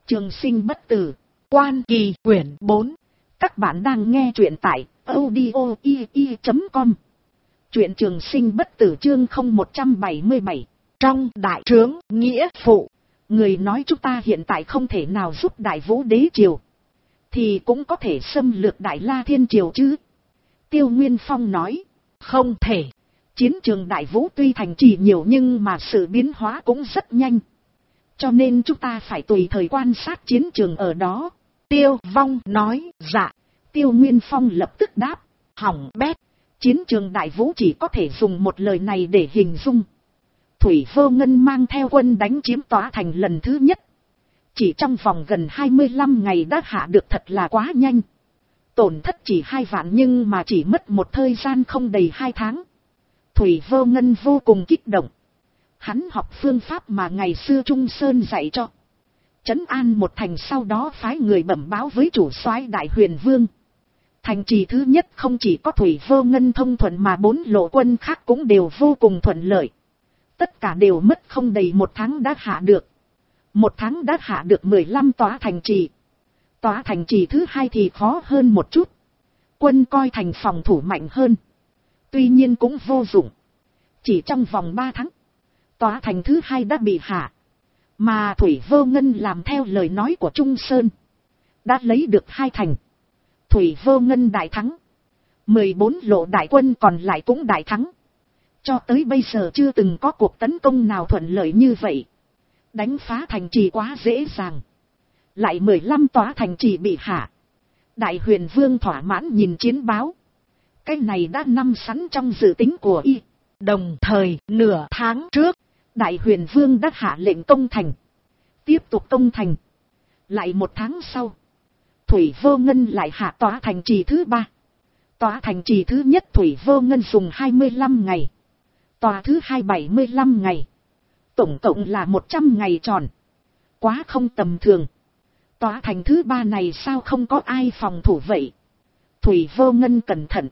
Trường sinh bất tử, Quan Kỳ quyển 4. Các bạn đang nghe truyện tại audio.com. Truyện Trường sinh bất tử chương 0177. Trong đại trướng nghĩa phụ, người nói chúng ta hiện tại không thể nào giúp Đại Vũ đế triều, thì cũng có thể xâm lược Đại La Thiên triều chứ? Tiêu Nguyên Phong nói, không thể. Chiến trường Đại Vũ tuy thành trì nhiều nhưng mà sự biến hóa cũng rất nhanh. Cho nên chúng ta phải tùy thời quan sát chiến trường ở đó. Tiêu Vong nói, dạ. Tiêu Nguyên Phong lập tức đáp, hỏng bét. Chiến trường Đại Vũ chỉ có thể dùng một lời này để hình dung. Thủy Vô Ngân mang theo quân đánh chiếm Tỏa Thành lần thứ nhất. Chỉ trong vòng gần 25 ngày đã hạ được, thật là quá nhanh. Tổn thất chỉ 2 vạn nhưng mà chỉ mất một thời gian không đầy 2 tháng. Thủy Vô Ngân vô cùng kích động. Hắn học phương pháp mà ngày xưa Trung Sơn dạy cho. Trấn an một thành, sau đó phái người bẩm báo với chủ soái Đại Huyền Vương. Thành trì thứ nhất không chỉ có Thủy Vô Ngân thông thuận mà 4 lộ quân khác cũng đều vô cùng thuận lợi. Tất cả đều mất không đầy 1 tháng đã hạ được. 1 tháng đã hạ được 15 tòa thành trì. Tòa thành trì thứ hai thì khó hơn một chút. Quân coi thành phòng thủ mạnh hơn. Tuy nhiên cũng vô dụng. Chỉ trong vòng 3 tháng, tòa thành thứ hai đã bị hạ. Mà Thủy Vô Ngân làm theo lời nói của Trung Sơn, đã lấy được 2 thành. Thủy Vô Ngân đại thắng. 14 lộ đại quân còn lại cũng đại thắng. Cho tới bây giờ chưa từng có cuộc tấn công nào thuận lợi như vậy. Đánh phá thành trì quá dễ dàng. Lại 15 tòa thành trì bị hạ. Đại Huyền Vương thỏa mãn nhìn chiến báo. Cái này đã nằm sẵn trong dự tính của y. Đồng thời, nửa tháng trước, Đại Huyền Vương đã hạ lệnh công thành. Tiếp tục công thành. Lại 1 tháng sau, Thủy Vô Ngân lại hạ tòa thành trì thứ 3. Tòa thành trì thứ nhất Thủy Vô Ngân dùng 25 ngày. Tòa thứ hai 75 ngày. Tổng cộng là 100 ngày tròn. Quá không tầm thường. Tòa thành thứ 3 này sao không có ai phòng thủ vậy? Thủy Vô Ngân cẩn thận.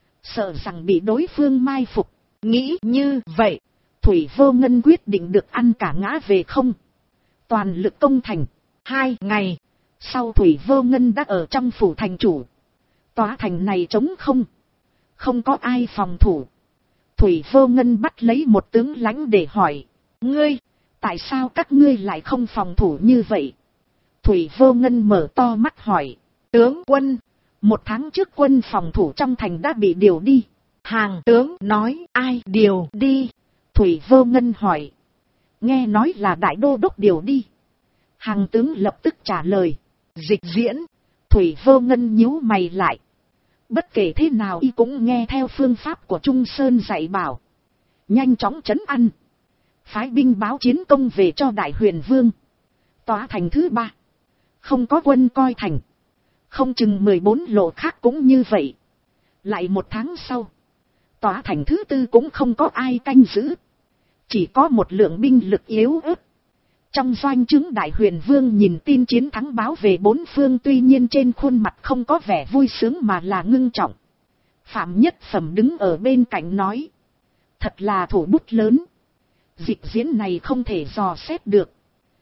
Sợ rằng bị đối phương mai phục. Nghĩ như vậy, Thủy Vô Ngân quyết định được ăn cả ngã về không. Toàn lực công thành. 2 ngày. Sau Thủy Vô Ngân đã ở trong phủ thành chủ. Tòa thành này trống không. Không có ai phòng thủ. Thủy Vô Ngân bắt lấy một tướng lãnh để hỏi. Ngươi, tại sao các ngươi lại không phòng thủ như vậy? Thủy Vô Ngân mở to mắt hỏi. Tướng quân, 1 tháng trước quân phòng thủ trong thành đã bị điều đi. Hàng tướng nói ai điều đi? Thủy Vô Ngân hỏi. Nghe nói là đại đô đốc điều đi. Hàng tướng lập tức trả lời. Dịch Diễn. Thủy Vô Ngân nhíu mày lại. Bất kể thế nào y cũng nghe theo phương pháp của Trung Sơn dạy bảo. Nhanh chóng trấn an. Phái binh báo chiến công về cho Đại Huyền Vương. Tòa thành thứ 3. Không có quân coi thành. Không chừng 14 lộ khác cũng như vậy. Lại 1 tháng sau, tòa thành thứ 4 cũng không có ai canh giữ. Chỉ có một lượng binh lực yếu ớt. Trong doanh trướng Đại Huyền Vương nhìn tin chiến thắng báo về 4 phương, tuy nhiên trên khuôn mặt không có vẻ vui sướng mà là ngưng trọng. Phạm Nhất Phẩm đứng ở bên cạnh nói. Thật là thủ bút lớn. Dịch diễn này không thể dò xét được.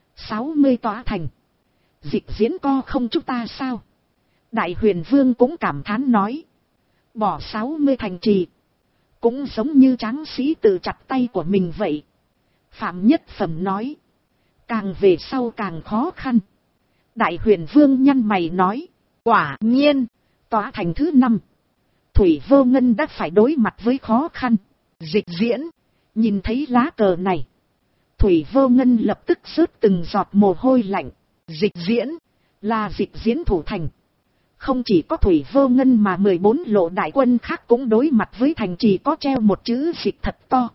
60 tòa thành. Dịch diễn co không chúng ta sao? Đại Huyền Vương cũng cảm thán nói. Bỏ 60 thành trì. Cũng giống như tráng sĩ tự chặt tay của mình vậy. Phạm Nhất Phẩm nói. Càng về sau càng khó khăn. Đại Huyền Vương nhăn mày nói. Quả nhiên, tòa thành thứ 5. Thủy Vô Ngân đã phải đối mặt với khó khăn. Dịch diễn, nhìn thấy lá cờ này. Thủy Vô Ngân lập tức rớt từng giọt mồ hôi lạnh. Dịch diễn, là dịch diễn thủ thành. Không chỉ có Thủy Vô Ngân mà 14 lộ đại quân khác cũng đối mặt với thành trì có treo một chữ dịch thật to.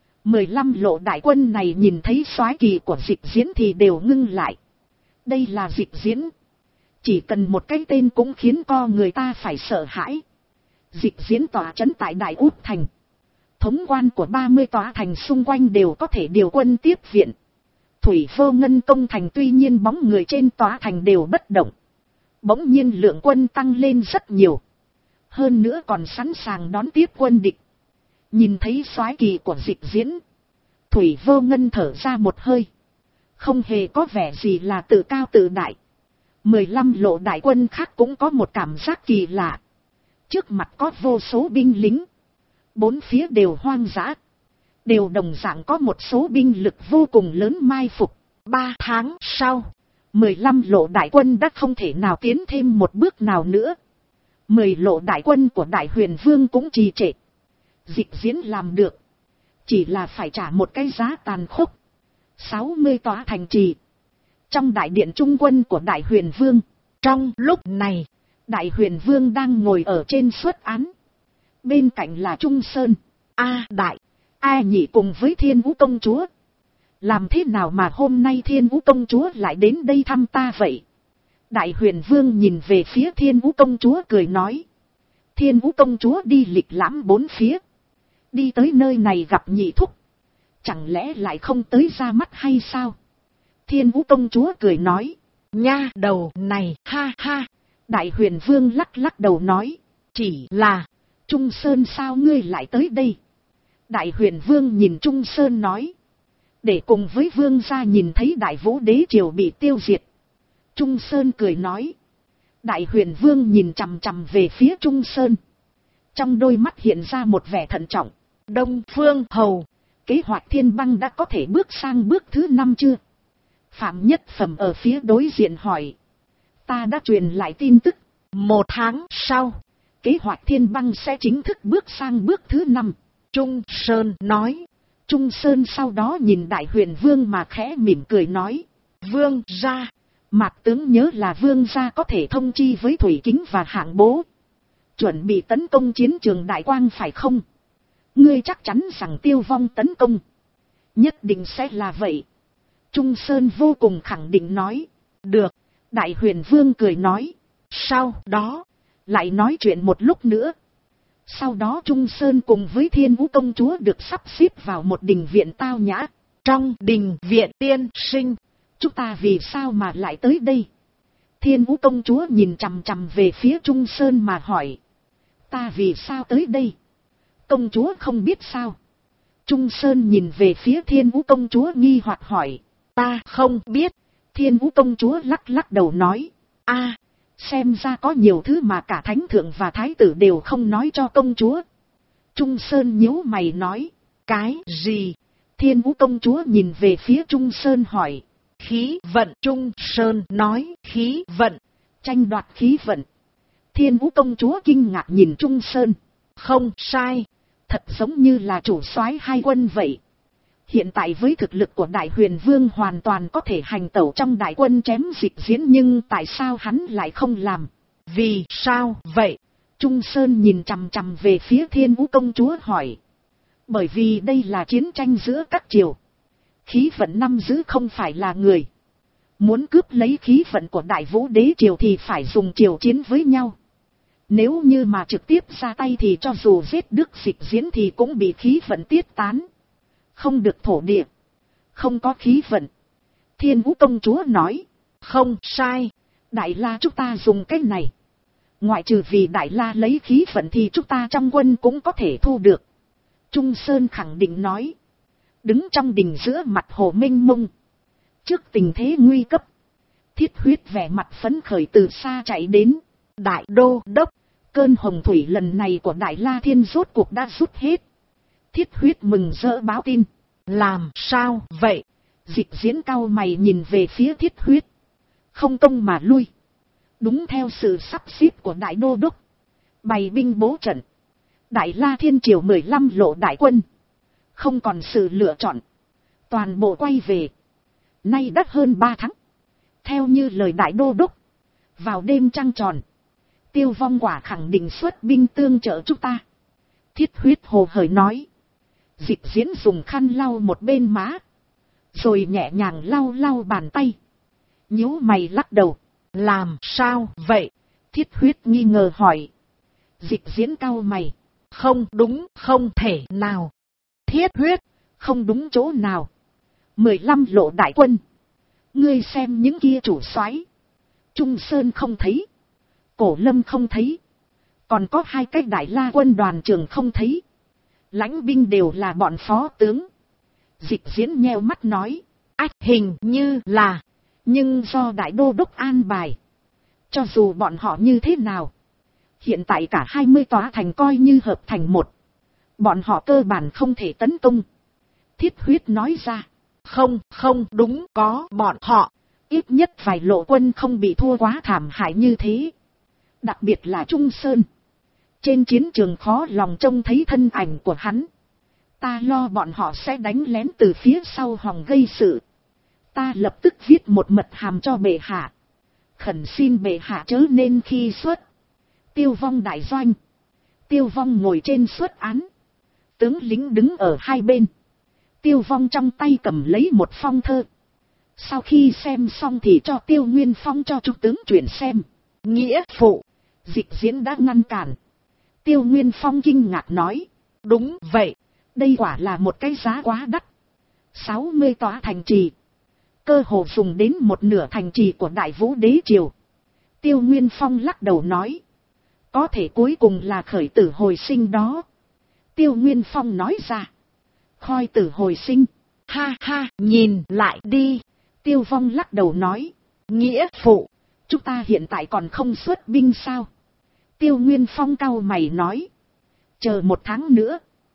15 lộ đại quân này nhìn thấy soái kỳ của dịch diễn thì đều ngưng lại. Đây là dịch diễn. Chỉ cần một cái tên cũng khiến người ta phải sợ hãi. Dịch diễn tỏa trấn tại Đại Út Thành. Thống quan của 30 tòa thành xung quanh đều có thể điều quân tiếp viện. Thủy Vô Ngân công thành, tuy nhiên bóng người trên tòa thành đều bất động. Bỗng nhiên lượng quân tăng lên rất nhiều. Hơn nữa còn sẵn sàng đón tiếp quân địch. Nhìn thấy soái kỳ của dịch diễn, Thủy Vô Ngân thở ra một hơi. không hề có vẻ gì là tự cao tự đại. 15 lộ đại quân khác cũng có một cảm giác kỳ lạ. Trước mặt có vô số binh lính, bốn phía đều hoang dã, đều đồng dạng có một số binh lực vô cùng lớn mai phục. 3 tháng sau, 15 lộ đại quân đã không thể nào tiến thêm một bước nào nữa. 10 lộ đại quân của Đại Huyền Vương cũng trì trệ. Dịch diễn làm được, chỉ là phải trả một cái giá tàn khốc. 60 tòa thành trì trong đại điện trung quân của Đại Huyền Vương. Trong lúc này, Đại Huyền Vương đang ngồi ở trên suất án. Bên cạnh là Trung Sơn, A Đại, A Nhị cùng với Thiên Vũ công chúa. Làm thế nào mà hôm nay Thiên Vũ công chúa lại đến đây thăm ta vậy? Đại Huyền Vương nhìn về phía Thiên Vũ công chúa cười nói. Thiên Vũ công chúa đi lịch lãm bốn phía, đi tới nơi này gặp nhị thúc, chẳng lẽ lại không tới ra mắt hay sao? Thiên Vũ công chúa cười nói. Nha đầu này, ha ha. Đại Huyền Vương lắc lắc đầu nói. Chỉ là, Trung Sơn sao ngươi lại tới đây? Đại Huyền Vương nhìn Trung Sơn nói. Để cùng với vương gia nhìn thấy Đại Vũ đế triều bị tiêu diệt. Trung Sơn cười nói. Đại Huyền Vương nhìn chằm chằm về phía Trung Sơn. Trong đôi mắt hiện ra một vẻ thận trọng. Đông Phương Hầu, kế hoạch Thiên Băng đã có thể bước sang bước thứ 5 chưa? Phạm Nhất Phẩm ở phía đối diện hỏi. Ta đã truyền lại tin tức. 1 tháng sau, kế hoạch Thiên Băng sẽ chính thức bước sang bước thứ 5. Trung Sơn nói. Trung Sơn sau đó nhìn Đại Huyền Vương mà khẽ mỉm cười nói. Vương gia, Mạc tướng nhớ là vương gia có thể thông chi với Thủy Kính và Hạng Bố, chuẩn bị tấn công chiến trường Đại Quang phải không? Ngươi chắc chắn rằng Tiêu Vong tấn công nhất định sẽ là vậy. Trung Sơn vô cùng khẳng định nói. Được. Đại Huyền Vương cười nói. Sau đó lại nói chuyện một lúc nữa. Sau đó Trung Sơn cùng với Thiên Vũ công chúa được sắp xếp vào một đình viện tao nhã. Trong đình viện, tiên sinh, chúng ta vì sao mà lại tới đây? Thiên Vũ công chúa nhìn chằm chằm về phía Trung Sơn mà hỏi. Ta vì sao tới đây? Công chúa không biết sao? Trung Sơn nhìn về phía Thiên Vũ công chúa nghi hoặc hỏi. Ta không biết. Thiên Vũ công chúa lắc lắc đầu nói. A, xem ra có nhiều thứ mà cả thánh thượng và thái tử đều không nói cho công chúa. Trung Sơn nhíu mày nói. Cái gì? Thiên Vũ công chúa nhìn về phía Trung Sơn hỏi. Khí vận. Trung Sơn nói. Khí vận. Tranh đoạt khí vận. Thiên Vũ công chúa kinh ngạc nhìn Trung Sơn. Không sai. Thật giống như là chủ soái hai quân vậy. Hiện tại với thực lực của Đại Huyền Vương hoàn toàn có thể hành tẩu trong đại quân chém dịch diễn, nhưng tại sao hắn lại không làm? Vì sao vậy? Trung Sơn nhìn chằm chằm về phía Thiên Vũ công chúa hỏi. Bởi vì đây là chiến tranh giữa các triều. Khí vận nắm giữ không phải là người. Muốn cướp lấy khí vận của Đại Vũ đế triều thì phải dùng triều chiến với nhau. Nếu như mà trực tiếp ra tay thì cho dù giết Đức Dịch Diễn thì cũng bị khí vận tiết tán. Không được thổ địa. Không có khí vận. Thiên Vũ công chúa nói. Không sai. Đại La chúng ta dùng cái này. Ngoại trừ vì Đại La lấy khí vận thì chúng ta trong quân cũng có thể thu được. Trung Sơn khẳng định nói. Đứng trong đình giữa mặt hồ mênh mông. Trước tình thế nguy cấp. Thiết Huyết vẻ mặt phấn khởi từ xa chạy đến. Đại đô đốc. Cơn hồng thủy lần này của Đại La Thiên rốt cuộc đã rút hết. Thiết Huyết mừng rỡ báo tin. Làm sao vậy? Dịch diễn cau mày nhìn về phía Thiết Huyết. Không công mà lui. Đúng theo sự sắp xếp của Đại đô đốc. Bày binh bố trận. Đại La Thiên triều 15 lộ đại quân. Không còn sự lựa chọn. Toàn bộ quay về. Nay đã hơn 3 tháng. Theo như lời Đại đô đốc. Vào đêm trăng tròn. Tiêu Vong quả khẳng định xuất binh tương trợ chúng ta. Thiết Huyết hồ hởi nói. Dịch diễn dùng khăn lau một bên má. Rồi nhẹ nhàng lau lau bàn tay. Nhíu mày lắc đầu. Làm sao vậy? Thiết Huyết nghi ngờ hỏi. Dịch diễn cau mày. Không đúng, không thể nào. Thiết Huyết, không đúng chỗ nào. 15 lộ đại quân. Ngươi xem những kia chủ soái. Trung Sơn không thấy. Cổ Lâm không thấy. Còn có 2 cái Đại La quân đoàn trưởng không thấy. Lãnh binh đều là bọn phó tướng. Dịch diễn nheo mắt nói. Ách hình như là, nhưng do đại đô đốc an bài. Cho dù bọn họ như thế nào, hiện tại cả 20 tòa thành coi như hợp thành một. Bọn họ cơ bản không thể tấn công. Thiết Huyết nói ra. Không đúng, có bọn họ. Ít nhất vài lộ quân không bị thua quá thảm hại như thế. Đặc biệt là Trung Sơn. Trên chiến trường khó lòng trông thấy thân ảnh của hắn. Ta lo bọn họ sẽ đánh lén từ phía sau hòng gây sự. Ta lập tức viết một mật hàm cho bệ hạ. Khẩn xin bệ hạ chớ nên khi xuất. Tiêu Vong đại doanh. Tiêu Vong ngồi trên suất án. Tướng lính đứng ở hai bên. Tiêu Vong trong tay cầm lấy một phong thơ. Sau khi xem xong thì cho Tiêu Nguyên Phong cho trung tướng chuyển xem. Nghĩa phụ, Dịch Diễn đã ngăn cản. Tiêu Nguyên Phong kinh ngạc nói. Đúng vậy, đây quả là một cái giá quá đắt. 60 tòa thành trì. Cơ hồ dùng đến một nửa thành trì của Đại Vũ Đế Triều. Tiêu Nguyên Phong lắc đầu nói. Có thể cuối cùng là khởi tử hồi sinh đó. Tiêu Nguyên Phong nói ra. Khôi tử hồi sinh. Ha ha, nhìn lại đi. Tiêu Vong lắc đầu nói. Nghĩa phụ, chúng ta hiện tại còn không xuất binh sao? Tiêu Nguyên Phong cau mày nói. Chờ một tháng nữa.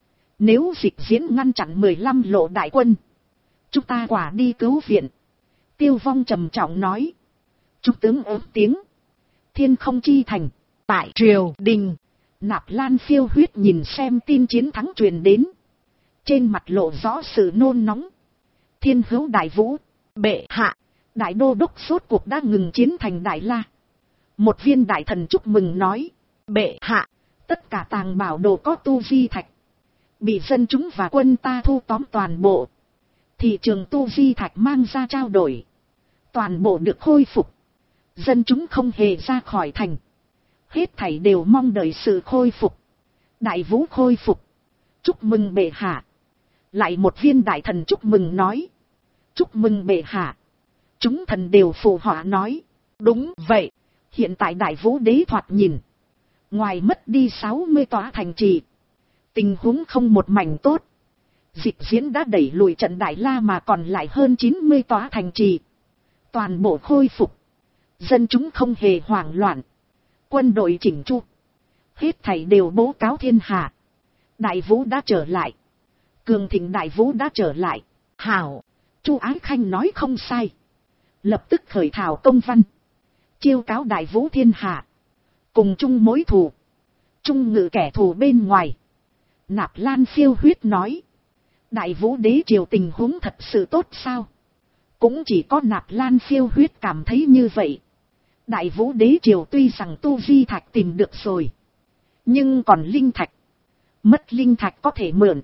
Nếu Dịch Diễn ngăn chặn 15 lộ đại quân, chúng ta quả đi cứu viện. Tiêu Vong trầm trọng nói. Trung tướng ớt tiếng. Thiên Không Chi Thành. Tại triều đình. Nạp Lan Phiêu Huyết nhìn xem tin chiến thắng truyền đến. Trên mặt lộ rõ sự nôn nóng. Thiên Hữu Đại Vũ. Bệ hạ. Đại đô đốc rốt cuộc đã ngừng chiến thành Đại La. Một viên đại thần chúc mừng nói. Bệ hạ. Tất cả tàng bảo đồ có tu di thạch. Bị dân chúng và quân ta thu tóm toàn bộ. Thị trường tu di thạch mang ra trao đổi. Toàn bộ được khôi phục. Dân chúng không hề ra khỏi thành. Hết thảy đều mong đợi sự khôi phục. Đại Vũ khôi phục. Chúc mừng bệ hạ. Lại một viên đại thần chúc mừng nói. Chúc mừng bệ hạ. Chúng thần đều phụ họa nói. Đúng vậy. Hiện tại Đại Vũ Đế thoạt nhìn. Ngoài mất đi 60 tòa thành trì. Tình huống không một mảnh tốt. Dịch Diễn đã đẩy lùi trận Đại La mà còn lại hơn 90 tòa thành trì. Toàn bộ khôi phục. Dân chúng không hề hoảng loạn. Quân đội chỉnh chu. Hết thảy đều bố cáo thiên hạ. Đại Vũ đã trở lại. Cường thịnh Đại Vũ đã trở lại. Hảo. Chu Ái Khanh nói không sai. Lập tức khởi thảo công văn. Chiêu cáo Đại Vũ thiên hạ. Cùng chung mối thù. Chung ngự kẻ thù bên ngoài. Nạp Lan Phiêu Huyết nói. Đại Vũ Đế Triều tình huống thật sự tốt sao? Cũng chỉ có Nạp Lan Phiêu Huyết cảm thấy như vậy. Đại Vũ Đế Triều tuy rằng tu di thạch tìm được rồi. Nhưng còn linh thạch. Mất linh thạch có thể mượn.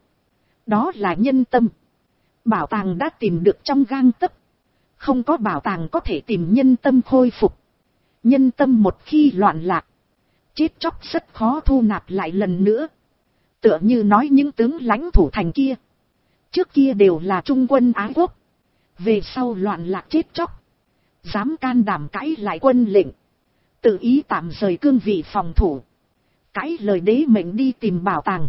Đó là nhân tâm. Bảo tàng đã tìm được trong gang tấc. Không có bảo tàng có thể tìm nhân tâm khôi phục. Nhân tâm một khi loạn lạc. Chết chóc rất khó thu nạp lại lần nữa. Tựa như nói những tướng lãnh thủ thành kia. Trước kia đều là trung quân Ái Quốc. Về sau loạn lạc chết chóc. Dám can đảm cãi lại quân lệnh. Tự ý tạm rời cương vị phòng thủ. Cãi lời đế mệnh đi tìm bảo tàng.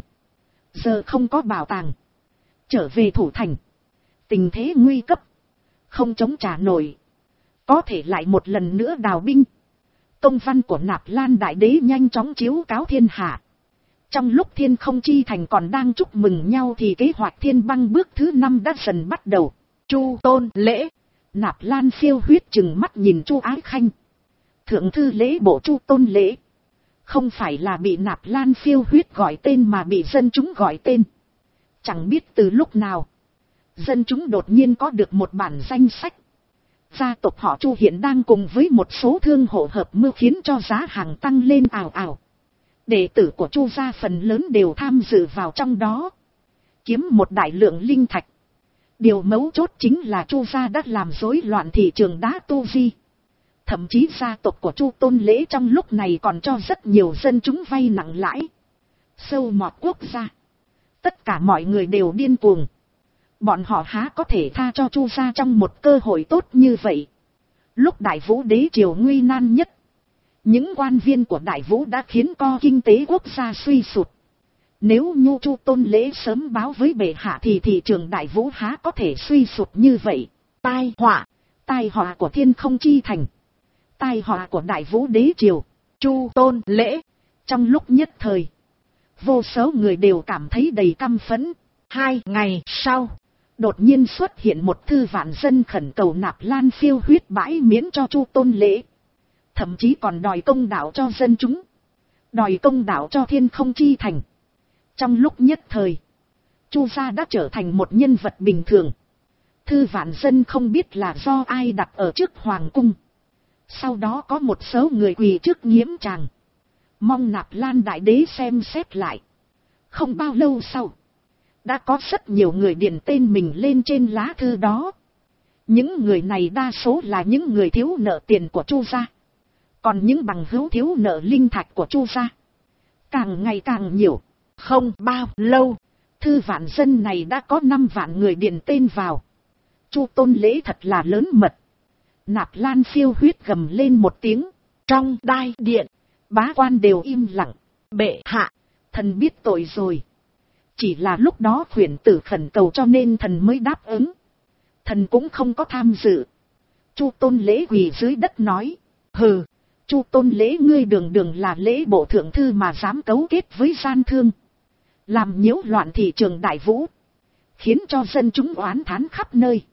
Giờ không có bảo tàng. Trở về thủ thành. Tình thế nguy cấp. Không chống trả nổi. Có thể lại một lần nữa đào binh. Công văn của Nạp Lan Đại Đế nhanh chóng chiếu cáo thiên hạ. Trong lúc Thiên Không Chi Thành còn đang chúc mừng nhau thì kế hoạch Thiên Băng bước thứ 5 đã dần bắt đầu. Chu tôn lễ. Nạp Lan Phiêu Huyết chừng mắt nhìn Chu Ái Khanh. Thượng thư lễ bộ Chu tôn lễ. Không phải là bị Nạp Lan Phiêu Huyết gọi tên mà bị dân chúng gọi tên. Chẳng biết từ lúc nào. Dân chúng đột nhiên có được một bản danh sách. Gia tộc họ Chu hiện đang cùng với một số thương hộ hợp mưu khiến cho giá hàng tăng lên ào ào. Đệ tử của Chu gia phần lớn đều tham dự vào trong đó. Kiếm một đại lượng linh thạch. Điều mấu chốt chính là Chu gia đã làm rối loạn thị trường đá tu di. Thậm chí gia tộc của Chu tôn lễ trong lúc này còn cho rất nhiều dân chúng vay nặng lãi. Sâu mọt quốc gia. Tất cả mọi người đều điên cuồng. Bọn họ há có thể tha cho Chu gia trong một cơ hội tốt như vậy. Lúc Đại Vũ Đế Triều nguy nan nhất. Những quan viên của Đại Vũ đã khiến co kinh tế quốc gia suy sụt. Nếu Nhu Chu tôn lễ sớm báo với bệ hạ thì thị trường Đại Vũ há có thể suy sụt như vậy. Tai họa của Thiên Không Chi Thành, tai họa của Đại Vũ Đế Triều, Chu Tôn Lễ. Trong lúc nhất thời, vô số người đều cảm thấy đầy căm phẫn. 2 ngày sau, đột nhiên xuất hiện một thư vạn dân khẩn cầu Nạp Lan Phiêu Huyết bãi miễn cho Chu Tôn Lễ. Thậm chí còn đòi công đạo cho dân chúng, đòi công đạo cho Thiên Không Chi Thành. Trong lúc nhất thời, Chu gia đã trở thành một nhân vật bình thường. Thư vạn dân không biết là do ai đặt ở trước hoàng cung. Sau đó có một số người quỳ trước nghiễm tràng, mong Nạp Lan Đại Đế xem xét lại. Không bao lâu sau, đã có rất nhiều người điền tên mình lên trên lá thư đó. Những người này đa số là những người thiếu nợ tiền của Chu gia. Còn những bằng hữu thiếu nợ linh thạch của Chu gia càng ngày càng nhiều. Không bao lâu, thư vạn dân này đã có 5 vạn người điền tên vào. Chu Tôn Lễ thật là lớn mật. Nạp Lan Phiêu Huyết gầm lên một tiếng. Trong đại điện, bá quan đều im lặng. Bệ hạ, thần biết tội rồi. Chỉ là lúc đó khuyển tử khẩn cầu cho nên thần mới đáp ứng. Thần cũng không có tham dự. Chu Tôn Lễ quỳ dưới đất nói. Hừ, Chu Tôn Lễ ngươi đường đường là lễ bộ thượng thư mà dám cấu kết với gian thương, làm nhiễu loạn thị trường Đại Vũ, khiến cho dân chúng oán thán khắp nơi.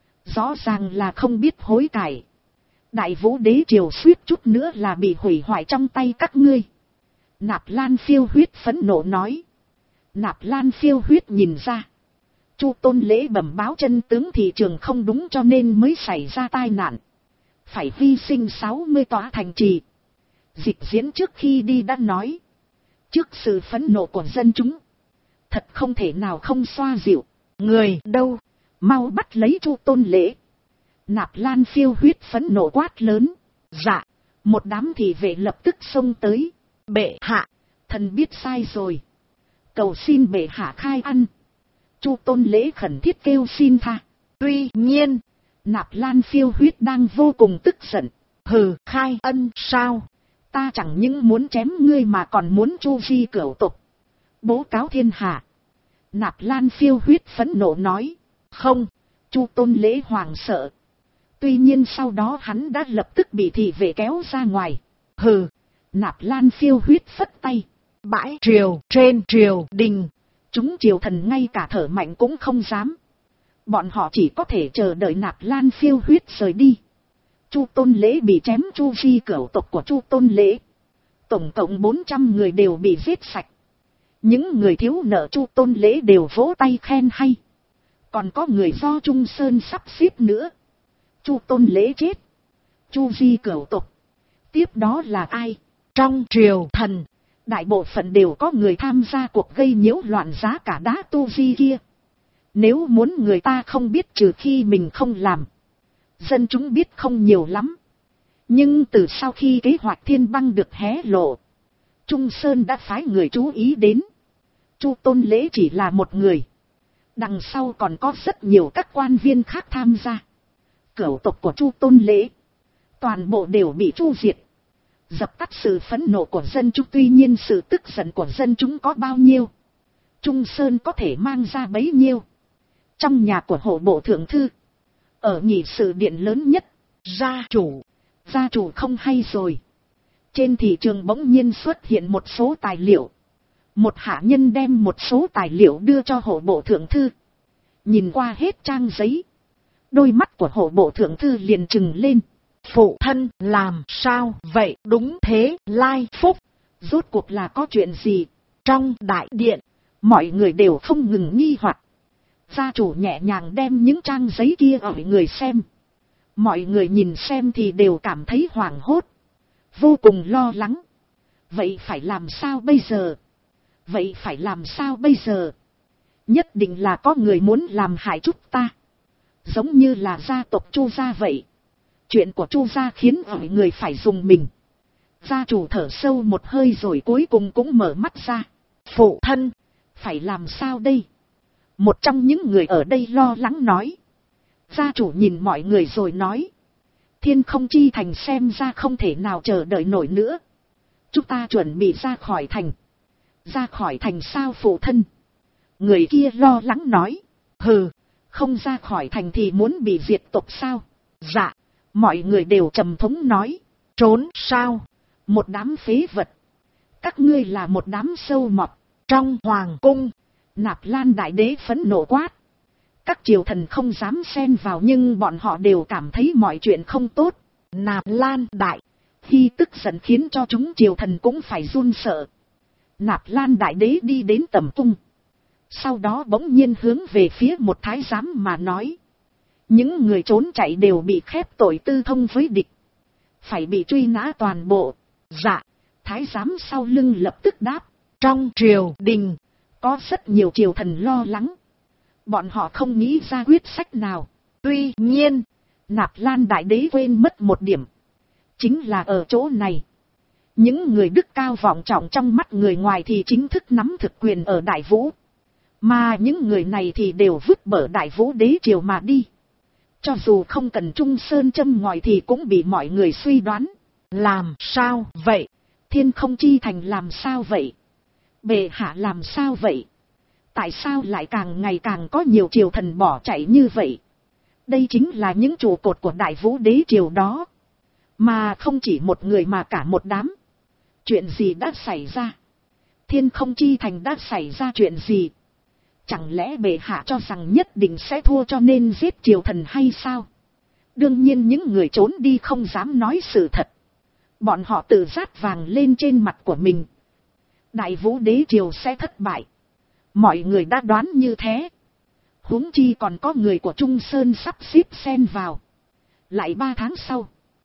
Rõ ràng là không biết hối cải. Đại Vũ Đế Triều suýt chút nữa là bị hủy hoại trong tay các ngươi. Nạp Lan Phiêu Huyết phẫn nộ nói. Nạp Lan Phiêu Huyết nhìn ra, Chu Tôn Lễ bẩm báo chân tướng thị trường không đúng cho nên mới xảy ra tai nạn. Phải hy sinh 60 tòa thành trì. Dịch diễn trước khi đi đã nói, trước sự phẫn nộ của dân chúng, thật không thể nào không xoa dịu. Người đâu, mau bắt lấy Chu Tôn Lễ. Nạp Lan Phiêu Huyết phẫn nộ quát lớn. Dạ. Một đám thị vệ lập tức xông tới. Bệ hạ, thần biết sai rồi, cầu xin bệ hạ khai ăn. Chu Tôn Lễ khẩn thiết kêu xin tha. Tuy nhiên, Nạp Lan Phiêu Huyết đang vô cùng tức giận. Hừ, khai ân sao? Ta chẳng những muốn chém ngươi mà còn muốn chu vi cửu tục, bố cáo thiên hạ. Nạp Lan Phiêu Huyết phẫn nộ nói. Không. Chu Tôn Lễ hoảng sợ. Tuy nhiên sau đó hắn đã lập tức bị thị vệ kéo ra ngoài. Hừ. Nạp Lan Phiêu Huyết phất tay. Bãi triều trên triều đình, chúng triều thần ngay cả thở mạnh cũng không dám. Bọn họ chỉ có thể chờ đợi Nạp Lan Phiêu Huyết rời đi. Chu Tôn Lễ bị chém chu vi cửu tộc của Chu Tôn Lễ. Tổng cộng 400 người đều bị giết sạch. Những người thiếu nợ Chu Tôn Lễ đều vỗ tay khen hay. Còn có người do Trung Sơn sắp xếp nữa. Chu Tôn Lễ chết, chu vi cửu tộc. Tiếp đó là ai? Trong triều thần, đại bộ phận đều có người tham gia cuộc gây nhiễu loạn giá cả đá tu vi kia. Nếu muốn người ta không biết trừ khi mình không làm. Dân chúng biết không nhiều lắm. Nhưng từ sau khi kế hoạch Thiên Băng được hé lộ, Trung Sơn đã phái người chú ý đến. Chu Tôn Lễ chỉ là một người. Đằng sau còn có rất nhiều các quan viên khác tham gia. Cửu tộc của Chu Tôn Lễ toàn bộ đều bị chu diệt, dập tắt sự phẫn nộ của dân chúng. Tuy nhiên sự tức giận của dân chúng có bao nhiêu, Trung Sơn có thể mang ra bấy nhiêu. Trong nhà của hộ bộ thượng thư, ở nhị sự điện lớn nhất, gia chủ không hay rồi. Trên thị trường bỗng nhiên xuất hiện một số tài liệu. Một hạ nhân đem một số tài liệu đưa cho hộ bộ thượng thư. Nhìn qua hết trang giấy, đôi mắt của hộ bộ thượng thư liền trừng lên. Phụ thân làm sao vậy? Đúng thế, Lai Phúc. Rốt cuộc là có chuyện gì? Trong đại điện, mọi người đều không ngừng nghi hoặc. Gia chủ nhẹ nhàng đem những trang giấy kia ở người xem. Mọi người nhìn xem thì đều cảm thấy hoảng hốt, vô cùng lo lắng. Vậy phải làm sao bây giờ? Vậy phải làm sao bây giờ? Nhất định là có người muốn làm hại chúng ta. Giống như là gia tộc Chu gia vậy. Chuyện của Chu gia khiến mọi người phải dùng mình. Gia chủ thở sâu một hơi rồi cuối cùng cũng mở mắt ra. Phụ thân, phải làm sao đây? Một trong những người ở đây lo lắng nói. Gia chủ nhìn mọi người rồi nói. Thiên Không Chi Thành xem ra không thể nào chờ đợi nổi nữa. Chúng ta chuẩn bị ra khỏi thành. Ra khỏi thành sao phụ thân? Người kia lo lắng nói. Hừ, Không ra khỏi thành thì muốn bị diệt tộc sao? Dạ. Mọi người đều trầm thống nói. Trốn sao? Một đám phế vật. Các ngươi là một đám sâu mọt. Trong hoàng cung, Nạp Lan đại đế phẫn nộ quát. Các triều thần không dám xen vào nhưng bọn họ đều cảm thấy mọi chuyện không tốt. Nạp Lan đại Hy tức giận khiến cho chúng triều thần cũng phải run sợ. Nạp Lan đại đế đi đến tầm cung. Sau đó bỗng nhiên hướng về phía một thái giám mà nói. Những người trốn chạy đều bị khép tội tư thông với địch. Phải bị truy nã toàn bộ. Dạ. Thái giám sau lưng lập tức đáp. Trong triều đình, có rất nhiều triều thần lo lắng. Bọn họ không nghĩ ra quyết sách nào. Tuy nhiên, Nạp Lan đại đế quên mất một điểm. Chính là ở chỗ này. Những người đức cao vọng trọng trong mắt người ngoài thì chính thức nắm thực quyền ở Đại Vũ. Mà những người này thì đều vứt bỏ Đại Vũ đế triều mà đi. Cho dù không cần Trung Sơn châm ngòi thì cũng bị mọi người suy đoán. Làm sao vậy? Thiên Không Chi Thành làm sao vậy? Bệ hạ làm sao vậy? Tại sao lại càng ngày càng có nhiều triều thần bỏ chạy như vậy? Đây chính là những trụ cột của Đại Vũ đế triều đó. Mà không chỉ một người mà cả một đám. Chuyện gì đã xảy ra? Thiên Không Chi Thành đã xảy ra chuyện gì? Chẳng lẽ bệ hạ cho rằng nhất định sẽ thua cho nên giết triều thần hay sao? Đương nhiên những người trốn đi không dám nói sự thật. Bọn họ tự rát vàng lên trên mặt của mình. Đại Vũ đế triều sẽ thất bại. Mọi người đã đoán như thế. Huống chi còn có người của Trung Sơn sắp xếp xen vào. Lại 3 tháng sau.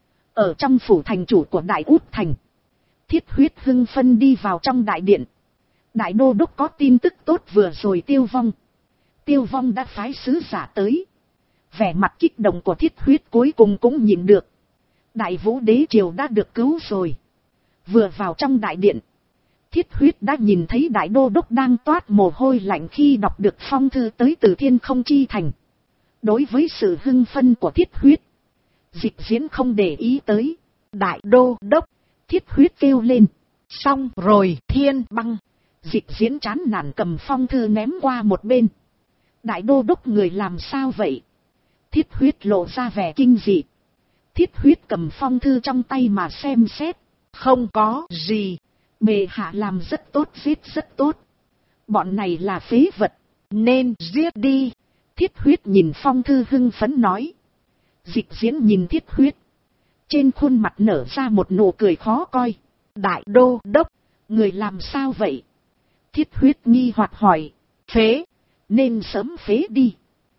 Ở trong phủ thành chủ của Đại Út Thành. Thiết Huyết hưng phân đi vào trong đại điện. Đại đô đốc có tin tức tốt vừa rồi Tiêu Vong. Tiêu Vong đã phái sứ giả tới. Vẻ mặt kích động của Thiết Huyết cuối cùng cũng nhìn được. Đại Vũ đế triều đã được cứu rồi. Vừa vào trong đại điện. Thiết Huyết đã nhìn thấy đại đô đốc đang toát mồ hôi lạnh khi đọc được phong thư tới từ Thiên Không Chi Thành. Đối với sự hưng phân của Thiết Huyết, Dịch Diễn không để ý tới. Đại đô đốc, Thiết Huyết kêu lên. Xong rồi Thiên Băng. Dịch Diễn chán nản cầm phong thư ném qua một bên. Đại đô đốc người làm sao vậy? Thiết Huyết lộ ra vẻ kinh dị. Thiết Huyết cầm phong thư trong tay mà xem xét. Không có gì. Bệ hạ làm rất tốt, giết rất tốt. Bọn này là phế vật, nên giết đi. Thiết Huyết nhìn phong thư hưng phấn nói. Dịch Diễn nhìn Thiết Huyết. Trên khuôn mặt nở ra một nụ cười khó coi. Đại đô đốc, người làm sao vậy? Thiết Huyết nghi hoặc hỏi. Phế, nên sớm phế đi.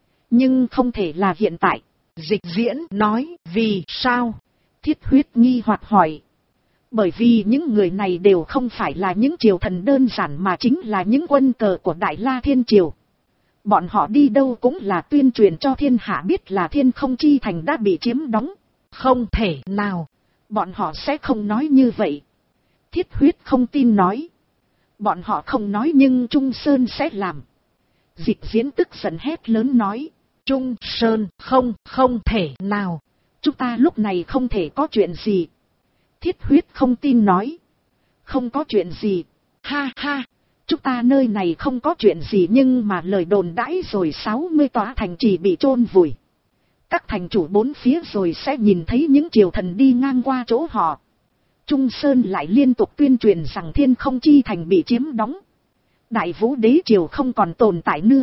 Nhưng không thể là hiện tại. Dịch Diễn nói. Vì sao? Thiết Huyết nghi hoặc hỏi. Bởi vì những người này đều không phải là những triều thần đơn giản mà chính là những quân cờ của Đại La Thiên Triều. Bọn họ đi đâu cũng là tuyên truyền cho thiên hạ biết là Thiên Không Chi Thành đã bị chiếm đóng. Không thể nào, bọn họ sẽ không nói như vậy. Thiết Huyết không tin nói. Bọn họ không nói nhưng Trung Sơn sẽ làm. Dịch Diễn tức giận hét lớn nói. Trung Sơn không thể nào. Chúng ta lúc này không thể có chuyện gì. Thiết Huyết không tin nói. Không có chuyện gì. Ha ha. Chúng ta nơi này không có chuyện gì nhưng mà lời đồn đãi rồi 60 tòa thành trì bị chôn vùi. Các thành chủ bốn phía rồi sẽ nhìn thấy những triều thần đi ngang qua chỗ họ. Trung Sơn lại liên tục tuyên truyền rằng Thiên Không Chi Thành bị chiếm đóng. Đại Vũ đế triều không còn tồn tại nữa.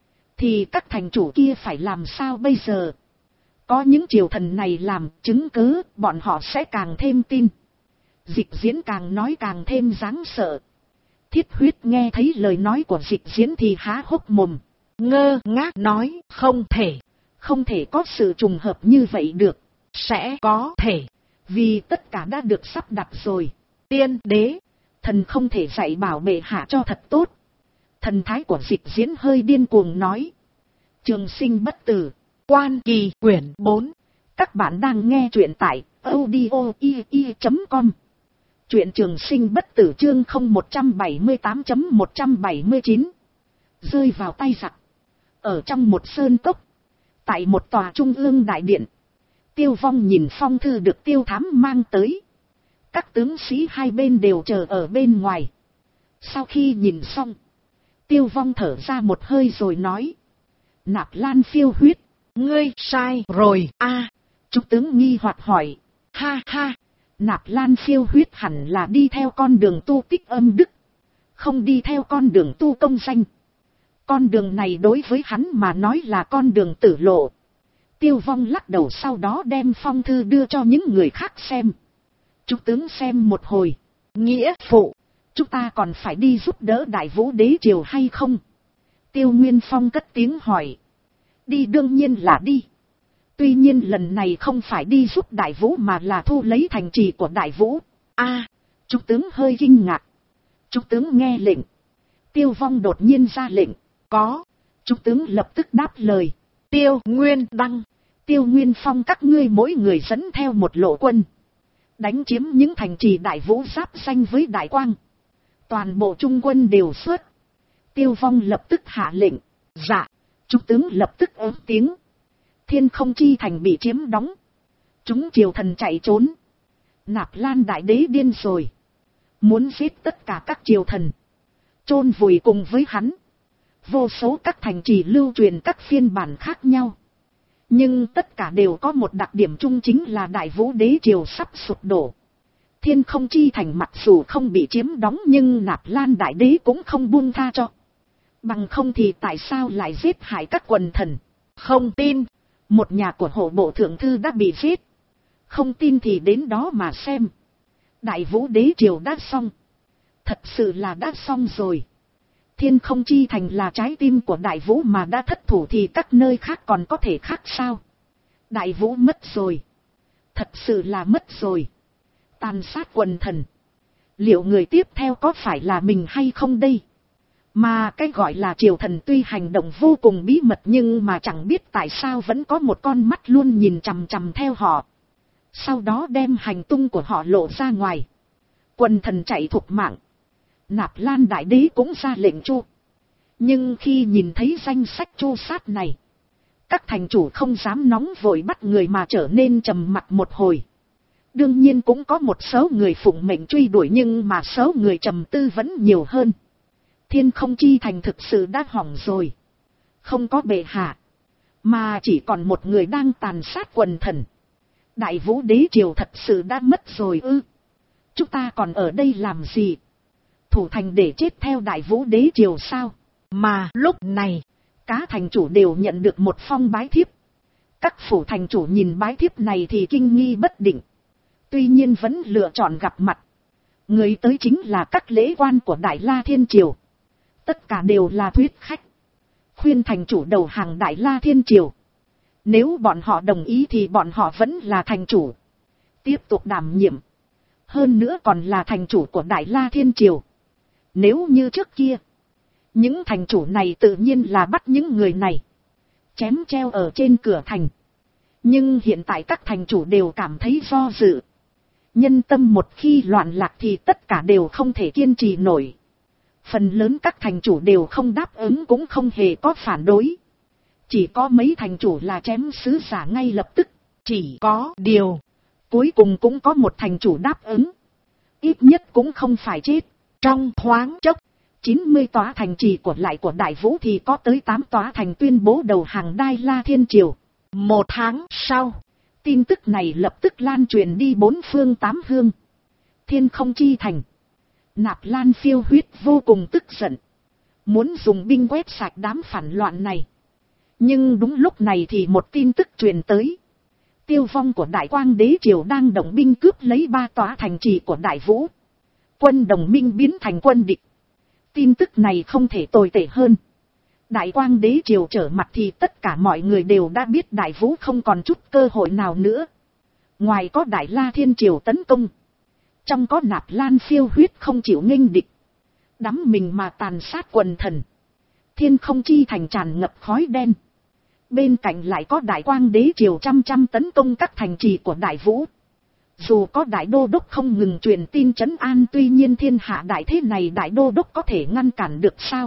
Thì các thành chủ kia phải làm sao bây giờ? Có những triều thần này làm chứng cứ, bọn họ sẽ càng thêm tin. Dịch Diễn càng nói càng thêm đáng sợ. Thiết Huyết nghe thấy lời nói của Dịch Diễn thì há hốc mồm. Ngơ ngác nói, không thể có sự trùng hợp như vậy được. Sẽ có thể, vì tất cả đã được sắp đặt rồi. Tiên đế, thần không thể dạy bảo bệ hạ cho thật tốt. Thần thái của Dịch Diễn hơi điên cuồng nói. Trường Sinh Bất Tử, Quan Kỳ quyển 4. Các bạn đang nghe truyện tại audio.com. Truyện Trường Sinh Bất Tử chương 0178.179. Rơi vào tay giặc. Ở trong một sơn cốc. Tại một tòa trung ương đại điện. Tiêu Vong nhìn phong thư được Tiêu Thám mang tới. Các tướng sĩ hai bên đều chờ ở bên ngoài. Sau khi nhìn xong. Tiêu Vong thở ra một hơi rồi nói. Nạp Lan Phiêu Huyết, ngươi sai rồi a. Trúc tướng nghi hoặc hỏi. Ha ha, Nạp Lan Phiêu Huyết hẳn là đi theo con đường tu tích âm đức, không đi theo con đường tu công danh. Con đường này đối với hắn mà nói là con đường tử lộ. Tiêu Vong lắc đầu, sau đó đem phong thư đưa cho những người khác xem. Trúc tướng xem một hồi. Nghĩa phụ, chúng ta còn phải đi giúp đỡ Đại Vũ đế triều hay không? Tiêu Nguyên Phong cất tiếng hỏi. Đi, đương nhiên là đi. Tuy nhiên lần này không phải đi giúp Đại Vũ mà là thu lấy thành trì của Đại Vũ. A, Trúc tướng hơi kinh ngạc. Trúc tướng nghe lệnh. Tiêu Vong đột nhiên ra lệnh. Có. Trúc tướng lập tức đáp lời. Tiêu Nguyên Đăng, Tiêu Nguyên Phong, các ngươi mỗi người dẫn theo một lộ quân, đánh chiếm những thành trì Đại Vũ giáp danh với Đại Quang. Toàn bộ trung quân đều xuất. Tiêu Vong lập tức hạ lệnh. Dạ. Trúc tướng lập tức ớt tiếng. Thiên Không Chi thành bị chiếm đóng. Chúng triều thần chạy trốn. Nạp Lan đại đế điên rồi, muốn giết tất cả các triều thần, chôn vùi cùng với hắn. Vô số các thành trì lưu truyền các phiên bản khác nhau, nhưng tất cả đều có một đặc điểm chung, chính là Đại Vũ đế triều sắp sụp đổ. Thiên Không Chi thành mặc dù không bị chiếm đóng nhưng Nạp Lan đại đế cũng không buông tha cho. Bằng không thì tại sao lại giết hại các quần thần? Không tin, một nhà của hộ bộ thượng thư đã bị giết. Không tin thì đến đó mà xem. Đại Vũ đế triều đã xong. Thật sự là đã xong rồi. Thiên Không Chi thành là trái tim của Đại Vũ mà đã thất thủ thì các nơi khác còn có thể khác sao? Đại Vũ mất rồi. Thật sự là mất rồi. Tàn sát quần thần. Liệu người tiếp theo có phải là mình hay không đây? Mà cái gọi là triều thần tuy hành động vô cùng bí mật nhưng mà chẳng biết tại sao vẫn có một con mắt luôn nhìn chằm chằm theo họ. Sau đó đem hành tung của họ lộ ra ngoài. Quần thần chạy thục mạng. Nạp Lan đại đế cũng ra lệnh chu. Nhưng khi nhìn thấy danh sách chu sát này, các thành chủ không dám nóng vội bắt người mà trở nên trầm mặc một hồi. Đương nhiên cũng có một số người phụng mệnh truy đuổi nhưng mà số người trầm tư vẫn nhiều hơn. Thiên Không Chi thành thực sự đã hỏng rồi. Không có bệ hạ, mà chỉ còn một người đang tàn sát quần thần. Đại Vũ đế triều thật sự đã mất rồi ư? Chúng ta còn ở đây làm gì? Thủ thành để chết theo Đại Vũ đế triều sao? Mà lúc này, các thành chủ đều nhận được một phong bái thiếp. Các phủ thành chủ nhìn bái thiếp này thì kinh nghi bất định. Tuy nhiên vẫn lựa chọn gặp mặt. Người tới chính là các lễ quan của Đại La Thiên Triều. Tất cả đều là thuyết khách. Khuyên thành chủ đầu hàng Đại La Thiên Triều. Nếu bọn họ đồng ý thì bọn họ vẫn là thành chủ, tiếp tục đảm nhiệm. Hơn nữa còn là thành chủ của Đại La Thiên Triều. Nếu như trước kia, những thành chủ này tự nhiên là bắt những người này, chém treo ở trên cửa thành. Nhưng hiện tại các thành chủ đều cảm thấy do dự. Nhân tâm một khi loạn lạc thì tất cả đều không thể kiên trì nổi. Phần lớn các thành chủ đều không đáp ứng cũng không hề có phản đối. Chỉ có mấy thành chủ là chém sứ giả ngay lập tức. Chỉ có điều, cuối cùng cũng có một thành chủ đáp ứng. Ít nhất cũng không phải chết. Trong thoáng chốc, 90 tòa thành trì của Đại Vũ thì có tới 8 tòa thành tuyên bố đầu hàng Đại La Thiên Triều. Một tháng sau, tin tức này lập tức lan truyền đi bốn phương tám hướng. Thiên Không Chi thành, Nạp Lan Phiêu Huyết vô cùng tức giận, muốn dùng binh quét sạch đám phản loạn này. Nhưng đúng lúc này thì một tin tức truyền tới. Tiêu Vong của Đại Quang đế triều đang động binh cướp lấy 3 tòa thành trì của Đại Vũ. Quân đồng minh biến thành quân địch. Tin tức này không thể tồi tệ hơn. Đại Quang đế triều trở mặt thì tất cả mọi người đều đã biết Đại Vũ không còn chút cơ hội nào nữa. Ngoài có Đại La Thiên Triều tấn công, trong có Nạp Lan Phiêu Huyết không chịu nghênh địch, đắm mình mà tàn sát quần thần. Thiên Không Chi thành tràn ngập khói đen. Bên cạnh lại có Đại Quang đế triều trăm tấn công các thành trì của Đại Vũ. Dù có Đại Đô Đốc không ngừng truyền tin trấn an, tuy nhiên thiên hạ đại thế này Đại Đô Đốc có thể ngăn cản được sao?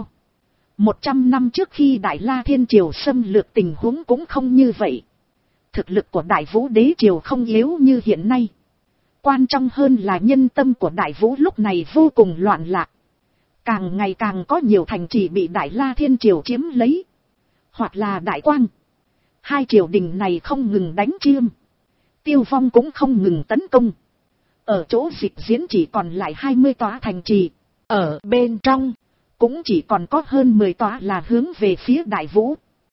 100 năm trước khi Đại La Thiên Triều xâm lược tình huống cũng không như vậy. Thực lực của Đại Vũ đế triều không yếu như hiện nay. Quan trọng hơn là nhân tâm của Đại Vũ lúc này vô cùng loạn lạc. Càng ngày càng có nhiều thành trì bị Đại La Thiên Triều chiếm lấy. hoặc là Đại Quang. Hai triều đình này không ngừng đánh chiêm, Tiêu Vong cũng không ngừng tấn công. Ở chỗ Dịch Diễn chỉ còn lại 20 tòa thành trì, ở bên trong cũng chỉ còn có hơn 10 tòa là hướng về phía Đại Vũ,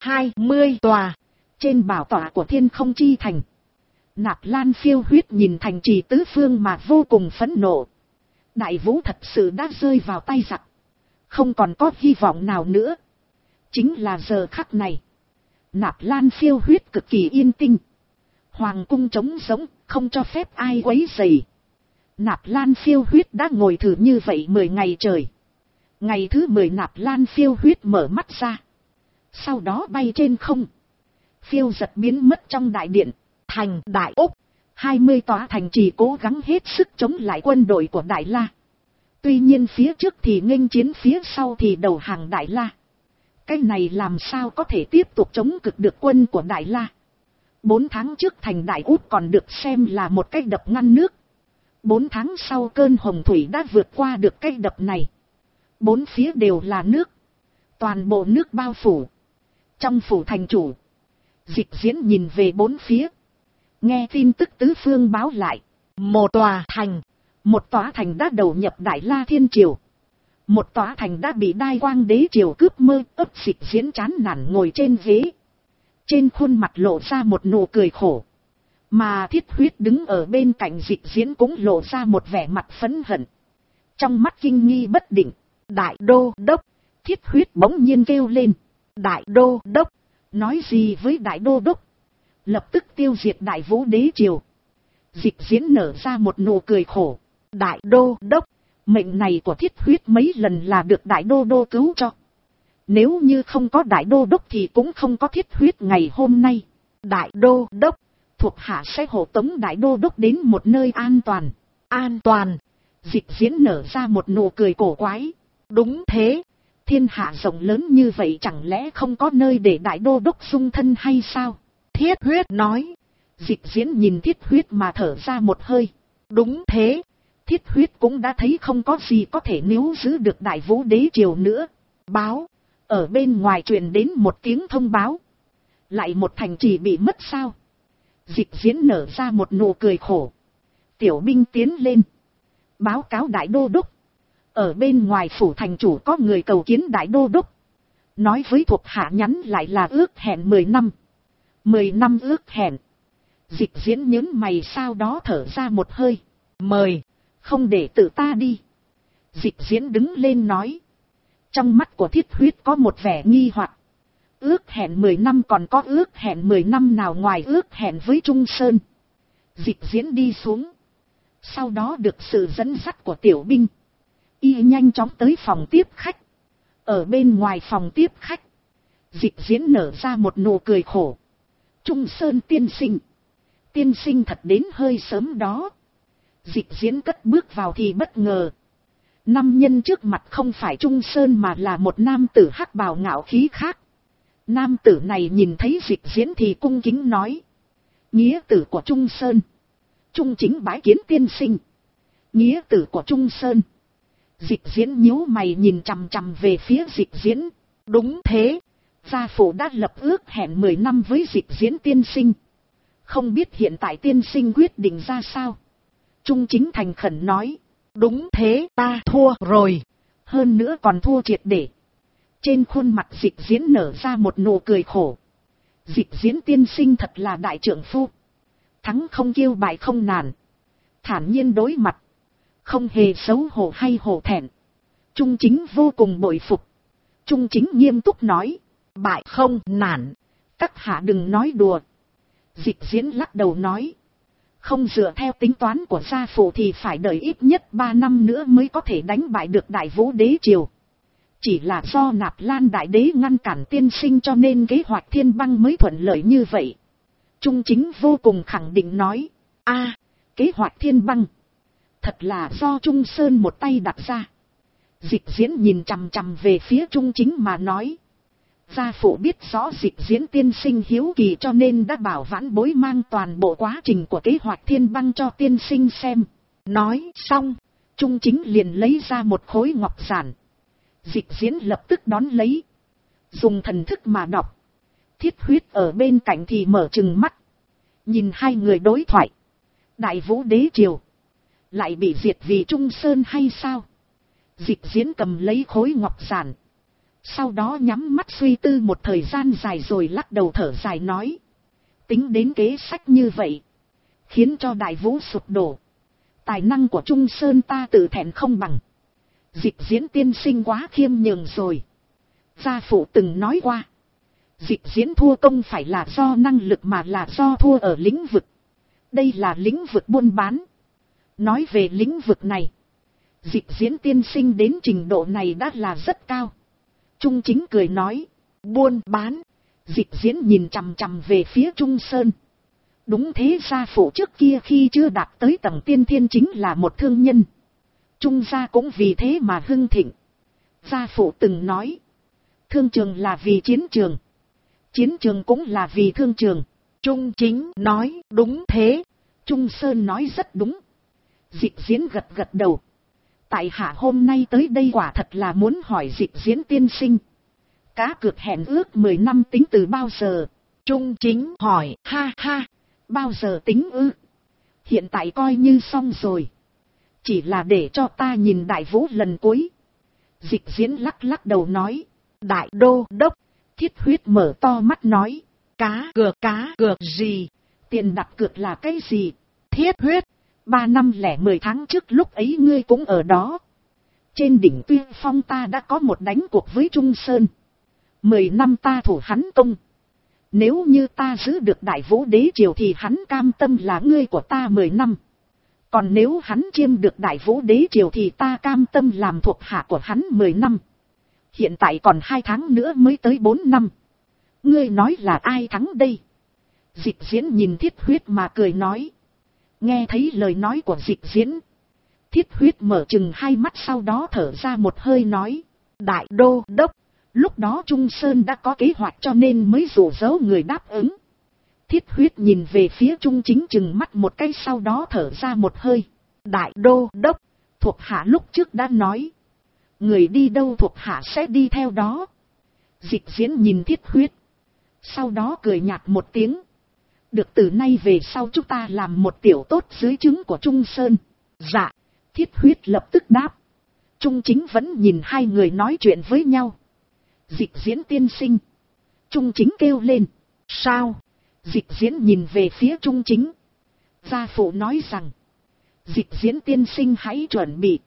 20 tòa trên bảo tọa của Thiên Không Chi Thành. Nạp Lan Phiêu Huyết nhìn thành trì tứ phương mà vô cùng phẫn nộ. Đại Vũ thật sự đã rơi vào tay giặc, không còn có hy vọng nào nữa. Chính là giờ khắc này, Nạp Lan Phiêu Huyết cực kỳ yên tĩnh. Hoàng cung trống rỗng, không cho phép ai quấy rầy. Nạp Lan Phiêu Huyết đã ngồi thử như vậy 10 ngày trời. Ngày thứ 10 Nạp Lan Phiêu Huyết mở mắt ra, sau đó bay trên không, phiêu giật biến mất trong đại điện. Thành Đại Úc, 20 tòa thành trì cố gắng hết sức chống lại quân đội của Đại La. Tuy nhiên phía trước thì nghênh chiến, phía sau thì đầu hàng Đại La. Cái này làm sao có thể tiếp tục chống cực được quân của Đại La. 4 tháng trước thành Đại Úc còn được xem là một cái đập ngăn nước. 4 tháng sau cơn hồng thủy đã vượt qua được cái đập này. 4 phía đều là nước, toàn bộ nước bao phủ. Trong phủ thành chủ, Dịch Diễn nhìn về 4 phía, nghe tin tức tứ phương báo lại. Một tòa thành đã đầu nhập Đại La Thiên Triều. Một tòa thành đã bị Đai Quang Đế Triều cướp mơ. Ấp Dịch Diễn chán nản ngồi trên ghế, trên khuôn mặt lộ ra một nụ cười khổ. Mà Thiết Huyết đứng ở bên cạnh Dịch Diễn cũng lộ ra một vẻ mặt phẫn hận, trong mắt kinh nghi bất định. Đại Đô Đốc, Thiết Huyết bỗng nhiên kêu lên. Đại Đô Đốc, nói gì với Đại Đô Đốc? Lập tức tiêu diệt Đại Vũ Đế Triều. Dịch Diễn nở ra một nụ cười khổ. Đại Đô Đốc, mệnh này của Thiết Huyết mấy lần là được Đại Đô Đô cứu cho. Nếu như không có Đại Đô Đốc thì cũng không có Thiết Huyết ngày hôm nay. Đại Đô Đốc, thuộc hạ sẽ hộ tống Đại Đô Đốc đến một nơi an toàn. An toàn? Dịch Diễn nở ra một nụ cười cổ quái. Đúng thế, thiên hạ rộng lớn như vậy chẳng lẽ không có nơi để Đại Đô Đốc dung thân hay sao? Thiết Huyết nói. Dịch Diễn nhìn Thiết Huyết mà thở ra một hơi. Đúng thế, Thiết Huyết cũng đã thấy không có gì có thể níu giữ được Đại Vũ Đế Triều nữa. Báo, ở bên ngoài truyền đến một tiếng thông báo. Lại một thành trì bị mất sao? Dịch Diễn nở ra một nụ cười khổ. Tiểu binh tiến lên, báo cáo Đại Đô Đốc. Ở bên ngoài phủ thành chủ có người cầu kiến Đại Đô Đốc. Nói với thuộc hạ nhắn lại là ước hẹn 10 năm. 10 năm ước hẹn. Dịch Diễn nhớn mày, sau đó thở ra một hơi. Mời, không để tự ta đi. Dịch Diễn đứng lên nói. Trong mắt của Thiết Huyết có một vẻ nghi hoặc. Ước hẹn 10 năm còn có ước hẹn 10 năm nào ngoài ước hẹn với Trung Sơn? Dịch Diễn đi xuống, sau đó được sự dẫn dắt của tiểu binh, y nhanh chóng tới phòng tiếp khách. Ở bên ngoài phòng tiếp khách, Dịch Diễn nở ra một nụ cười khổ. Trung Sơn tiên sinh. Tiên sinh thật đến hơi sớm đó. Dịch Diễn cất bước vào thì bất ngờ. Nam nhân trước mặt không phải Trung Sơn mà là một nam tử hắc bào ngạo khí khác. Nam tử này nhìn thấy Dịch Diễn thì cung kính nói. Nghĩa tử của Trung Sơn. Trung chính bái kiến tiên sinh. Nghĩa tử của Trung Sơn. Dịch Diễn nhíu mày nhìn chằm chằm về phía Dịch Diễn. Đúng thế, gia phụ đã lập ước hẹn 10 năm với Dịch Diễn tiên sinh. Không biết hiện tại tiên sinh quyết định ra sao? Trung chính thành khẩn nói. Đúng thế, ta thua rồi. Hơn nữa còn thua triệt để. Trên khuôn mặt Dịch Diễn nở ra một nụ cười khổ. Dịch Diễn tiên sinh thật là đại trượng phu. Thắng không kiêu bại không nản. Thản nhiên đối mặt. Không hề xấu hổ hay hổ thẹn. Trung chính vô cùng bội phục. Trung chính nghiêm túc nói. Bại không nản. Các hạ đừng nói đùa. Dịch Diễn lắc đầu nói. Không dựa theo tính toán của gia phụ thì phải đợi ít nhất 3 năm nữa mới có thể đánh bại được Đại Vũ Đế Triều. Chỉ là do Nạp Lan Đại Đế ngăn cản tiên sinh cho nên kế hoạch Thiên Băng mới thuận lợi như vậy. Trung chính vô cùng khẳng định nói. Kế hoạch Thiên Băng. Thật là do Trung Sơn một tay đặt ra. Dịch Diễn nhìn chằm chằm về phía Trung chính mà nói. Gia phụ biết rõ Dịch Diễn tiên sinh hiếu kỳ cho nên đã bảo vãn bối mang toàn bộ quá trình của kế hoạch Thiên Băng cho tiên sinh xem. Nói xong, Trung chính liền lấy ra một khối ngọc giản. Dịch Diễn lập tức đón lấy. Dùng thần thức mà đọc. Thiết Huyết ở bên cạnh thì mở trừng mắt. Nhìn hai người đối thoại. Đại Vũ đế triều. Lại bị diệt vì Trung Sơn hay sao? Dịch Diễn cầm lấy khối ngọc giản. Sau đó nhắm mắt suy tư một thời gian dài rồi lắc đầu thở dài nói. Tính đến kế sách như vậy. Khiến cho Đại Vũ sụp đổ. Tài năng của Trung Sơn ta tự thẹn không bằng. Dịch Diễn tiên sinh quá khiêm nhường rồi. Gia phụ từng nói qua. Dịch Diễn thua công phải là do năng lực mà là do thua ở lĩnh vực. Đây là lĩnh vực buôn bán. Nói về lĩnh vực này. Dịch Diễn tiên sinh đến trình độ này đã là rất cao. Trung Chính cười nói. Buôn bán. Dịch Diễn nhìn chằm chằm về phía Trung Sơn. Đúng thế, gia phụ trước kia khi chưa đạt tới tầng tiên thiên chính là một thương nhân. Trung gia cũng vì thế mà hưng thịnh. Gia phụ từng nói. Thương trường là vì chiến trường. Chiến trường cũng là vì thương trường. Trung Chính nói đúng thế. Trung Sơn nói rất đúng. Dịch Diễn gật gật đầu. Tại hạ hôm nay tới đây quả thật là muốn hỏi Dịch Diễn tiên sinh. Cá cược hẹn ước 10 năm tính từ bao giờ? Trung Chính hỏi. Ha ha. Bao giờ tính ư? Hiện tại coi như xong rồi. Chỉ là để cho ta nhìn Đại Vũ lần cuối. Dịch Diễn lắc lắc đầu nói. Đại đô đốc. Thiết Huyết mở to mắt nói. Cá cược gì? Tiền đặt cược là cái gì? Thiết Huyết. 3 năm lẻ 10 tháng trước lúc ấy ngươi cũng ở đó. Trên đỉnh Tuyên Phong ta đã có một đánh cuộc với Trung Sơn. 10 năm ta thủ hắn công. Nếu như ta giữ được Đại Vũ đế triều thì hắn cam tâm là ngươi của ta 10 năm. Còn nếu hắn chiêm được Đại Vũ đế triều thì ta cam tâm làm thuộc hạ của hắn 10 năm. Hiện tại còn 2 tháng nữa mới tới 4 năm. Ngươi nói là ai thắng đây? Dịch Diễn nhìn Thiết Huyết mà cười nói. Nghe thấy lời nói của Dịch Diễn. Thiết Huyết mở chừng hai mắt, sau đó thở ra một hơi nói. Đại đô đốc. Lúc đó Trung Sơn đã có kế hoạch cho nên mới dụ dỗ người đáp ứng. Thiết Huyết nhìn về phía Trung Chính chừng mắt một cái, sau đó thở ra một hơi. Đại đô đốc. Thuộc hạ lúc trước đã nói. Người đi đâu thuộc hạ sẽ đi theo đó. Dịch Diễn nhìn Thiết Huyết. Sau đó cười nhạt một tiếng. Được, từ nay về sau chúng ta làm một tiểu tốt dưới trướng của Trung Sơn. Dạ. Thiết Huyết lập tức đáp. Trung Chính vẫn nhìn hai người nói chuyện với nhau. Dịch Diễn tiên sinh. Trung Chính kêu lên. Sao? Dịch Diễn nhìn về phía Trung Chính. Gia phụ nói rằng. Dịch Diễn tiên sinh hãy chuẩn bị.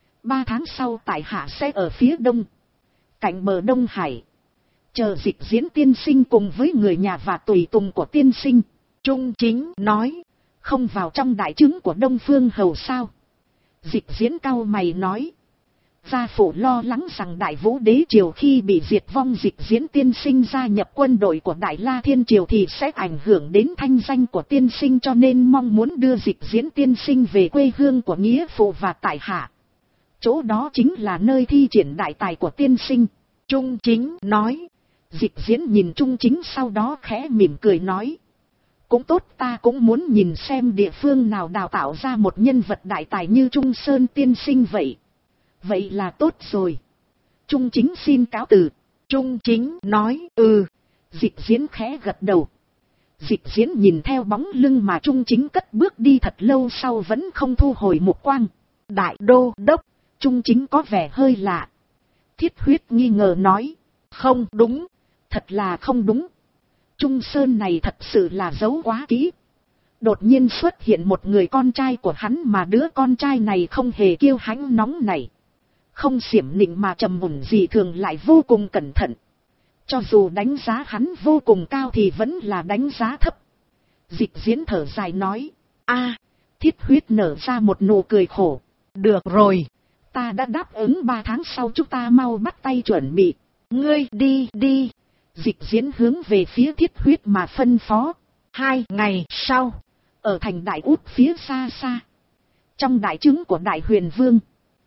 3 tháng sau tại hạ sẽ ở phía đông. Cạnh bờ Đông Hải. Chờ Dịch Diễn tiên sinh cùng với người nhà và tùy tùng của tiên sinh. Trung Chính nói. Không vào trong đại trướng của Đông Phương Hầu sao? Dịch Diễn cau mày nói. Gia phụ lo lắng rằng Đại Vũ đế triều khi bị diệt vong, Dịch Diễn tiên sinh gia nhập quân đội của Đại La Thiên triều thì sẽ ảnh hưởng đến thanh danh của tiên sinh, cho nên mong muốn đưa Dịch Diễn tiên sinh về quê hương của nghĩa phụ và tại hạ. Chỗ đó chính là nơi thi triển đại tài của tiên sinh. Trung Chính nói. Dịch Diễn nhìn Trung Chính sau đó khẽ mỉm cười nói. Cũng tốt, ta cũng muốn nhìn xem địa phương nào đào tạo ra một nhân vật đại tài như Trung Sơn tiên sinh vậy. Vậy là tốt rồi. Trung Chính xin cáo từ. Trung Chính nói. Dịch Diễn khẽ gật đầu. Dịch Diễn nhìn theo bóng lưng mà Trung Chính cất bước đi thật lâu sau vẫn không thu hồi mục quang. Đại đô đốc. Trung Chính có vẻ hơi lạ. Thiết Huyết nghi ngờ nói. Không đúng. Thật là không đúng. Trung Sơn này thật sự là giấu quá kỹ. Đột nhiên xuất hiện một người con trai của hắn mà đứa con trai này không hề kiêu hãnh nóng này. Không xiểm nịnh mà trầm mùn gì thường, lại vô cùng cẩn thận. Cho dù đánh giá hắn vô cùng cao thì vẫn là đánh giá thấp. Dịch Diễn thở dài nói. Thiết Huyết nở ra một nụ cười khổ. Được rồi. Ta đã đáp ứng 3 tháng sau chúng ta mau bắt tay chuẩn bị. Ngươi đi. Dịch Diễn hướng về phía Thiết Huyết mà phân phó. 2 ngày sau. Ở thành Đại Út phía xa xa. Trong đại trướng của Đại Huyền Vương.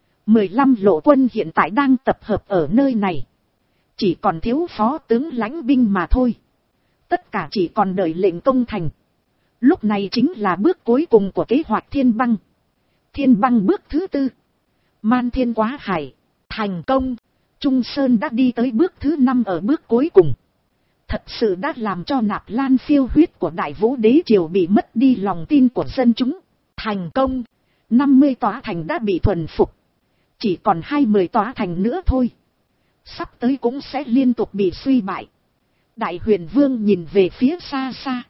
15 lộ quân hiện tại đang tập hợp ở nơi này. Chỉ còn thiếu phó tướng lãnh binh mà thôi. Tất cả chỉ còn đợi lệnh công thành. Lúc này chính là bước cuối cùng của kế hoạch Thiên Băng. Thiên Băng bước thứ 4. Man Thiên Quá Hải. Thành công. Trung Sơn đã đi tới bước thứ 5 ở bước cuối cùng. thật sự đã làm cho Nạp Lan Phiêu Huyết của Đại Vũ Đế Triều bị mất đi lòng tin của dân chúng. Thành công, 50 tòa thành đã bị thuần phục, chỉ còn 20 tòa thành nữa thôi. Sắp tới cũng sẽ liên tục bị suy bại. Đại Huyền Vương nhìn về phía xa xa,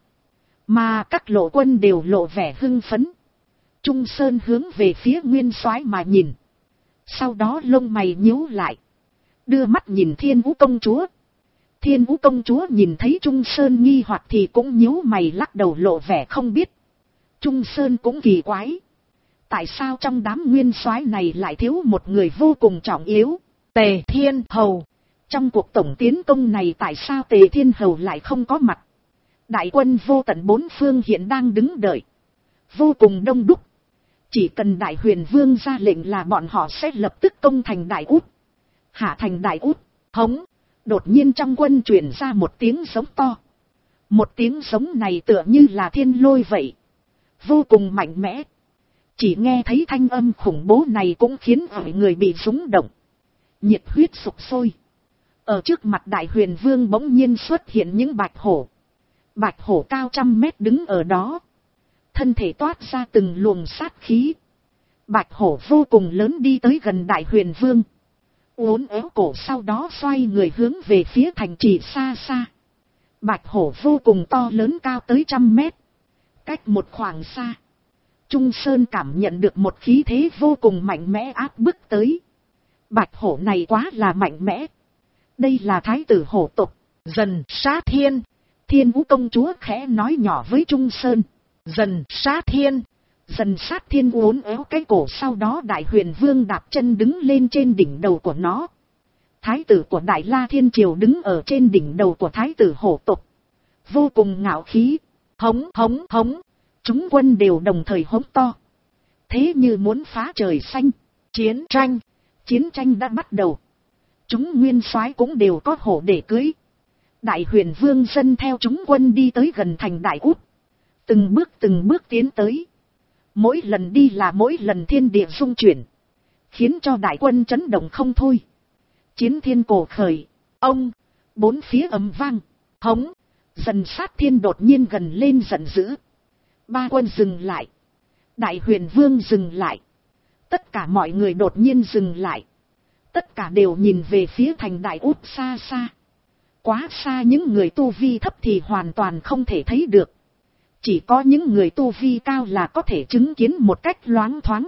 mà các lộ quân đều lộ vẻ hưng phấn. Trung Sơn hướng về phía Nguyên Soái mà nhìn, sau đó lông mày nhíu lại, đưa mắt nhìn Thiên Vũ công chúa. Thiên Vũ công chúa nhìn thấy Trung Sơn nghi hoặc thì cũng nhíu mày lắc đầu lộ vẻ không biết. Trung Sơn cũng kỳ quái, tại sao trong đám nguyên soái này lại thiếu một người vô cùng trọng yếu, Tề Thiên Hầu. Trong cuộc tổng tiến công này tại sao Tề Thiên Hầu lại không có mặt? Đại quân vô tận bốn phương hiện đang đứng đợi, vô cùng đông đúc. Chỉ cần Đại Huyền Vương ra lệnh là bọn họ sẽ lập tức công thành Đại Út, hạ thành Đại Út. Hống! Đột nhiên trong quân truyền ra một tiếng giống to. Một tiếng giống này tựa như là thiên lôi vậy, vô cùng mạnh mẽ. Chỉ nghe thấy thanh âm khủng bố này cũng khiến mọi người bị rung động, nhiệt huyết sục sôi. Ở trước mặt Đại Huyền Vương bỗng nhiên xuất hiện những bạch hổ. Bạch hổ cao 100 mét đứng ở đó, thân thể toát ra từng luồng sát khí. Bạch hổ vô cùng lớn đi tới gần Đại Huyền Vương, uốn éo cổ, sau đó xoay người hướng về phía thành trì xa xa. Bạch hổ vô cùng to lớn, cao tới 100 mét. Cách một khoảng xa, Trung Sơn cảm nhận được một khí thế vô cùng mạnh mẽ áp bức tới. Bạch hổ này quá là mạnh mẽ. Đây là thái tử hổ tộc, Dần Sát Thiên. Thiên Vũ công chúa khẽ nói nhỏ với Trung Sơn. Dần Sát Thiên. Dần Sát Thiên uốn éo cái cổ, sau đó Đại Huyền Vương đạp chân đứng lên trên đỉnh đầu của nó. Thái tử của Đại La Thiên Triều đứng ở trên đỉnh đầu của thái tử hổ tộc, vô cùng ngạo khí. Hống hống hống, chúng quân đều đồng thời hống to, thế như muốn phá trời xanh. Chiến tranh đã bắt đầu. Chúng nguyên soái cũng đều có hổ để cưới. Đại Huyền Vương dân theo chúng quân đi tới gần thành Đại Út, từng bước tiến tới. Mỗi lần đi là mỗi lần thiên địa rung chuyển, khiến cho đại quân chấn động không thôi. Chiến thiên cổ khởi, ông, bốn phía ầm vang. Hống! Dần Sát Thiên đột nhiên gần lên giận dữ. Ba quân dừng lại. Đại Huyền Vương dừng lại. Tất cả mọi người đột nhiên dừng lại. Tất cả đều nhìn về phía thành Đại Út xa xa. Quá xa, những người tu vi thấp thì hoàn toàn không thể thấy được. Chỉ có những người tu vi cao là có thể chứng kiến một cách loáng thoáng.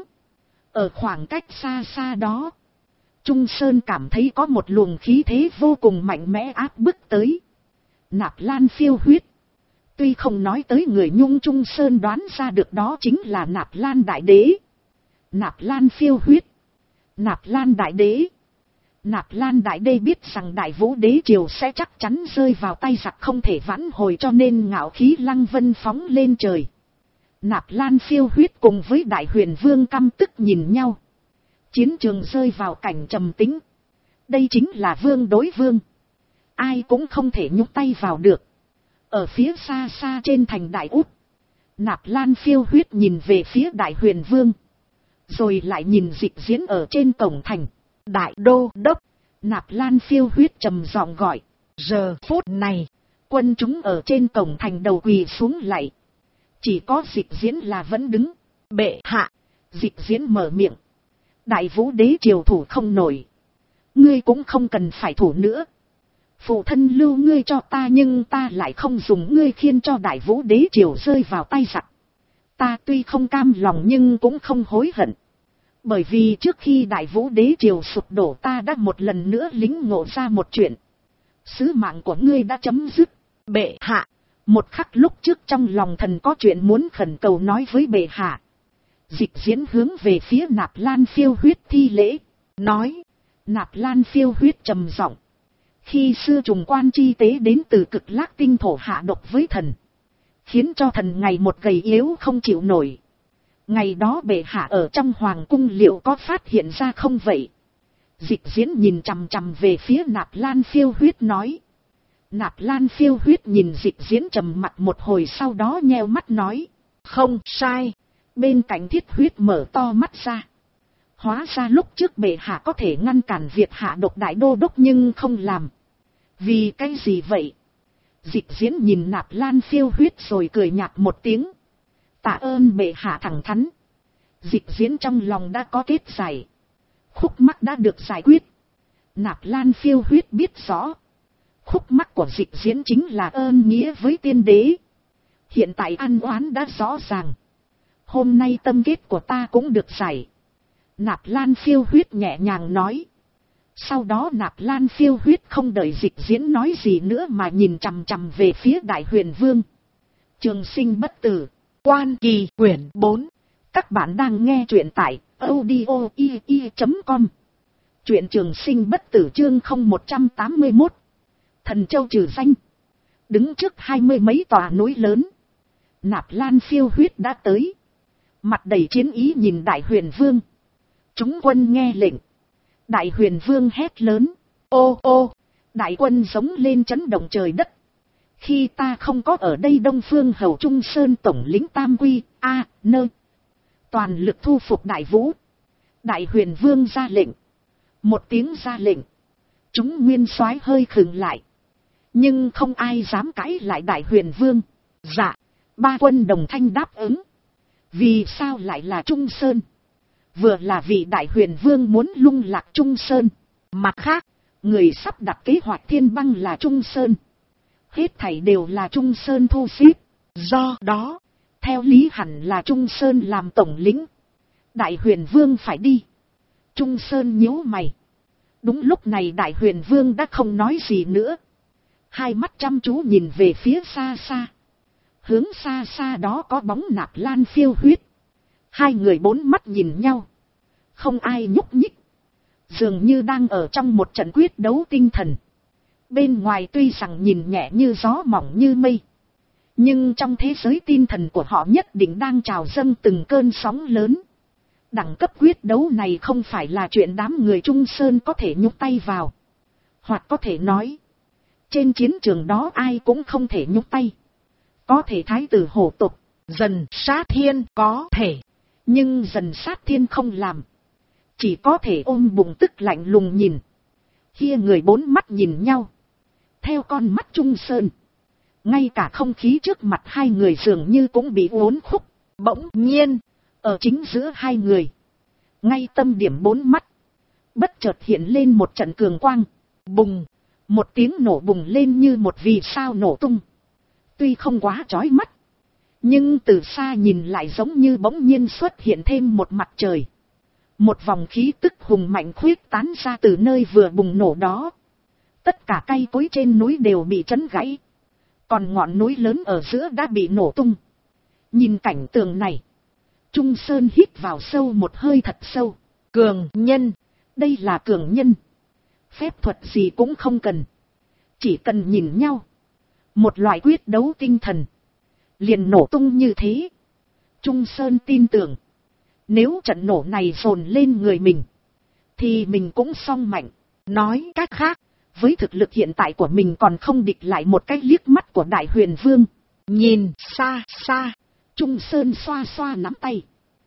Ở khoảng cách xa xa đó, Trung Sơn cảm thấy có một luồng khí thế vô cùng mạnh mẽ áp bức tới. Nạp Lan Phiêu Huyết. Tuy không nói tới người, nhưng Trung Sơn đoán ra được đó chính là Nạp Lan Đại Đế. Nạp Lan Phiêu Huyết. Nạp Lan Đại Đế. Nạp Lan Đại Đế biết rằng Đại Vũ Đế Triều sẽ chắc chắn rơi vào tay giặc không thể vãn hồi, cho nên ngạo khí lăng vân phóng lên trời. Nạp Lan Phiêu Huyết cùng với Đại Huyền Vương căm tức nhìn nhau. Chiến trường rơi vào cảnh trầm tĩnh. Đây chính là vương đối vương, ai cũng không thể nhúc tay vào được. Ở phía xa xa trên thành Đại Út, Nạp Lan Phiêu Huyết nhìn về phía Đại Huyền Vương, rồi lại nhìn Dịch Diễn ở trên cổng thành. Đại Đô Đốc. Nạp Lan Phiêu Huyết trầm giọng gọi. Giờ phút này, quân chúng ở trên cổng thành đầu quỳ xuống lạy. Chỉ có Dịch Diễn là vẫn đứng. Bệ hạ. Dịch Diễn mở miệng. Đại Vũ Đế Triều thủ không nổi, ngươi cũng không cần phải thủ nữa. Phụ thân lưu ngươi cho ta, nhưng ta lại không dùng ngươi khiến cho Đại Vũ Đế Triều rơi vào tay giặc. Ta tuy không cam lòng nhưng cũng không hối hận. Bởi vì trước khi Đại Vũ Đế Triều sụp đổ, ta đã một lần nữa lĩnh ngộ ra một chuyện. Sứ mạng của ngươi đã chấm dứt. Bệ hạ. Một khắc lúc trước trong lòng thần có chuyện muốn khẩn cầu nói với bệ hạ. Dịch Diễn hướng về phía Nạp Lan Phiêu Huyết thi lễ, nói. Nạp Lan Phiêu Huyết trầm giọng. Khi xưa trùng quan chi tế đến từ Cực Lạc tinh thổ hạ độc với thần, khiến cho thần ngày một gầy yếu không chịu nổi. Ngày đó bệ hạ ở trong hoàng cung liệu có phát hiện ra không vậy? Dịch Diễn nhìn chằm chằm về phía Nạp Lan Phiêu Huyết nói. Nạp Lan Phiêu Huyết nhìn Dịch Diễn trầm mặt một hồi, sau đó nheo mắt nói. Không sai. Bên cạnh Thiết Huyết mở to mắt ra. Hóa ra lúc trước bệ hạ có thể ngăn cản việc hạ độc Đại Đô Đốc nhưng không làm. Vì cái gì vậy? Dịch Diễn nhìn Nạp Lan Phiêu Huyết rồi cười nhạt một tiếng. Tạ ơn bệ hạ thẳng thắn. Dịch Diễn trong lòng đã có kết giải. Khúc mắc đã được giải quyết. Nạp Lan Phiêu Huyết biết rõ. Khúc mắc của Dịch Diễn chính là ơn nghĩa với tiên đế. Hiện tại ăn oán đã rõ ràng. Hôm nay tâm kết của ta cũng được giải. Nạp Lan Phiêu Huyết nhẹ nhàng nói. Sau đó Nạp Lan Phiêu Huyết không đợi Dịch Diễn nói gì nữa mà nhìn chằm chằm về phía Đại Huyền Vương. Trường sinh bất tử. Quan Kỳ quyển 4. Các bạn đang nghe truyện tại audio.com. Truyện trường sinh bất tử chương 0181. Thần Châu trừ danh. Đứng trước 20 mấy tòa núi lớn. Nạp Lan Phiêu Huyết đã tới. Mặt đầy chiến ý nhìn Đại Huyền Vương. Chúng quân nghe lệnh. Đại Huyền Vương hét lớn. Ô ô, đại quân giống lên chấn động trời đất. Khi ta không có ở đây Đông Phương Hầu Trung Sơn tổng lĩnh Tam Quy, Nơ. Toàn lực thu phục Đại Vũ. Đại Huyền Vương ra lệnh. Một tiếng ra lệnh. Chúng nguyên soái hơi khựng lại. Nhưng không ai dám cãi lại Đại Huyền Vương. Dạ, ba quân đồng thanh đáp ứng. Vì sao lại là Trung Sơn? Vừa là vì Đại Huyền Vương muốn lung lạc Trung Sơn. Mặt khác, người sắp đặt kế hoạch thiên băng là Trung Sơn. Hết thảy đều là Trung Sơn thu xếp. Do đó, theo lý hẳn là Trung Sơn làm tổng lĩnh. Đại Huyền Vương phải đi. Trung Sơn nhíu mày. Đúng lúc này Đại Huyền Vương đã không nói gì nữa. Hai mắt chăm chú nhìn về phía xa xa. Hướng xa xa đó có bóng Nạp Lan Phiêu Huyết. Hai người bốn mắt nhìn nhau. Không ai nhúc nhích. Dường như đang ở trong một trận quyết đấu tinh thần. Bên ngoài tuy rằng nhìn nhẹ như gió mỏng như mây. Nhưng trong thế giới tinh thần của họ nhất định đang trào dâng từng cơn sóng lớn. Đẳng cấp quyết đấu này không phải là chuyện đám người Trung Sơn có thể nhúc tay vào. Hoặc có thể nói. Trên chiến trường đó ai cũng không thể nhúc tay. Có thể thái tử hổ tục. Dần sát thiên có thể. Nhưng dần sát thiên không làm. Chỉ có thể ôm bụng tức lạnh lùng nhìn. Kia người bốn mắt nhìn nhau. Theo con mắt Trung Sơn. Ngay cả không khí trước mặt hai người dường như cũng bị uốn khúc. Bỗng nhiên. Ở chính giữa hai người. Ngay tâm điểm bốn mắt. Bất chợt hiện lên một trận cường quang. Bùng. Một tiếng nổ bùng lên như một vì sao nổ tung. Tuy không quá chói mắt. Nhưng từ xa nhìn lại giống như bỗng nhiên xuất hiện thêm một mặt trời. Một vòng khí tức hùng mạnh khuyết tán ra từ nơi vừa bùng nổ đó. Tất cả cây cối trên núi đều bị chấn gãy. Còn ngọn núi lớn ở giữa đã bị nổ tung. Nhìn cảnh tượng này. Trung Sơn hít vào sâu một hơi thật sâu. Cường nhân. Đây là cường nhân. Phép thuật gì cũng không cần. Chỉ cần nhìn nhau. Một loại quyết đấu tinh thần. Liền nổ tung như thế. Trung Sơn tin tưởng. Nếu trận nổ này dồn lên người mình. Thì mình cũng xong mạnh. Nói cách khác. Với thực lực hiện tại của mình còn không địch lại một cái liếc mắt của Đại Huyền Vương. Nhìn xa xa. Trung Sơn xoa xoa nắm tay.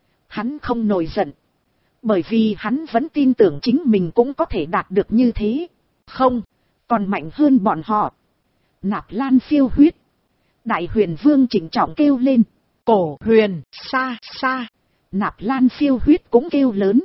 Hắn không nổi giận. Bởi vì hắn vẫn tin tưởng chính mình cũng có thể đạt được như thế. Không. Còn mạnh hơn bọn họ. Nạp Lan Phiêu Huyết. Đại Huyền Vương chỉnh trọng kêu lên. Cổ huyền xa xa. Nạp Lan Phiêu Huyết cũng kêu lớn.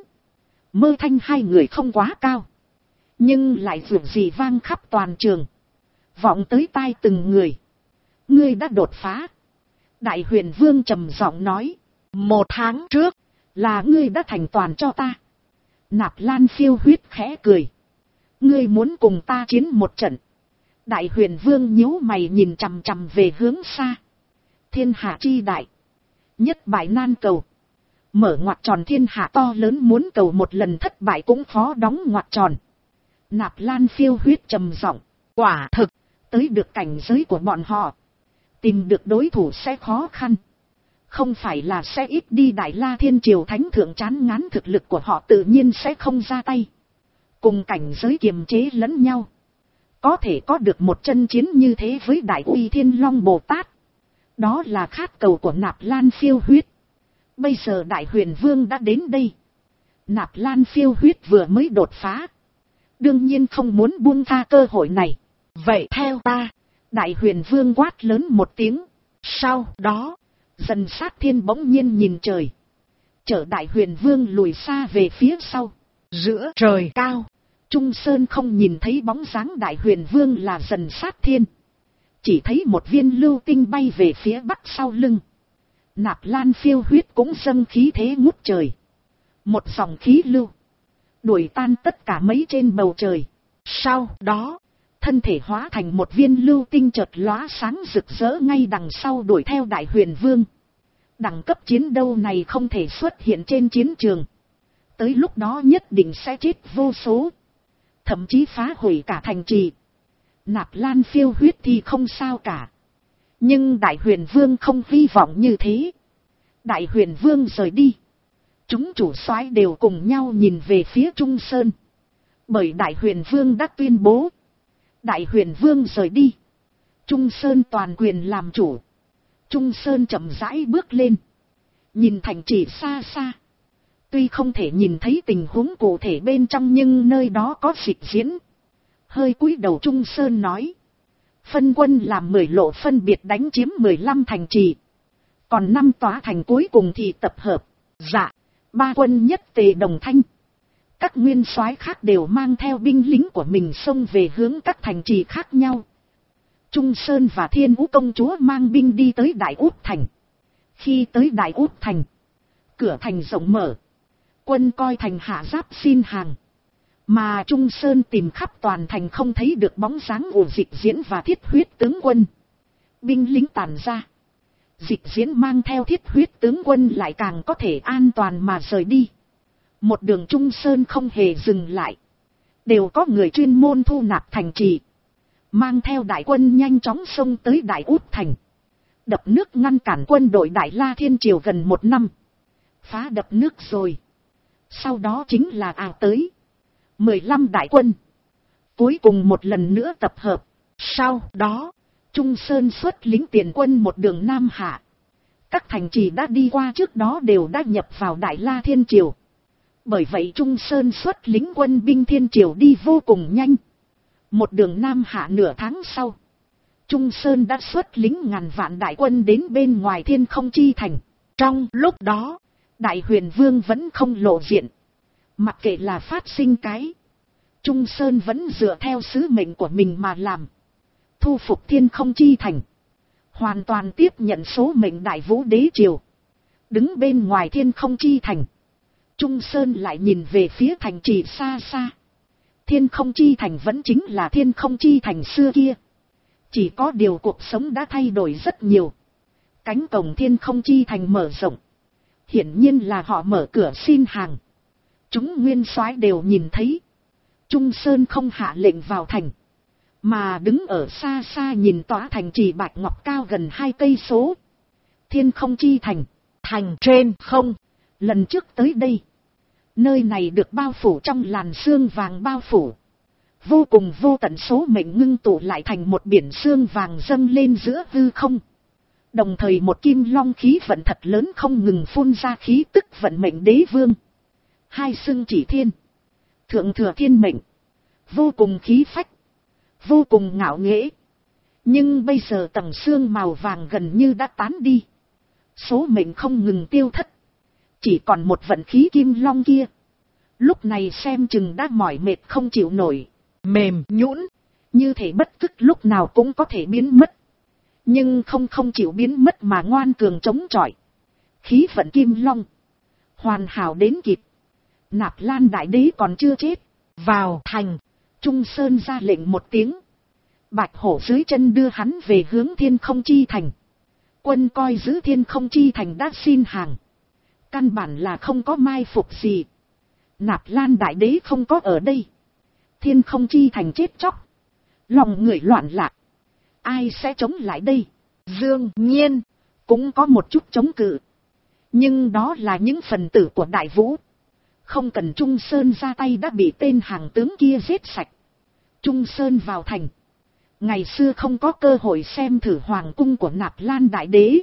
Mơ thanh hai người không quá cao. Nhưng lại dường gì vang khắp toàn trường. Vọng tới tai từng người. Ngươi đã đột phá. Đại Huyền Vương trầm giọng nói. 1 tháng trước. Là ngươi đã thành toàn cho ta. Nạp Lan Phiêu Huyết khẽ cười. Ngươi muốn cùng ta chiến một trận. Đại Huyền Vương nhíu mày nhìn chằm chằm về hướng xa. Thiên hạ chi đại. Nhất bại nan cầu. Mở ngoặc tròn thiên hạ to lớn muốn cầu một lần thất bại cũng khó đóng ngoặc tròn. Nạp Lan Phiêu Huyết trầm giọng. Quả thực. Tới được cảnh giới của bọn họ. Tìm được đối thủ sẽ khó khăn. Không phải là sẽ ít đi. Đại La Thiên Triều Thánh Thượng chán ngán thực lực của họ tự nhiên sẽ không ra tay. Cùng cảnh giới kiềm chế lẫn nhau. Có thể có được một chân chiến như thế với Đại Uy Thiên Long Bồ Tát. Đó là khát cầu của Nạp Lan Phiêu Huyết. Bây giờ Đại Huyền Vương đã đến đây. Nạp Lan Phiêu Huyết vừa mới đột phá. Đương nhiên không muốn buông tha cơ hội này. Vậy theo ta, Đại Huyền Vương quát lớn một tiếng. Sau đó, Dần Sát Thiên bỗng nhiên nhìn trời. Chở Đại Huyền Vương lùi xa về phía sau. Giữa trời cao, Trung Sơn không nhìn thấy bóng dáng Đại Huyền Vương là Dần Sát Thiên. Chỉ thấy một viên lưu tinh bay về phía bắc sau lưng. Nạp Lan phiêu huyết cũng dâng khí thế ngút trời. Một dòng khí lưu đuổi tan tất cả mấy trên bầu trời. Sau đó, thân thể hóa thành một viên lưu tinh chợt lóa sáng rực rỡ ngay đằng sau đuổi theo Đại Huyền Vương. Đẳng cấp chiến đấu này không thể xuất hiện trên chiến trường. Tới lúc đó nhất định sẽ chết vô số. Thậm chí phá hủy cả thành trì. Nạp Lan phiêu huyết thì không sao cả. Nhưng Đại Huyền Vương không hy vọng như thế. Đại Huyền Vương rời đi. Chúng chủ soái đều cùng nhau nhìn về phía Trung Sơn. Bởi Đại Huyền Vương đã tuyên bố. Đại Huyền Vương rời đi. Trung Sơn toàn quyền làm chủ. Trung Sơn chậm rãi bước lên. Nhìn thành trì xa xa. Tuy không thể nhìn thấy tình huống cụ thể bên trong nhưng nơi đó có dịch diễn. Hơi cúi đầu Trung Sơn nói. Phân quân làm 10 lộ phân biệt đánh chiếm 15 thành trì. Còn 5 tòa thành cuối cùng thì tập hợp. Dạ, 3 quân nhất tề đồng thanh. Các nguyên soái khác đều mang theo binh lính của mình xông về hướng các thành trì khác nhau. Trung Sơn và Thiên Vũ công chúa mang binh đi tới Đại Út Thành. Khi tới Đại Út Thành, cửa thành rộng mở. Quân coi thành hạ giáp xin hàng. Mà Trung Sơn tìm khắp toàn thành không thấy được bóng dáng của Dịch Diễn và Thiết Huyết tướng quân. Binh lính tản ra. Dịch Diễn mang theo Thiết Huyết tướng quân lại càng có thể an toàn mà rời đi. Một đường Trung Sơn không hề dừng lại. Đều có người chuyên môn thu nạp thành trì. Mang theo đại quân nhanh chóng xông tới Đại Út Thành. Đập nước ngăn cản quân đội Đại La Thiên Triều gần 1 năm. Phá đập nước rồi. Sau đó chính là tới 15 đại quân. Cuối cùng một lần nữa tập hợp. Sau đó, Trung Sơn xuất lính tiền quân một đường Nam Hạ. Các thành trì đã đi qua trước đó đều đã nhập vào Đại La Thiên Triều. Bởi vậy Trung Sơn xuất lính quân binh Thiên Triều đi vô cùng nhanh. Một đường Nam Hạ nửa tháng sau. Trung Sơn đã xuất lính ngàn vạn đại quân đến bên ngoài Thiên Không Chi Thành. Trong lúc đó, Đại Huyền Vương vẫn không lộ diện. Mặc kệ là phát sinh cái. Trung Sơn vẫn dựa theo sứ mệnh của mình mà làm. Thu phục Thiên Không Chi Thành. Hoàn toàn tiếp nhận số mệnh Đại Vũ Đế Triều. Đứng bên ngoài Thiên Không Chi Thành. Trung Sơn lại nhìn về phía thành trì xa xa. Thiên Không Chi Thành vẫn chính là Thiên Không Chi Thành xưa kia. Chỉ có điều cuộc sống đã thay đổi rất nhiều. Cánh cổng Thiên Không Chi Thành mở rộng. Hiển nhiên là họ mở cửa xin hàng. Chúng nguyên soái đều nhìn thấy. Trung Sơn không hạ lệnh vào thành. Mà đứng ở xa xa nhìn tòa thành trì bạch ngọc cao gần 2 cây số. Thiên Không Chi Thành. Thành trên không. Lần trước tới đây. Nơi này được bao phủ trong làn sương vàng bao phủ. Vô cùng vô tận số mệnh ngưng tụ lại thành một biển sương vàng dâng lên giữa hư không. Đồng thời một kim long khí vận thật lớn không ngừng phun ra khí tức vận mệnh đế vương. 2 xưng chỉ thiên. Thượng thừa thiên mệnh. Vô cùng khí phách. Vô cùng ngạo nghễ. Nhưng bây giờ tầng sương màu vàng gần như đã tán đi. Số mệnh không ngừng tiêu thất. Chỉ còn một vận khí kim long kia. Lúc này xem chừng đã mỏi mệt không chịu nổi. Mềm nhũn. Như thể bất cứ lúc nào cũng có thể biến mất. Nhưng không chịu biến mất mà ngoan cường chống chọi. Khí vận kim long. Hoàn hảo đến kịp. Nạp Lan đại đế còn chưa chết. Vào thành. Trung Sơn ra lệnh một tiếng. Bạch hổ dưới chân đưa hắn về hướng Thiên Không Chi Thành. Quân coi giữ Thiên Không Chi Thành đã xin hàng. Căn bản là không có mai phục gì. Nạp Lan đại đế không có ở đây. Thiên Không Chi Thành chết chóc. Lòng người loạn lạc. Ai sẽ chống lại đây? Đương nhiên. Cũng có một chút chống cự. Nhưng đó là những phần tử của Đại Vũ. Không cần Trung Sơn ra tay đã bị tên hàng tướng kia giết sạch. Trung Sơn vào thành. Ngày xưa không có cơ hội xem thử hoàng cung của Nạp Lan đại đế.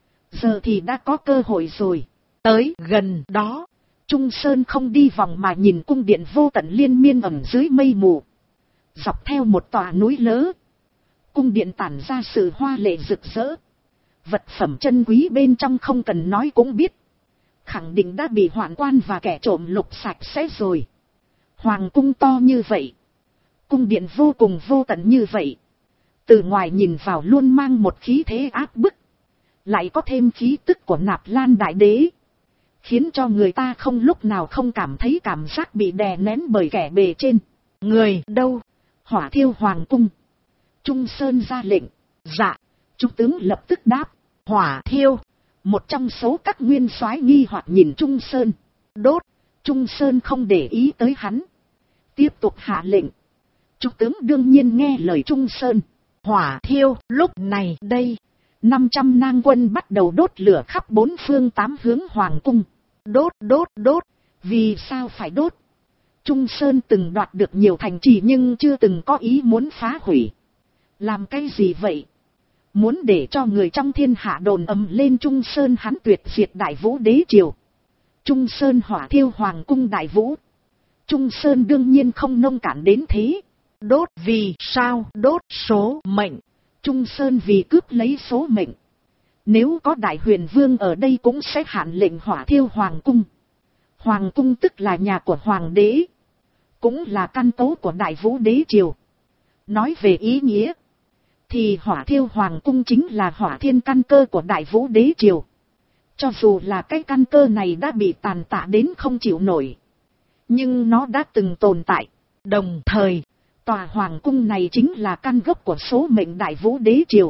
Giờ thì đã có cơ hội rồi. Tới gần đó. Trung Sơn không đi vòng mà nhìn cung điện vô tận liên miên ẩn dưới mây mù. Dọc theo một tòa núi lớn. cung điện tản ra sự hoa lệ rực rỡ. Vật phẩm chân quý bên trong không cần nói cũng biết. Khẳng định đã bị hoạn quan và kẻ trộm lục sạch sẽ rồi. Hoàng cung to như vậy. Cung điện vô cùng vô tận như vậy. Từ ngoài nhìn vào luôn mang một khí thế áp bức. Lại có thêm khí tức của Nạp Lan Đại Đế. Khiến cho người ta không lúc nào không cảm thấy cảm giác bị đè nén bởi kẻ bề trên. Người đâu? Hỏa thiêu hoàng cung. Trung Sơn ra lệnh. Dạ. Trung tướng lập tức đáp. Hỏa thiêu. Một trong số các nguyên soái nghi hoặc nhìn Trung Sơn. Đốt. Trung Sơn không để ý tới hắn. Tiếp tục hạ lệnh. Trung tướng đương nhiên nghe lời Trung Sơn. Hỏa thiêu. Lúc này đây. 500 nang quân bắt đầu đốt lửa khắp bốn phương tám hướng hoàng cung. Đốt, đốt, đốt. Vì sao phải đốt? Trung Sơn từng đoạt được nhiều thành trì nhưng chưa từng có ý muốn phá hủy. Làm cái gì vậy? Muốn để cho người trong thiên hạ đồn ầm lên Trung Sơn hắn tuyệt diệt Đại Vũ đế triều. Trung Sơn hỏa thiêu hoàng cung Đại Vũ. Trung Sơn đương nhiên không nông cạn đến thế. Đốt vì sao? Đốt số mệnh. Trung Sơn vì cướp lấy số mệnh. Nếu có Đại Huyền Vương ở đây cũng sẽ hạn lệnh hỏa thiêu hoàng cung. Hoàng cung tức là nhà của hoàng đế. Cũng là căn tố của Đại Vũ đế triều. Nói về ý nghĩa. Thì hỏa thiêu hoàng cung chính là hỏa thiên căn cơ của Đại Vũ đế triều. Cho dù là cái căn cơ này đã bị tàn tạ đến không chịu nổi. Nhưng nó đã từng tồn tại. Đồng thời, tòa hoàng cung này chính là căn gốc của số mệnh Đại Vũ đế triều.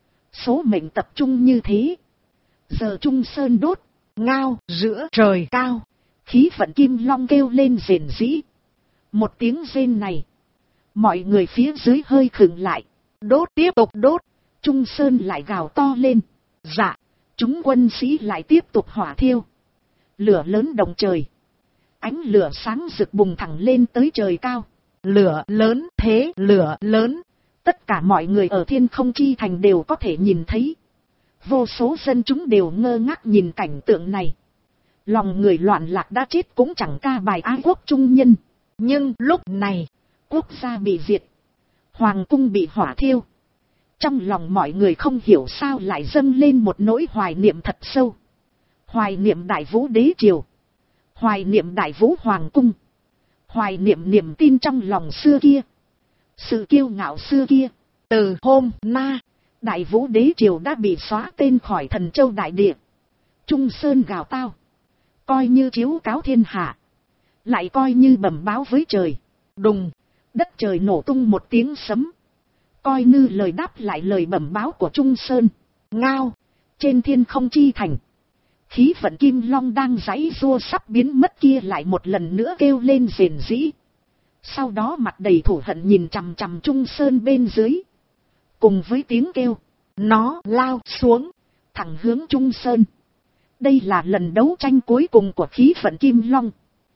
Số mệnh tập trung như thế. Giờ Trung Sơn đốt, ngao, giữa trời cao. Khí vận kim long kêu lên rền rĩ. Một tiếng rên này. Mọi người phía dưới hơi khựng lại. Đốt tiếp tục đốt. Trung Sơn lại gào to lên. Dạ. Chúng quân sĩ lại tiếp tục hỏa thiêu. Lửa lớn động trời. Ánh lửa sáng rực bùng thẳng lên tới trời cao. Lửa lớn thế lửa lớn. Tất cả mọi người ở Thiên Không Chi Thành đều có thể nhìn thấy. Vô số dân chúng đều ngơ ngác nhìn cảnh tượng này. Lòng người loạn lạc đã chết cũng chẳng ca bài ái quốc trung nhân. Nhưng lúc này, quốc gia bị diệt. Hoàng cung bị hỏa thiêu. Trong lòng mọi người không hiểu sao lại dâng lên một nỗi hoài niệm thật sâu. Hoài niệm Đại Vũ đế triều. Hoài niệm Đại Vũ hoàng cung. Hoài niệm niềm tin trong lòng xưa kia. Sự kiêu ngạo xưa kia. Từ hôm na, Đại Vũ đế triều đã bị xóa tên khỏi Thần Châu đại địa. Trung Sơn gào tao. Coi như chiếu cáo thiên hạ. Lại coi như bẩm báo với trời. Đùng, đất trời nổ tung một tiếng sấm. Coi như lời đáp lại lời bẩm báo của Trung Sơn. Ngao, trên Thiên Không Chi Thành. Khí vận kim long đang giãy giụa sắp biến mất kia lại một lần nữa kêu lên rền rĩ. Sau đó mặt đầy thù hận nhìn chằm chằm Trung Sơn bên dưới. Cùng với tiếng kêu, nó lao xuống, thẳng hướng Trung Sơn. Đây là lần đấu tranh cuối cùng của khí vận kim long.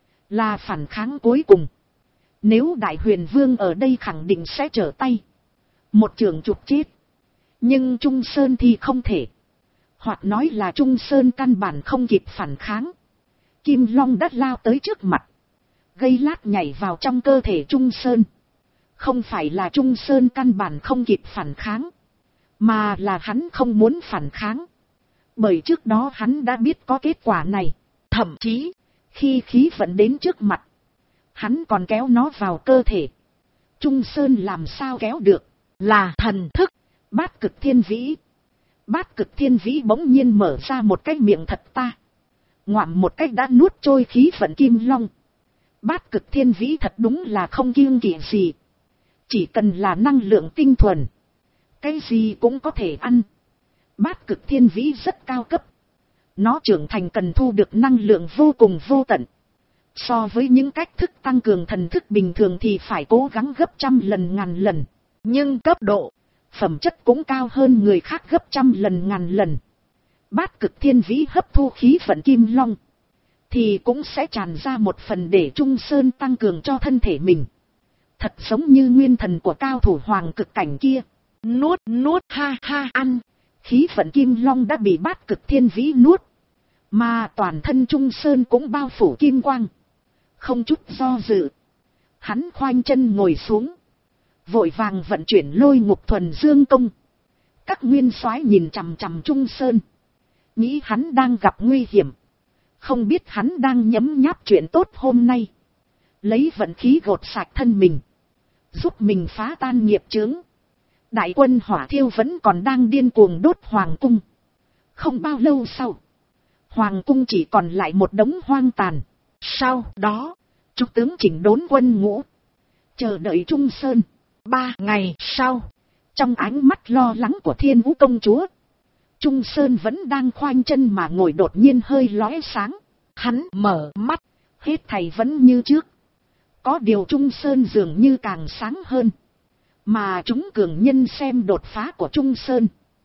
Là phản kháng cuối cùng. Nếu Đại Huyền Vương ở đây khẳng định sẽ trở tay. Một trường chụp chết. Nhưng Trung Sơn thì không thể. Hoặc nói là Trung Sơn căn bản không kịp phản kháng. Kim Long đã lao tới trước mặt. Gây lát nhảy vào trong cơ thể Trung Sơn. Không phải là Trung Sơn căn bản không kịp phản kháng. Mà là hắn không muốn phản kháng. Bởi trước đó hắn đã biết có kết quả này. Thậm chí, khi khí vận đến trước mặt, hắn còn kéo nó vào cơ thể. Trung Sơn làm sao kéo được? Là thần thức, Bát Cực Thiên Vĩ. Bát Cực Thiên Vĩ bỗng nhiên mở ra một cái miệng thật ta. Ngoạm một cách đã nuốt trôi khí vận kim long. Bát Cực Thiên Vĩ thật đúng là không kiêng kỵ gì. Chỉ cần là năng lượng tinh thuần. Cái gì cũng có thể ăn. Bát Cực Thiên Vĩ rất cao cấp. Nó trưởng thành cần thu được năng lượng vô cùng vô tận. So với những cách thức tăng cường thần thức bình thường thì phải cố gắng gấp trăm lần ngàn lần. Nhưng cấp độ, phẩm chất cũng cao hơn người khác gấp trăm lần ngàn lần. Bát Cực Thiên Vĩ hấp thu khí vận kim long. Thì cũng sẽ tràn ra một phần để Trung Sơn tăng cường cho thân thể mình. Thật giống như nguyên thần của cao thủ hoàng cực cảnh kia. Nuốt ha ha ăn. Khí vận kim long đã bị Bát Cực Thiên Vĩ nuốt. Mà toàn thân Trung Sơn cũng bao phủ kim quang. Không chút do dự. Hắn khoanh chân ngồi xuống. vội vàng vận chuyển Lôi Ngục Thuần Dương Công. Các nguyên soái nhìn chằm chằm Trung Sơn, nghĩ hắn đang gặp nguy hiểm, không biết hắn đang nhấm nháp chuyện tốt hôm nay, lấy vận khí gột sạch thân mình, giúp mình phá tan nghiệp chướng. Đại quân Hỏa Thiêu vẫn còn đang điên cuồng đốt hoàng cung. Không bao lâu sau, hoàng cung chỉ còn lại một đống hoang tàn. Sau đó, Trúc tướng chỉnh đốn quân ngũ, chờ đợi Trung Sơn. 3 ngày sau, trong ánh mắt lo lắng của Thiên Vũ công chúa, Trung Sơn vẫn đang khoanh chân mà ngồi, đột nhiên hơi lóe sáng. Hắn mở mắt, hết thảy vẫn như trước. Có điều Trung Sơn dường như càng sáng hơn. Mà chúng cường nhân xem đột phá của Trung Sơn.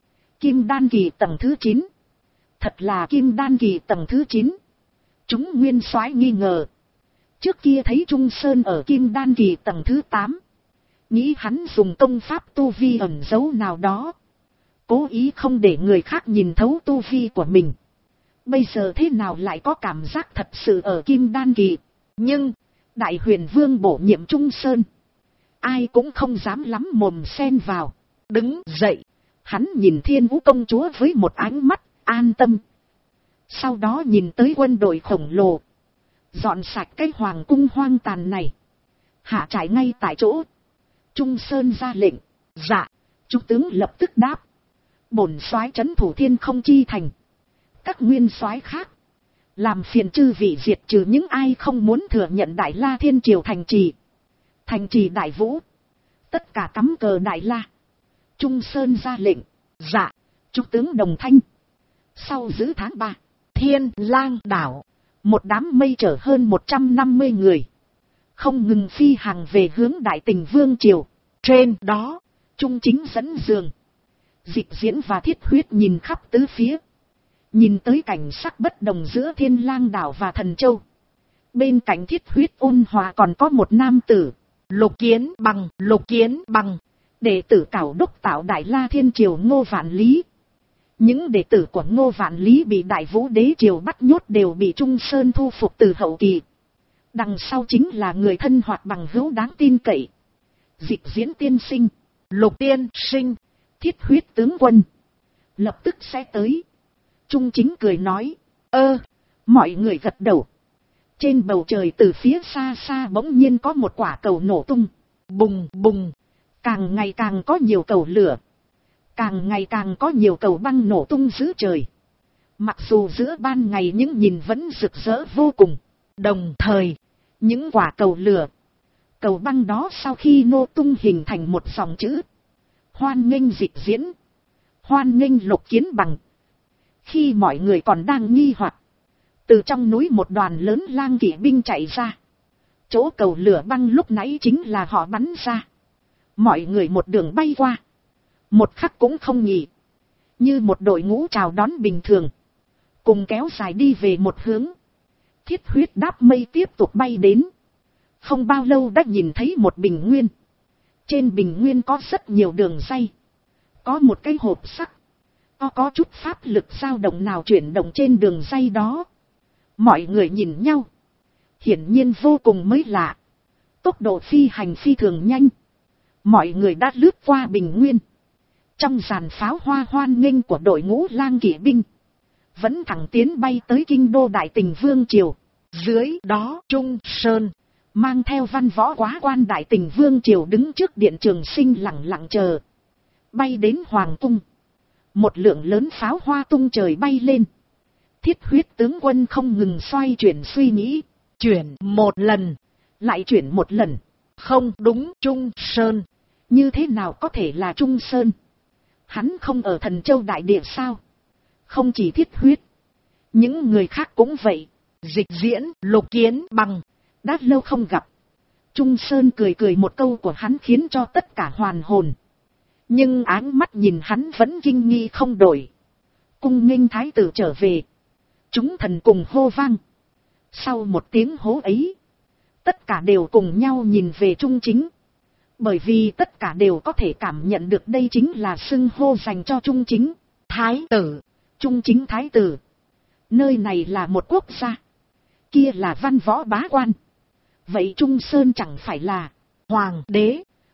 Kim đan kỳ tầng thứ 9. Thật là kim đan kỳ tầng thứ 9. Chúng nguyên soái nghi ngờ. Trước kia thấy Trung Sơn ở kim đan kỳ tầng thứ 8. Nghĩ hắn dùng công pháp tu vi ẩn giấu nào đó. Cố ý không để người khác nhìn thấu tu vi của mình. Bây giờ thế nào lại có cảm giác thật sự ở kim đan kỳ. Nhưng, Đại Huyền Vương bổ nhiệm Trung Sơn. Ai cũng không dám lắm mồm xen vào. Đứng dậy, hắn nhìn Thiên Vũ công chúa với một ánh mắt an tâm. Sau đó nhìn tới quân đội khổng lồ. Dọn sạch cái hoàng cung hoang tàn này. Hạ trại ngay tại chỗ. Trung Sơn ra lệnh. Dạ. Trung tướng lập tức đáp. Bổn soái trấn thủ Thiên Không Chi thành. Các nguyên soái khác, làm phiền chư vị diệt trừ những ai không muốn thừa nhận Đại La Thiên Triều thành trì. Thành trì Đại Vũ. Tất cả cắm cờ Đại La. Trung Sơn ra lệnh. Dạ. Trung tướng đồng thanh. Sau giữ tháng 3, Thiên Lang đảo, một đám mây chở hơn 150 người, không ngừng phi hành về hướng Đại Tình Vương Triều. Trên đó, Trung Chính dẫn giường, Dịch Diễn và Thiết Huyết nhìn khắp tứ phía. Nhìn tới cảnh sắc bất đồng giữa Thiên Lang đảo và Thần Châu. Bên cạnh Thiết Huyết ôn hòa còn có một nam tử, Lục Kiến Bằng, đệ tử Cảo Đốc tạo Đại La Thiên Triều Ngô Vạn Lý. Những đệ tử của Ngô Vạn Lý bị Đại Vũ Đế Triều bắt nhốt đều bị Trung Sơn thu phục từ hậu kỳ. Đằng sau chính là người thân hoặc bằng hữu đáng tin cậy. Dịch Diễn tiên sinh, Lục tiên sinh, Thiết Huyết tướng quân, lập tức sẽ tới. Trung Chính cười nói. Mọi người gật đầu. Trên bầu trời từ phía xa xa bỗng nhiên có một quả cầu nổ tung. Bùng bùng. Càng ngày càng có nhiều cầu lửa. Càng ngày càng có nhiều cầu băng nổ tung giữa trời. Mặc dù giữa ban ngày những nhìn vẫn rực rỡ vô cùng. Đồng thời, những quả cầu lửa, cầu băng đó sau khi nổ tung hình thành một dòng chữ. Hoan nghênh Dịch Diễn. Hoan nghênh Lục Kiến Bằng. Khi mọi người còn đang nghi hoặc, từ trong núi một đoàn lớn lang kỵ binh chạy ra. Chỗ cầu lửa băng lúc nãy chính là họ bắn ra. Mọi người một đường bay qua. Một khắc cũng không nghỉ. Như một đội ngũ chào đón bình thường. Cùng kéo dài đi về một hướng. Thiết Huyết đáp mây tiếp tục bay đến. Không bao lâu đã nhìn thấy một bình nguyên. Trên bình nguyên có rất nhiều đường ray. Có một cái hộp sắt. Có chút pháp lực dao động nào chuyển động trên đường ray đó. Mọi người nhìn nhau. Hiển nhiên vô cùng mới lạ. Tốc độ phi hành phi thường nhanh. Mọi người đã lướt qua bình nguyên. Trong dàn pháo hoa hoan nghênh của đội ngũ lang kỵ binh. Vẫn thẳng tiến bay tới kinh đô Đại Tình Vương Triều. Dưới đó Trung Sơn mang theo văn võ quá quan Đại Tình Vương Triều đứng trước điện Trường Sinh lặng lặng chờ. Bay đến Hoàng Cung. Một lượng lớn pháo hoa tung trời bay lên. Thiết Huyết tướng quân không ngừng xoay chuyển suy nghĩ. Chuyển một lần. Lại chuyển một lần. Không đúng, Trung Sơn. Như thế nào có thể là Trung Sơn? Hắn không ở Thần Châu Đại Địa sao? Không chỉ Thiết Huyết. Những người khác cũng vậy. Dịch Diễn, Lục Kiến Bằng. Đã lâu không gặp. Trung Sơn cười cười một câu của hắn khiến cho tất cả hoàn hồn. Nhưng áng mắt nhìn hắn vẫn kinh nghi không đổi. Cung nghênh thái tử trở về. Chúng thần cùng hô vang. Sau một tiếng hô ấy, tất cả đều cùng nhau nhìn về Trung Chính. Bởi vì tất cả đều có thể cảm nhận được đây chính là xưng hô dành cho Trung Chính. Thái tử, Trung Chính thái tử. Nơi này là một quốc gia. Kia là văn võ bá quan. Vậy Trung Sơn chẳng phải là hoàng đế.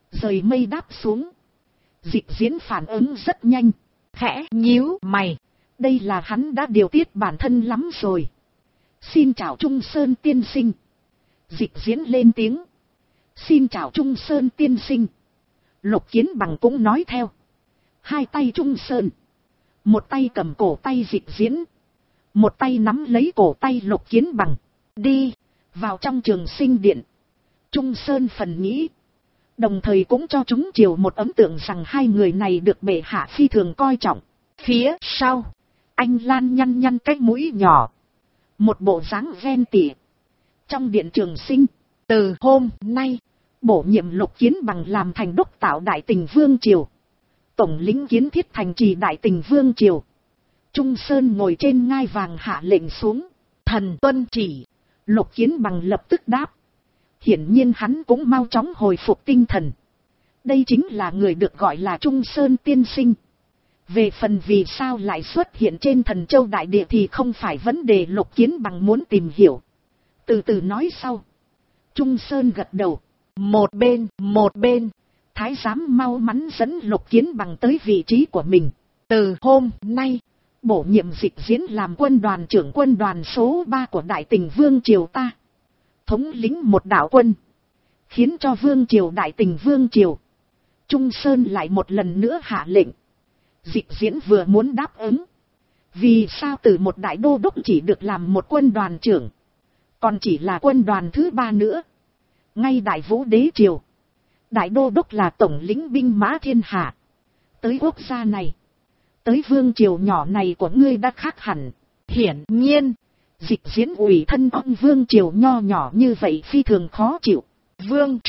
Rời mây đáp xuống. Dịch diễn phản ứng rất nhanh. Khẽ nhíu mày. Đây là hắn đã điều tiết bản thân lắm rồi. Xin chào Trung Sơn tiên sinh. Dịch diễn lên tiếng. Xin chào Trung Sơn tiên sinh. Lục Kiến Bằng cũng nói theo. Hai tay Trung Sơn. Một tay cầm cổ tay dịch diễn. Một tay nắm lấy cổ tay Lục Kiến Bằng. Đi. Vào trong Trường Sinh Điện. Trung Sơn phần nghĩ. Đồng thời cũng cho chúng chiều một ấn tượng rằng hai người này được bệ hạ phi thường coi trọng. Phía sau. Anh Lan nhăn nhăn cái mũi nhỏ. Một bộ dáng ven tỉa. Trong điện Trường Sinh. Từ hôm nay. Bổ nhiệm Lục Kiến Bằng làm thành đốc tạo Đại Tình Vương Triều. Tổng lĩnh kiến thiết thành trì Đại Tình Vương Triều. Trung Sơn ngồi trên ngai vàng hạ lệnh xuống. Thần tuân chỉ. Lục Kiến Bằng lập tức đáp. Hiển nhiên hắn cũng mau chóng hồi phục tinh thần. Đây chính là người được gọi là Trung Sơn tiên sinh. Về phần vì sao lại xuất hiện trên Thần Châu Đại Địa thì không phải vấn đề Lục Kiến Bằng muốn tìm hiểu. Từ từ nói sau. Trung Sơn gật đầu. Một bên. Thái giám mau mắn dẫn Lục Kiến Bằng tới vị trí của mình. Từ hôm nay, bổ nhiệm dịch diễn làm quân đoàn trưởng quân đoàn số 3 của Đại Tình Vương Triều ta. Thống lĩnh một đạo quân. Khiến cho Vương Triều Đại Tình Vương Triều. Trung Sơn lại một lần nữa hạ lệnh. Dịch diễn vừa muốn đáp ứng. Vì sao từ một đại đô đốc chỉ được làm một quân đoàn trưởng. Còn chỉ là quân đoàn thứ 3 nữa. Ngay Đại Vũ Đế Triều. Đại đô đốc là tổng lĩnh binh mã thiên hạ. Tới quốc gia này. Tới Vương Triều nhỏ này của ngươi đã khác hẳn. Hiển nhiên. Dịch diễn ủy thân ông Vương Triều nho nhỏ như vậy phi thường khó chịu. Vương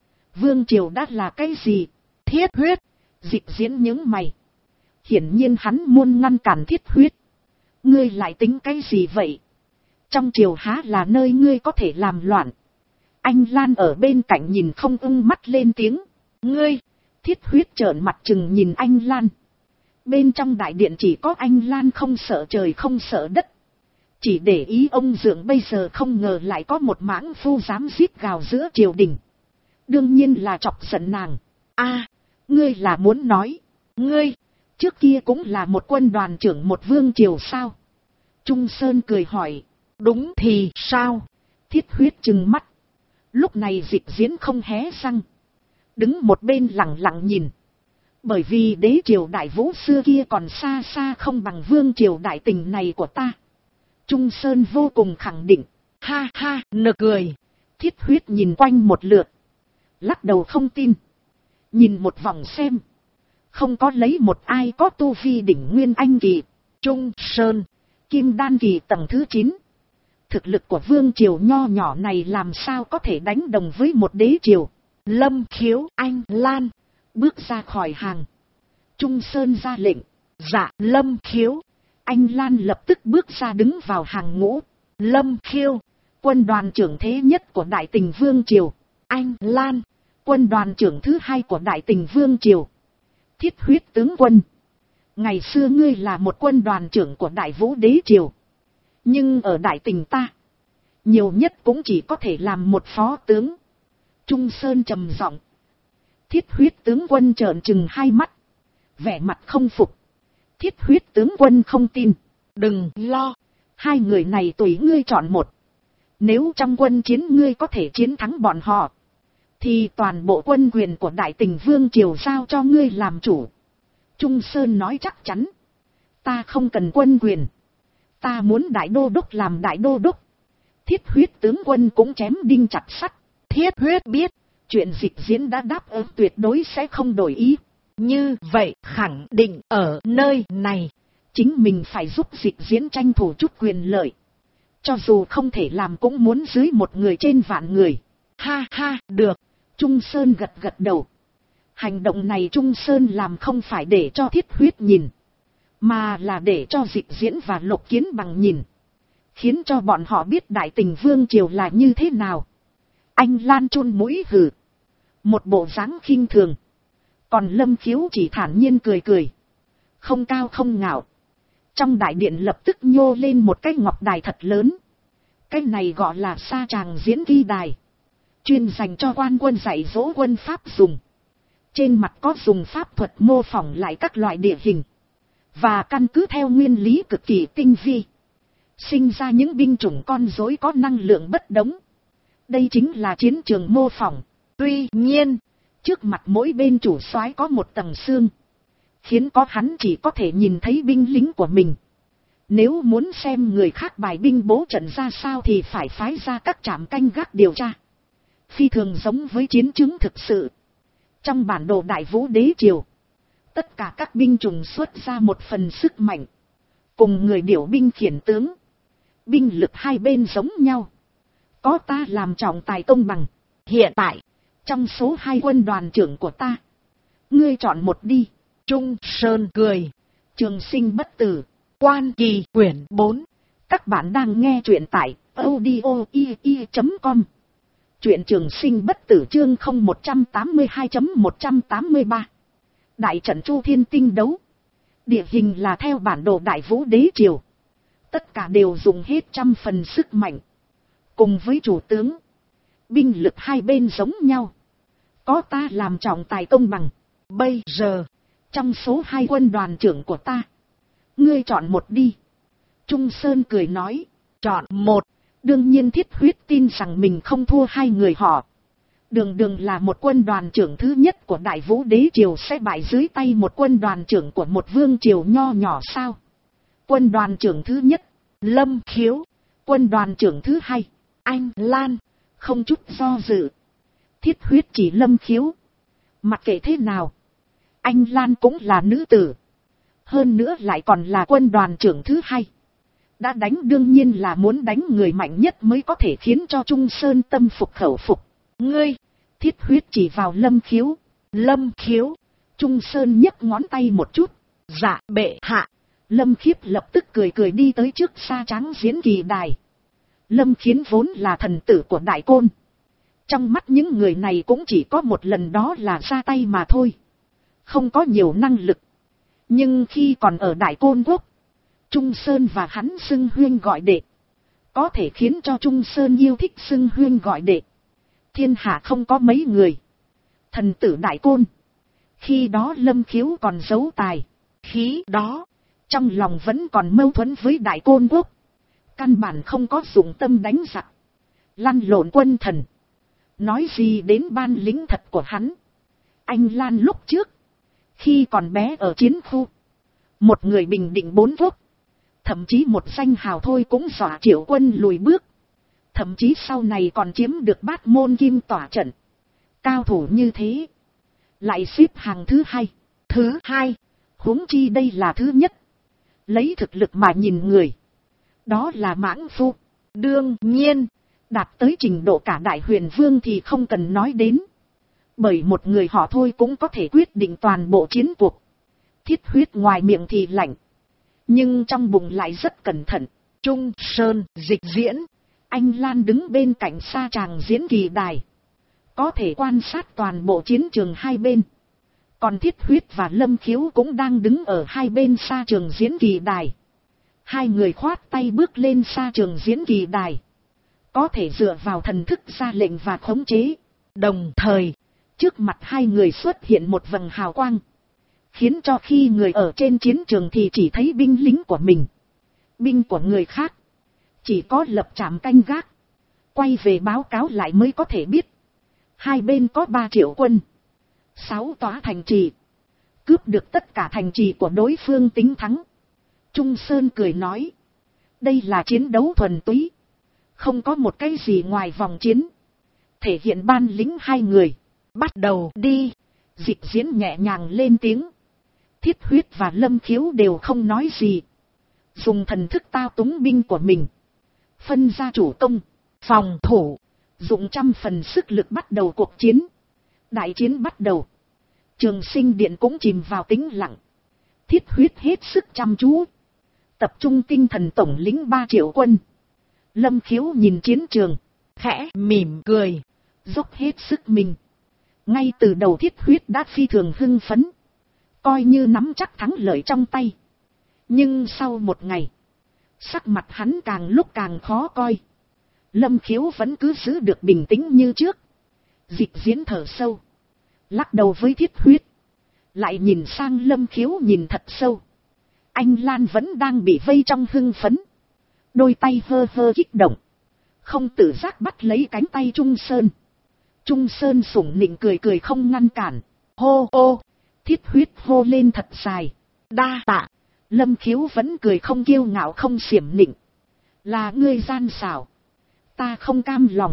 Triều đã là cái gì? Thiết huyết. Dịch diễn những mày. Hiển nhiên hắn muốn ngăn cản thiết huyết. Ngươi lại tính cái gì vậy? Trong triều há là nơi ngươi có thể làm loạn. Anh Lan ở bên cạnh nhìn không ưng mắt lên tiếng. Ngươi! Thiết huyết trợn mặt chừng nhìn anh Lan. Bên trong đại điện chỉ có anh Lan không sợ trời không sợ đất. Chỉ để ý ông Dượng bây giờ không ngờ lại có một mãng phu dám giết gào giữa triều đình. Đương nhiên là chọc giận nàng. Ngươi là muốn nói. Ngươi! Trước kia cũng là một quân đoàn trưởng một vương triều sao? Trung Sơn cười hỏi. Đúng thì sao? Thiết huyết trừng mắt. Lúc này dịch diễn không hé răng. Đứng một bên lặng lặng nhìn. Bởi vì đế triều Đại Vũ xưa kia còn xa xa không bằng Vương Triều Đại Tình này của ta. Trung Sơn vô cùng khẳng định. Ha ha, nực cười. Thiết huyết nhìn quanh một lượt. Lắc đầu không tin. Nhìn một vòng xem. Không có lấy một ai có tu vi đỉnh nguyên anh kỳ. Trung Sơn, Kim Đan kỳ tầng thứ 9. Thực lực của Vương Triều nho nhỏ này làm sao có thể đánh đồng với một đế triều. Lâm Khiếu, anh Lan. Bước ra khỏi hàng. Trung Sơn ra lệnh. Dạ Lâm Khiếu. Anh Lan lập tức bước ra đứng vào hàng ngũ. Lâm Khiếu. Quân đoàn trưởng thế nhất của Đại Tình Vương Triều. Anh Lan. Quân đoàn trưởng thứ 2 của Đại Tình Vương Triều. Thiết huyết tướng quân. Ngày xưa ngươi là một quân đoàn trưởng của Đại Vũ Đế Triều. Nhưng ở Đại Tình ta. Nhiều nhất cũng chỉ có thể làm một phó tướng. Trung Sơn trầm giọng. Thiết huyết tướng quân trợn trừng hai mắt. Vẻ mặt không phục. Thiết huyết tướng quân không tin. Đừng lo. Hai người này tùy ngươi chọn một. Nếu trong quân chiến ngươi có thể chiến thắng bọn họ. Thì toàn bộ quân quyền của Đại Tình Vương Triều giao cho ngươi làm chủ. Trung Sơn nói chắc chắn. Ta không cần quân quyền. Ta muốn đại đô đốc làm đại đô đốc. Thiết huyết tướng quân cũng chém đinh chặt sắt. Thiết huyết biết. Chuyện dịch diễn đã đáp ứng tuyệt đối sẽ không đổi ý. Như vậy khẳng định ở nơi này. Chính mình phải giúp dịch diễn tranh thủ chút quyền lợi. Cho dù không thể làm cũng muốn dưới một người trên vạn người. Ha ha, được. Trung Sơn gật gật đầu. Hành động này Trung Sơn làm không phải để cho thiết huyết nhìn. Mà là để cho dịch diễn và Lục Kiến Bằng nhìn. Khiến cho bọn họ biết Đại Tình Vương Triều là như thế nào. Anh Lan chun mũi hừ. Một bộ dáng khinh thường. Còn Lâm Khiếu chỉ thản nhiên cười cười. Không cao không ngạo. Trong đại điện lập tức nhô lên một cái ngọc đài thật lớn. Cái này gọi là sa tràng diễn ghi đài. Chuyên dành cho quan quân dạy dỗ quân pháp dùng. Trên mặt có dùng pháp thuật mô phỏng lại các loại địa hình. Và căn cứ theo nguyên lý cực kỳ tinh vi. Sinh ra những binh chủng con rối có năng lượng bất đồng. Đây chính là chiến trường mô phỏng. Tuy nhiên, trước mặt mỗi bên chủ soái có một tầng xương. Khiến có hắn chỉ có thể nhìn thấy binh lính của mình. Nếu muốn xem người khác bài binh bố trận ra sao thì phải phái ra các trạm canh gác điều tra. Phi thường giống với chiến chứng thực sự. Trong bản đồ Đại Vũ Đế Triều, tất cả các binh chủng xuất ra một phần sức mạnh. Cùng người điều binh khiển tướng. Binh lực hai bên giống nhau. Có ta làm trọng tài công bằng. Hiện tại, trong số 2 quân đoàn trưởng của ta, ngươi chọn một đi. Trung Sơn cười. Trường sinh bất tử. Quan Kỳ quyển 4. Các bạn đang nghe truyện tại audio.com. Truyện trường sinh bất tử chương 0182.183. Đại trận Chu Thiên Tinh đấu. Địa hình là theo bản đồ Đại Vũ Đế Triều. Tất cả đều dùng hết 100% sức mạnh. Cùng với chủ tướng, binh lực hai bên giống nhau. Có ta làm trọng tài công bằng. Bây giờ, trong số 2 quân đoàn trưởng của ta, ngươi chọn một đi. Trung Sơn cười nói, chọn một. Đương nhiên Thiết Huyết tin rằng mình không thua 2 người họ. Đường đường là một quân đoàn trưởng thứ nhất của Đại Vũ Đế Triều sẽ bại dưới tay một quân đoàn trưởng của một vương triều nho nhỏ sao? Quân đoàn trưởng thứ nhất, Lâm Khiếu. Quân đoàn trưởng thứ 2, Anh Lan. Không chút do dự, Thiết Huyết chỉ Lâm Khiếu. Mặc kệ thế nào, Anh Lan cũng là nữ tử. Hơn nữa lại còn là quân đoàn trưởng thứ 2. Đã đánh đương nhiên là muốn đánh người mạnh nhất mới có thể khiến cho Trung Sơn tâm phục khẩu phục. Ngươi, Thiết Huyết chỉ vào Lâm Khiếu. Lâm Khiếu. Trung Sơn nhấc ngón tay một chút. Dạ bệ hạ. Lâm Khiếp lập tức cười cười đi tới trước sa trắng diễn kỳ đài. Lâm Khiến vốn là thần tử của Đại Côn. Trong mắt những người này cũng chỉ có một lần, đó là ra tay mà thôi. Không có nhiều năng lực. Nhưng khi còn ở Đại Côn Quốc, Trung Sơn và hắn xưng huyên gọi đệ. Có thể khiến cho Trung Sơn yêu thích xưng huyên gọi đệ. Thiên hạ không có mấy người. Thần tử Đại Côn. Khi đó Lâm Khiếu còn giấu tài. Khí đó, trong lòng vẫn còn mâu thuẫn với Đại Côn Quốc. Căn bản không có dụng tâm đánh giặc. Lăn lộn quân thần. Nói gì đến ban lính thật của hắn. Anh Lan lúc trước, khi còn bé ở chiến khu, một người bình định 4 quốc. Thậm chí một danh hào thôi cũng dọa Triệu Quân lùi bước. Thậm chí sau này còn chiếm được Bát Môn Kim tỏa trận. Cao thủ như thế, lại xếp hàng thứ 2. Thứ 2, huống chi đây là thứ nhất. Lấy thực lực mà nhìn người, đó là Mãng Phu. Đương nhiên, đạt tới trình độ cả Đại Huyền Vương thì không cần nói đến. Bởi một người họ thôi cũng có thể quyết định toàn bộ chiến cuộc. Thiết Huyết ngoài miệng thì lạnh, nhưng trong bụng lại rất cẩn thận. Trung Sơn dịch diễn. Anh Lan đứng bên cạnh sa tràng diễn kỳ đài, có thể quan sát toàn bộ chiến trường hai bên. Còn Thiết Huyết và Lâm Khiếu cũng đang đứng ở hai bên sa trường diễn kỳ đài. 2 người khoát tay bước lên sa trường diễn kỳ đài, có thể dựa vào thần thức ra lệnh và khống chế. Đồng thời, trước mặt 2 người xuất hiện một vầng hào quang, khiến cho khi người ở trên chiến trường thì chỉ thấy binh lính của mình. Binh của người khác, chỉ có lập trạm canh gác, quay về báo cáo lại mới có thể biết. Hai bên có 3 triệu quân, 6 tòa thành trì, cướp được tất cả thành trì của đối phương tính thắng. Trung Sơn cười nói, đây là chiến đấu thuần túy, không có một cái gì ngoài vòng chiến. Thể hiện ban lính 2 người, bắt đầu đi. Dịch diễn nhẹ nhàng lên tiếng. Thiết Huyết và Lâm Khiếu đều không nói gì, dùng thần thức tao túng binh của mình, phân ra chủ công, phòng thủ, dùng 100% sức lực bắt đầu cuộc chiến. Đại chiến bắt đầu. Trường Sinh Điện cũng chìm vào tĩnh lặng. Thiết Huyết hết sức chăm chú, tập trung tinh thần tổng lĩnh 3 triệu quân. Lâm Khiếu nhìn chiến trường, khẽ mỉm cười, dốc hết sức mình. Ngay từ đầu Thiết Huyết đã phi thường hưng phấn, coi như nắm chắc thắng lợi trong tay. Nhưng sau một ngày, sắc mặt hắn càng lúc càng khó coi. Lâm Khiếu vẫn cứ giữ được bình tĩnh như trước. Dịch diễn thở sâu, Lắc đầu với Thiết Huyết. Lại nhìn sang Lâm Khiếu nhìn thật sâu. Anh Lan vẫn đang bị vây trong hưng phấn. Đôi tay hơ hơ kích động. Không tự giác bắt lấy cánh tay Trung Sơn. Trung Sơn sủng nịnh cười cười không ngăn cản. Hô ô. Thiết Huyết hô lên thật dài. Đa tạ. Lâm Khiếu vẫn cười không kiêu ngạo không xiểm nịnh. Là ngươi gian xảo. Ta không cam lòng.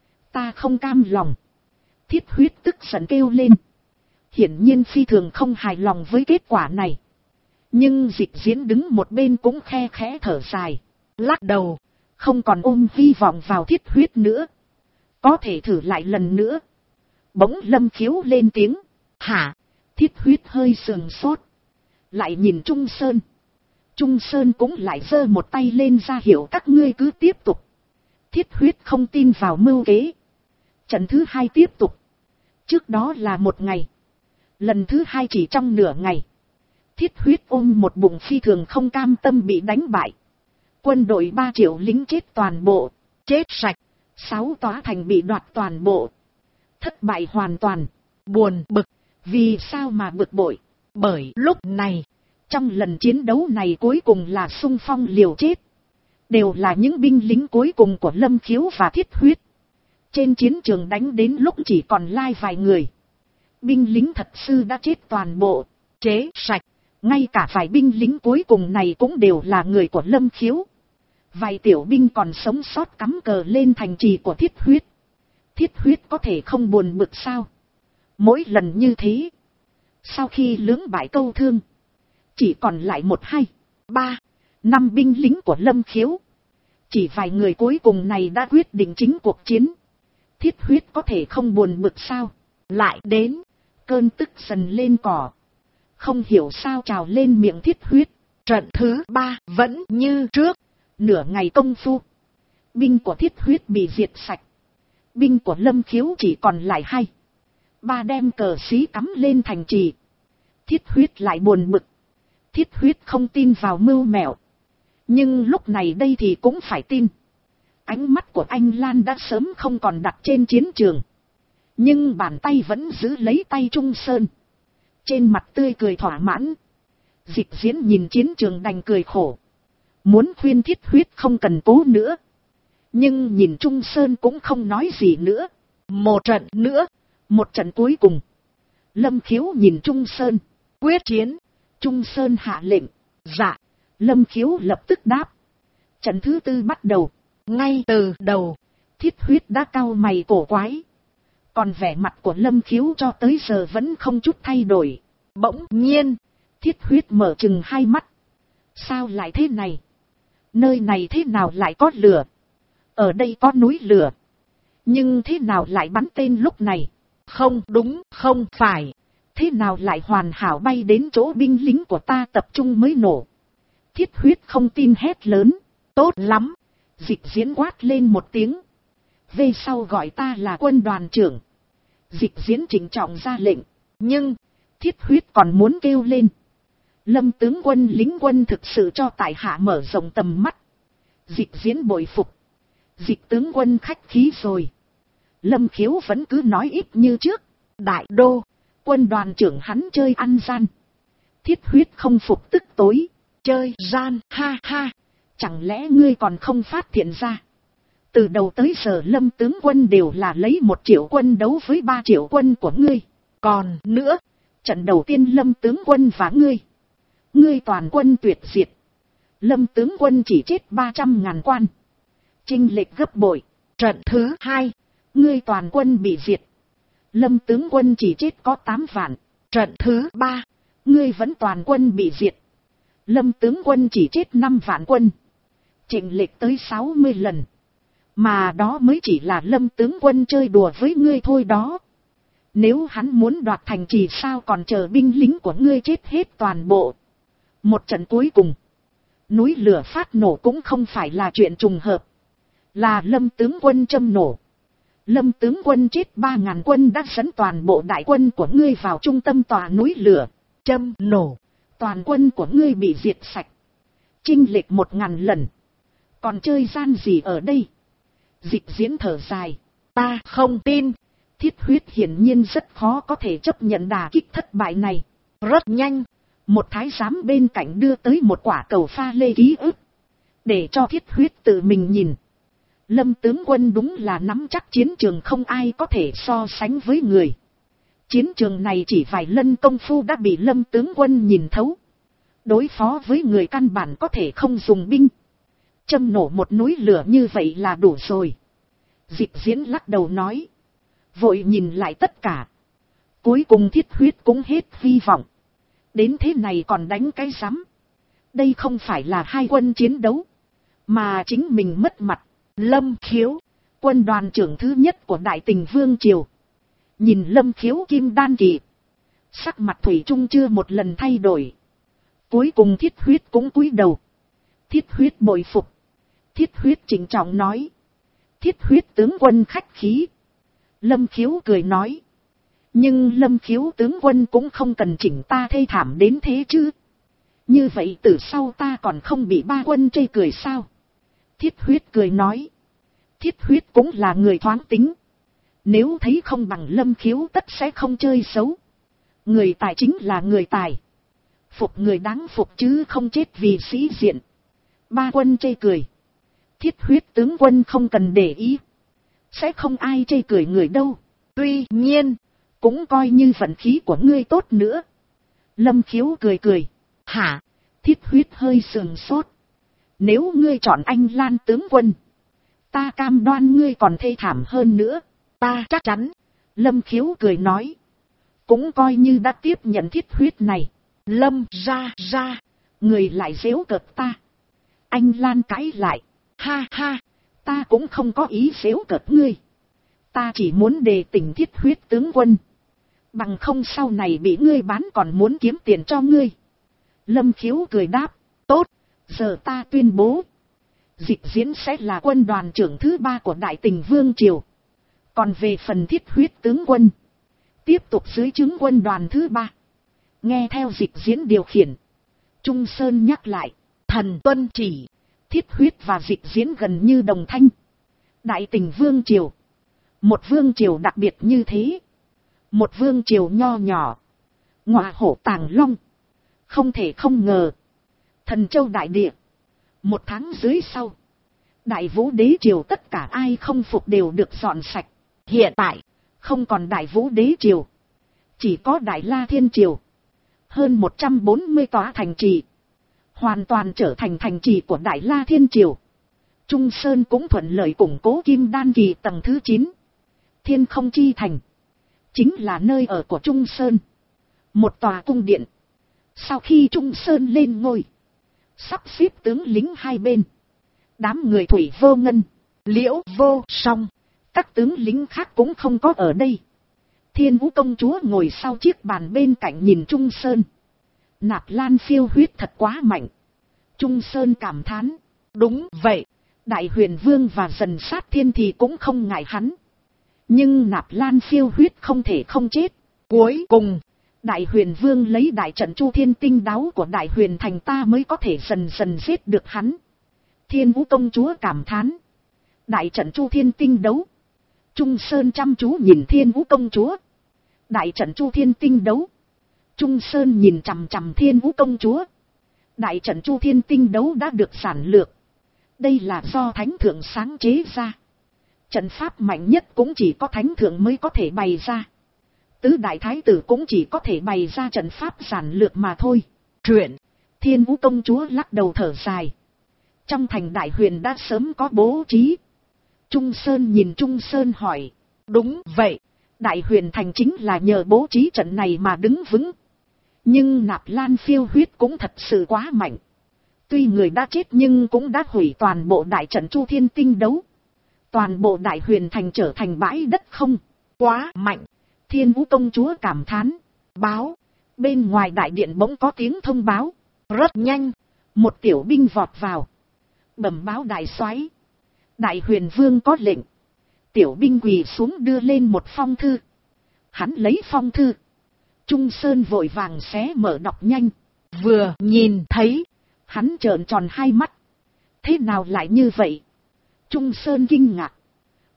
Ta không cam lòng. Thiết Huyết tức giận kêu lên. Hiển nhiên phi thường không hài lòng với kết quả này. Nhưng Dịch Diễn đứng một bên cũng khe khẽ thở dài. Lắc đầu. Không còn ôm hy vọng vào Thiết Huyết nữa. Có thể thử lại lần nữa. Bỗng Lâm Khiếu lên tiếng. Hả? Thiết Huyết hơi sườn sốt. Lại nhìn Trung Sơn. Trung Sơn cũng lại giơ một tay lên ra hiệu các ngươi cứ tiếp tục. Thiết Huyết không tin vào mưu kế. Trận thứ 2 tiếp tục. Trước đó là 1 ngày. Lần thứ 2 chỉ trong nửa ngày. Thiết Huyết ôm một bụng phi thường không cam tâm bị đánh bại. Quân đội 3 triệu lính chết toàn bộ. Chết sạch. 6 tòa thành bị đoạt toàn bộ. Thất bại hoàn toàn. Buồn bực. Vì sao mà bực bội? Bởi lúc này, trong lần chiến đấu này cuối cùng là xung phong liều chết. Đều là những binh lính cuối cùng của Lâm Khiếu và Thiết Huyết. Trên chiến trường đánh đến lúc chỉ còn lại vài người. Binh lính thật sự đã chết toàn bộ. Chế sạch. Ngay cả vài binh lính cuối cùng này cũng đều là người của Lâm Khiếu. Vài tiểu binh còn sống sót cắm cờ lên thành trì của Thiết Huyết. Thiết Huyết có thể không buồn bực sao? Mỗi lần như thế, sau khi lưỡng bại câu thương, chỉ còn lại 1, 2, 3, 5 binh lính của Lâm Khiếu. Chỉ vài người cuối cùng này đã quyết định chính cuộc chiến. Thiết Huyết có thể không buồn bực sao? Lại đến, cơn tức dần lên cỏ. Không hiểu sao trào lên miệng Thiết Huyết. Trận thứ 3 vẫn như trước. Nửa ngày công phu, binh của Thiết Huyết bị diệt sạch. Binh của Lâm Khiếu chỉ còn lại 2, 3 đem cờ xí cắm lên thành trì. Thiết Huyết lại buồn bực. Thiết Huyết không tin vào mưu mẹo. Nhưng lúc này đây thì cũng phải tin. Ánh mắt của anh Lan đã sớm không còn đặt trên chiến trường. Nhưng bàn tay vẫn giữ lấy tay Trung Sơn. Trên mặt tươi cười thỏa mãn. Dịch Diễn nhìn chiến trường đành cười khổ. Muốn khuyên Thiết Huyết không cần cố nữa. Nhưng nhìn Trung Sơn cũng không nói gì nữa. Một trận nữa. Một trận cuối cùng. Lâm Khiếu nhìn Trung Sơn. Quyết chiến. Trung Sơn hạ lệnh. Dạ. Lâm Khiếu lập tức đáp. Trận thứ 4 bắt đầu. Ngay từ đầu, Thiết Huyết đã cau mày cổ quái. Còn vẻ mặt của Lâm Khiếu cho tới giờ vẫn không chút thay đổi. Bỗng nhiên, Thiết Huyết mở trừng hai mắt. Sao lại thế này? Nơi này thế nào lại có lửa? Ở đây có núi lửa. Nhưng thế nào lại bắn tên lúc này? Không đúng, không phải. Thế nào lại hoàn hảo bay đến chỗ binh lính của ta tập trung mới nổ? Thiết Huyết không tin hét lớn. Tốt lắm. Dịch Diễn quát lên một tiếng. Về sau gọi ta là quân đoàn trưởng. Dịch Diễn trịnh trọng ra lệnh. Nhưng, Thiết Huyết còn muốn kêu lên. Lâm tướng quân lính quân thực sự cho tại hạ mở rộng tầm mắt. Dịch Diễn bội phục. Dịch tướng quân khách khí rồi. Lâm Khiếu vẫn cứ nói ít như trước. Đại đô, quân đoàn trưởng hắn chơi ăn gian. Thiết Huyết không phục tức tối. Chơi gian, ha ha. Chẳng lẽ ngươi còn không phát hiện ra? Từ đầu tới giờ Lâm tướng quân đều là lấy 1 triệu quân đấu với 3 triệu quân của ngươi. Còn nữa, trận đầu tiên Lâm tướng quân và ngươi toàn quân tuyệt diệt. Lâm tướng quân chỉ chết 300.000 quan. Chênh lệch gấp bội. Trận thứ 2, ngươi toàn quân bị diệt. Lâm tướng quân chỉ chết có 8 vạn. Trận thứ 3, ngươi vẫn toàn quân bị diệt. Lâm tướng quân chỉ chết 5 vạn quân. Chênh lệch tới 60 lần. Mà đó mới chỉ là Lâm tướng quân chơi đùa với ngươi thôi đó. Nếu hắn muốn đoạt thành trì sao còn chờ binh lính của ngươi chết hết toàn bộ. Một trận cuối cùng, núi lửa phát nổ cũng không phải là chuyện trùng hợp. Là Lâm tướng quân châm nổ. Lâm tướng quân chết 3.000 quân đã dẫn toàn bộ đại quân của ngươi vào trung tâm tòa núi lửa. Châm nổ. Toàn quân của ngươi bị diệt sạch. Chênh lệch 1.000 lần. Còn chơi gian gì ở đây? Dịch Diễn thở dài. Ta không tin. Thiết Huyết hiển nhiên rất khó có thể chấp nhận đả kích thất bại này. Rất nhanh, một thái giám bên cạnh đưa tới một quả cầu pha lê ký ức, để cho Thiết Huyết tự mình nhìn. Lâm tướng quân đúng là nắm chắc chiến trường không ai có thể so sánh với người. Chiến trường này chỉ vài lần công phu đã bị Lâm tướng quân nhìn thấu. Đối phó với người căn bản có thể không dùng binh. Châm nổ một núi lửa như vậy là đủ rồi. Dịch Diễn lắc đầu nói. Vội nhìn lại tất cả. Cuối cùng Thiết Huyết cũng hết hy vọng. Đến thế này còn đánh cái rắm. Đây không phải là hai quân chiến đấu, mà chính mình mất mặt. Lâm Khiếu, quân đoàn trưởng thứ nhất của Đại Tình Vương Triều. Nhìn Lâm Khiếu kim đan kỳ, sắc mặt thủy chung chưa một lần thay đổi. Cuối cùng Thiết Huyết cũng cúi đầu. Thiết Huyết bội phục. Thiết Huyết trịnh trọng nói. Thiết Huyết tướng quân khách khí. Lâm Khiếu cười nói. Nhưng Lâm Khiếu tướng quân cũng không cần chỉnh ta thê thảm đến thế chứ. Như vậy từ sau ta còn không bị ba quân chê cười sao? Thiết Huyết cười nói. Thiết Huyết cũng là người thoáng tính. Nếu thấy không bằng Lâm Khiếu tất sẽ không chơi xấu. Người tài chính là người tài. Phục người đáng phục chứ không chết vì sĩ diện. Ba quân chê cười. Thiết Huyết tướng quân không cần để ý. Sẽ không ai chê cười người đâu. Tuy nhiên, cũng coi như vận khí của ngươi tốt nữa. Lâm Khiếu cười cười. Hả? Thiết Huyết hơi sườn sốt. Nếu ngươi chọn anh Lan tướng quân, ta cam đoan ngươi còn thê thảm hơn nữa. Ta chắc chắn. Lâm Khiếu cười nói. Cũng coi như đã tiếp nhận Thiết Huyết này. Lâm ra. Người lại giễu cợt ta. Anh Lan cãi lại. Ha ha. Ta cũng không có ý giễu cợt ngươi. Ta chỉ muốn đề tỉnh Thiết Huyết tướng quân. Bằng không sau này bị ngươi bán còn muốn kiếm tiền cho ngươi. Lâm Khiếu cười đáp. Tốt. Giờ ta tuyên bố. Dịch Diễn sẽ là quân đoàn trưởng thứ 3 của Đại Tình Vương Triều. Còn về phần Thiết Huyết tướng quân, tiếp tục dưới trướng quân đoàn thứ 3. Nghe theo Dịch Diễn điều khiển. Trung Sơn nhắc lại. Thần tuân chỉ. Thiết Huyết và Dịch Diễn gần như đồng thanh. Đại Tình Vương Triều. Một vương triều đặc biệt như thế. Một vương triều nho nhỏ. Ngọa hổ tàng long. Không thể không ngờ. Thần châu đại địa. Một tháng dưới sau. Đại Vũ Đế Triều tất cả ai không phục đều được dọn sạch. Hiện tại, không còn Đại Vũ Đế Triều. Chỉ có Đại La Thiên Triều. Hơn 140 tòa thành trì. Hoàn toàn trở thành thành trì của Đại La Thiên Triều. Trung Sơn cũng thuận lợi củng cố Kim Đan kỳ tầng thứ 9. Thiên Không Chi Thành. Chính là nơi ở của Trung Sơn. Một tòa cung điện. Sau khi Trung Sơn lên ngôi, sắp xếp tướng lính hai bên. Đám người Thủy Vô Ngân, Liễu Vô Song, các tướng lính khác cũng không có ở đây. Thiên Vũ công chúa ngồi sau chiếc bàn bên cạnh nhìn Trung Sơn. Nạp Lan phiêu huyết thật quá mạnh. Trung Sơn cảm thán. Đúng vậy, Đại Huyền Vương và Dần Sát Thiên thì cũng không ngại hắn. Nhưng Nạp Lan phiêu huyết không thể không chết. Cuối cùng, Đại Huyền Vương lấy đại trận Chu Thiên tinh đáo của Đại Huyền thành ta mới có thể dần dần giết được hắn. Thiên Vũ công chúa cảm thán. Đại trận Chu Thiên tinh đấu. Trung Sơn chăm chú nhìn Thiên Vũ công chúa. Đại trận Chu Thiên tinh đấu. Trung Sơn nhìn chằm chằm Thiên Vũ công chúa. Đại trận Chu Thiên tinh đấu đã được giản lược. Đây là do Thánh Thượng sáng chế ra. Trận pháp mạnh nhất cũng chỉ có Thánh Thượng mới có thể bày ra. Tứ đại thái tử cũng chỉ có thể bày ra trận pháp giản lược mà thôi. Truyện. Thiên Vũ công chúa lắc đầu thở dài. Trong thành Đại Huyền đã sớm có bố trí. Trung Sơn nhìn Trung Sơn hỏi. Đúng vậy. Đại Huyền thành chính là nhờ bố trí trận này mà đứng vững. Nhưng Nạp Lan phiêu huyết cũng thật sự quá mạnh. Tuy người đã chết nhưng cũng đã hủy toàn bộ đại trận Chu Thiên tinh đấu. Toàn bộ Đại Huyền thành trở thành bãi đất không. Quá mạnh. Thiên Vũ công chúa cảm thán. Báo. Bên ngoài đại điện bỗng có tiếng thông báo. Rất nhanh. Một tiểu binh vọt vào. Bẩm báo đại soái. Đại Huyền Vương có lệnh. Tiểu binh quỳ xuống đưa lên một phong thư. Hắn lấy phong thư. Trung Sơn vội vàng xé mở đọc nhanh. Vừa nhìn thấy. Hắn trợn tròn hai mắt. Thế nào lại như vậy? Trung Sơn kinh ngạc.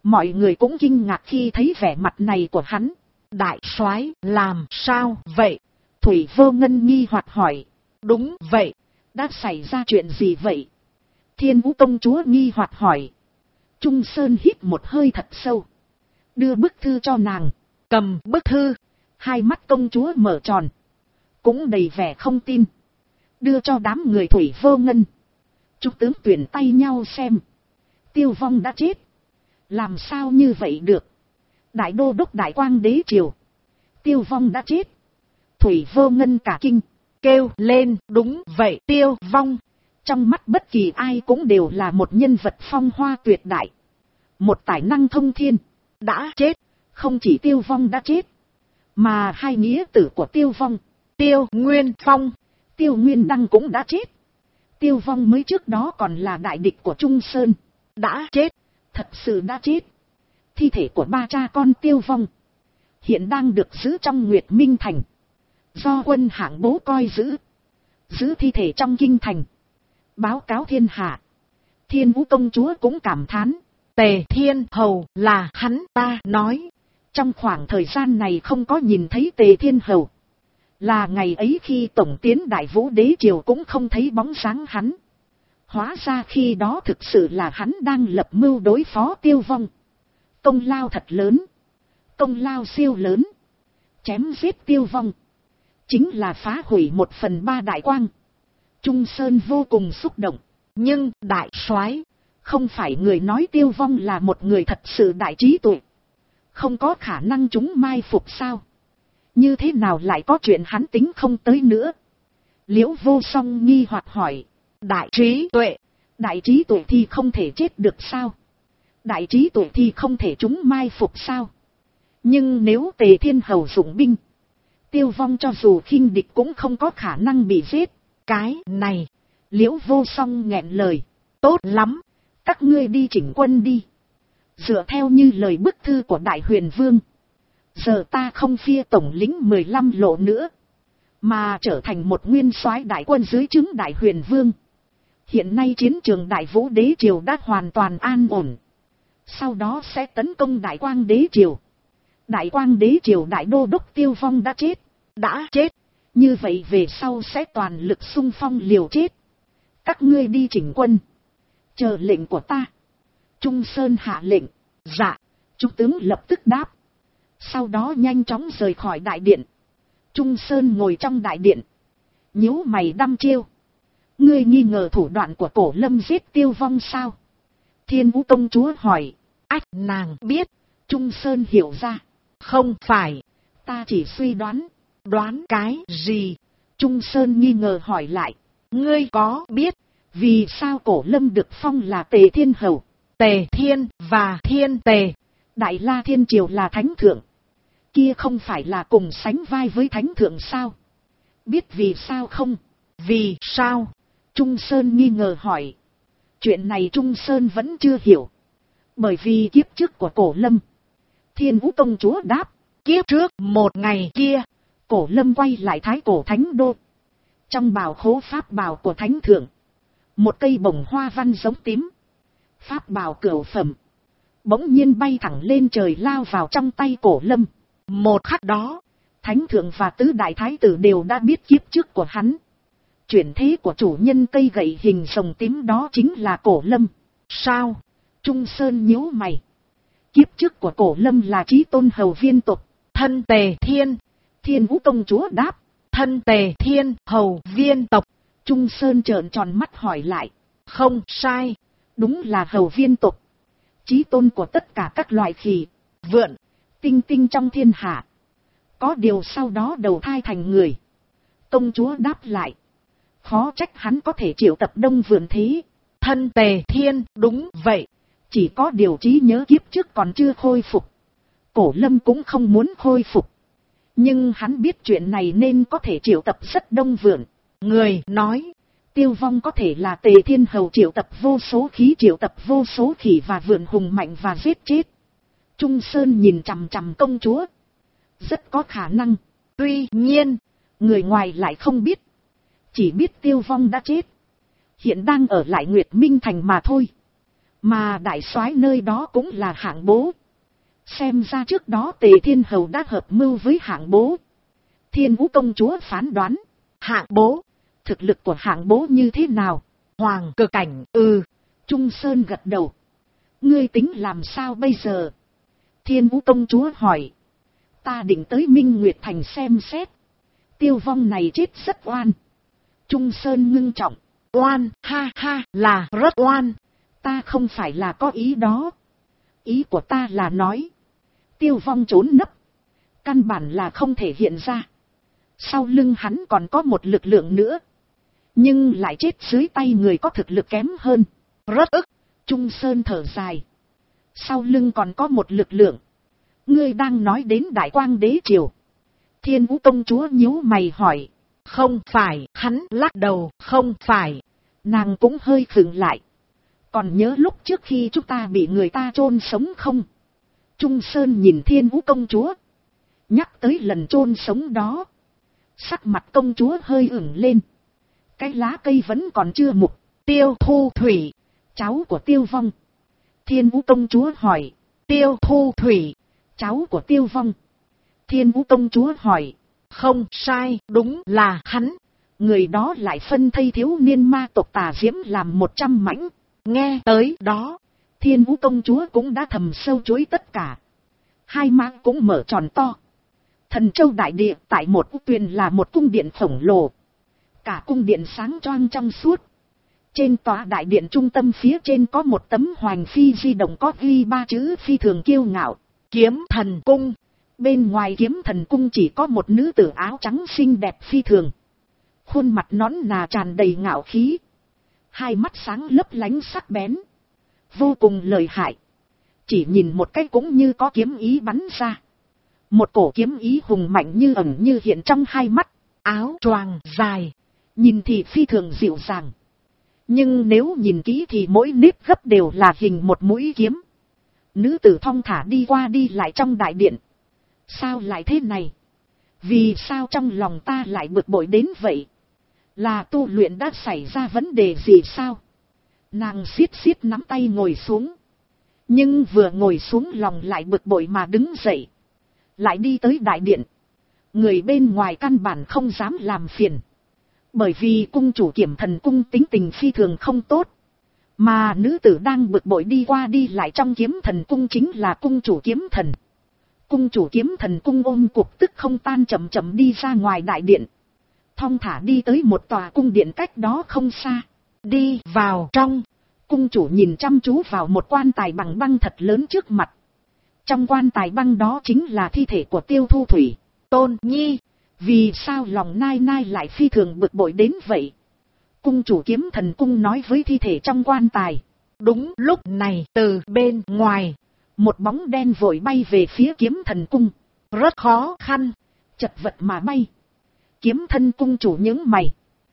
Mọi người cũng kinh ngạc khi thấy vẻ mặt này của hắn. Đại soái làm sao vậy? Thủy Vô Ngân nghi hoặc hỏi. Đúng vậy, đã xảy ra chuyện gì vậy? Thiên Vũ công chúa nghi hoặc hỏi. Trung Sơn hít một hơi thật sâu, đưa bức thư cho nàng. Cầm bức thư, hai mắt công chúa mở tròn, cũng đầy vẻ không tin, đưa cho đám người Thủy Vô Ngân. Chúng tướng tuyển tay nhau xem. Tiêu Vong đã chết. Làm sao như vậy được? Đại đô đốc Đại Quang đế triều, Tiêu Vong đã chết. Thủy Vô Ngân cả kinh, kêu lên đúng vậy, Tiêu Vong. Trong mắt bất kỳ ai cũng đều là một nhân vật phong hoa tuyệt đại, một tài năng thông thiên. Đã chết, không chỉ Tiêu Vong đã chết, mà hai nghĩa tử của Tiêu Vong, Tiêu Nguyên Phong, Tiêu Nguyên Đăng cũng đã chết. Tiêu Vong mới trước đó còn là đại địch của Trung Sơn, đã chết, thật sự đã chết. Thi thể của ba cha con Tiêu Vong hiện đang được giữ trong Nguyệt Minh Thành, do quân hạng bố coi giữ. Giữ thi thể trong kinh thành, báo cáo thiên hạ. Thiên Vũ công chúa cũng cảm thán. Tề Thiên Hầu là hắn ta nói. Trong khoảng thời gian này không có nhìn thấy Tề Thiên Hầu. Là ngày ấy khi tổng tiến Đại Vũ đế triều cũng không thấy bóng dáng hắn. Hóa ra khi đó thực sự là hắn đang lập mưu đối phó Tiêu Vong. Công lao thật lớn, công lao siêu lớn. Chém giết Tiêu Vong chính là phá hủy 1/3 Đại Quang. Trung Sơn vô cùng xúc động. Nhưng đại soái, không phải người nói Tiêu Vong là một người thật sự đại trí tuệ, không có khả năng chúng mai phục sao? Như thế nào lại có chuyện hắn tính không tới nữa? Liễu Vô Song nghi hoặc hỏi. Đại trí tuệ thì không thể chết được sao? Đại trí tuệ thì không thể chúng mai phục sao? Nhưng nếu Tề Thiên Hầu dụng binh, Tiêu Vong cho dù khinh địch cũng không có khả năng bị giết. Cái này, Liễu Vô Song nghẹn lời. Tốt lắm, các ngươi đi chỉnh quân đi. Dựa theo như lời bức thư của Đại Huyền Vương, giờ ta không phia tổng lĩnh 15 lộ nữa, mà trở thành một nguyên soái đại quân dưới trướng Đại Huyền Vương. Hiện nay chiến trường Đại Vũ đế triều đã hoàn toàn an ổn. Sau đó sẽ tấn công Đại Quang đế triều. Đại Quang đế triều đại đô đốc Tiêu Vong đã chết. Như vậy về sau sẽ toàn lực xung phong liều chết. Các ngươi đi chỉnh quân, chờ lệnh của ta. Trung Sơn hạ lệnh. Dạ. Trung tướng lập tức đáp. Sau đó nhanh chóng rời khỏi đại điện. Trung Sơn ngồi trong đại điện, nhíu mày đăm chiêu. Ngươi nghi ngờ thủ đoạn của Cổ Lâm giết Tiêu Vong sao? Thiên Vũ công chúa hỏi. Ách, nàng biết. Trung Sơn hiểu ra. Không phải, ta chỉ suy đoán. Đoán cái gì? Trung Sơn nghi ngờ hỏi lại. Ngươi có biết vì sao Cổ Lâm được phong là Tề Thiên Hầu? Tề Thiên và Thiên Tề, Đại La Thiên Triều là thánh thượng, kia không phải là cùng sánh vai với thánh thượng sao? Biết vì sao không? Vì sao? Trung Sơn nghi ngờ hỏi. Chuyện này Trung Sơn vẫn chưa hiểu. Bởi vì kiếp trước của Cổ Lâm. Thiên Vũ công chúa đáp. Kiếp trước một ngày kia, Cổ Lâm quay lại Thái Cổ Thánh Đô. Trong bảo khố pháp bảo của thánh thượng, một cây bồng hoa văn giống tím, pháp bảo cửu phẩm, bỗng nhiên bay thẳng lên trời lao vào trong tay Cổ Lâm. Một khắc đó, thánh thượng và tứ đại thái tử đều đã biết kiếp trước của hắn. Chuyển thế của chủ nhân cây gậy hình rồng tím đó chính là Cổ Lâm. Sao? Trung Sơn nhíu mày. Kiếp trước của Cổ Lâm là Chí Tôn Hầu viên tộc, thân Tề Thiên. Thiên Vũ công chúa đáp. Thân Tề Thiên Hầu viên tộc. Trung Sơn trợn tròn mắt hỏi lại. Không sai, đúng là hầu viên tộc, chí tôn của tất cả các loài khỉ, vượn, tinh tinh trong thiên hạ. Có điều sau đó đầu thai thành người. Công chúa đáp lại. Khó trách hắn có thể triệu tập đông vượn thế. Thân Tề Thiên, đúng vậy. Chỉ có điều trí nhớ kiếp trước còn chưa khôi phục. Cổ Lâm cũng không muốn khôi phục. Nhưng hắn biết chuyện này nên có thể triệu tập rất đông vượn. Người nói, Tiêu Vong có thể là Tề Thiên Hầu triệu tập vô số khỉ và vượn hùng mạnh và giết chết. Trung Sơn nhìn chằm chằm công chúa. Rất có khả năng. Tuy nhiên, người ngoài lại không biết. Chỉ biết Tiêu Vong đã chết, hiện đang ở lại Nguyệt Minh Thành mà thôi. Mà đại soái nơi đó cũng là Hạng Bố. Xem ra trước đó Tề Thiên Hầu đã hợp mưu với Hạng Bố. Thiên Vũ công chúa phán đoán. Hạng Bố. Thực lực của Hạng Bố như thế nào? Hoàng cực cảnh. Trung Sơn gật đầu. Ngươi tính làm sao bây giờ? Thiên Vũ công chúa hỏi. Ta định tới Minh Nguyệt Thành xem xét. Tiêu Vong này chết rất oan. Trung Sơn ngưng trọng. Oan, ha ha, là rất oan. Ta không phải là có ý đó. Ý của ta là nói. Tiêu Vong trốn nấp. Căn bản là không thể hiện ra. Sau lưng hắn còn có một lực lượng nữa. Nhưng lại chết dưới tay người có thực lực kém hơn. Rất ức. Trung Sơn thở dài. Sau lưng còn có một lực lượng. Ngươi đang nói đến Đại Quang Đế Triều. Thiên Vũ công chúa nhíu mày hỏi. Không phải, hắn lắc đầu, không phải. Nàng cũng hơi khựng lại. Còn nhớ lúc trước khi chúng ta bị người ta chôn sống không? Trung Sơn nhìn Thiên Vũ công chúa. Nhắc tới lần chôn sống đó. Sắc mặt công chúa hơi ửng lên. Cái lá cây vẫn còn chưa mục. Tiêu Thu Thủy, cháu của Tiêu Vong. Thiên Vũ công chúa hỏi. Tiêu Thu Thủy, cháu của Tiêu Vong. Thiên Vũ công chúa hỏi. Không sai, đúng là hắn. Người đó lại phân thây thiếu niên ma tộc Tà Diễm làm 100 mảnh. Nghe tới đó, Thiên Vũ công chúa cũng đã thầm sâu chuối tất cả. Hai má cũng mở tròn to. Thần Châu đại địa tại một tuyền là một cung điện khổng lồ. Cả cung điện sáng choang trong suốt. Trên tòa đại điện trung tâm phía trên có một tấm hoành phi di động có ghi 3 chữ phi thường kiêu ngạo. Kiếm Thần Cung. Bên ngoài Kiếm Thần Cung chỉ có một nữ tử áo trắng xinh đẹp phi thường. Khuôn mặt nón nà tràn đầy ngạo khí. Hai mắt sáng lấp lánh sắc bén. Vô cùng lợi hại. Chỉ nhìn một cái cũng như có kiếm ý bắn ra. Một cổ kiếm ý hùng mạnh như ẩn như hiện trong hai mắt. Áo choàng dài. Nhìn thì phi thường dịu dàng. Nhưng nếu nhìn kỹ thì mỗi nếp gấp đều là hình một mũi kiếm. Nữ tử thong thả đi qua đi lại trong đại điện. Sao lại thế này? Vì sao trong lòng ta lại bực bội đến vậy? Là tu luyện đã xảy ra vấn đề gì sao? Nàng siết siết nắm tay ngồi xuống. Nhưng vừa ngồi xuống lòng lại bực bội mà đứng dậy. Lại đi tới đại điện. Người bên ngoài căn bản không dám làm phiền. Bởi vì cung chủ Kiểm Thần Cung tính tình phi thường không tốt. Mà nữ tử đang bực bội đi qua đi lại trong Kiếm Thần Cung chính là cung chủ Kiếm Thần. Cung chủ Kiếm Thần Cung ôm cục tức không tan chậm chậm đi ra ngoài đại điện. Thong thả đi tới một tòa cung điện cách đó không xa. Đi vào trong. Cung chủ nhìn chăm chú vào một quan tài bằng băng thật lớn trước mặt. Trong quan tài băng đó chính là thi thể của Tiêu Thu Thủy. Tôn Nhi. Vì sao lòng nai nai lại phi thường bực bội đến vậy? Cung chủ Kiếm Thần Cung nói với thi thể trong quan tài. Đúng lúc này từ bên ngoài. Một bóng đen vội bay về phía Kiếm Thần Cung. Rất khó khăn. Chật vật mà bay. Kiếm Thân cung chủ những mày.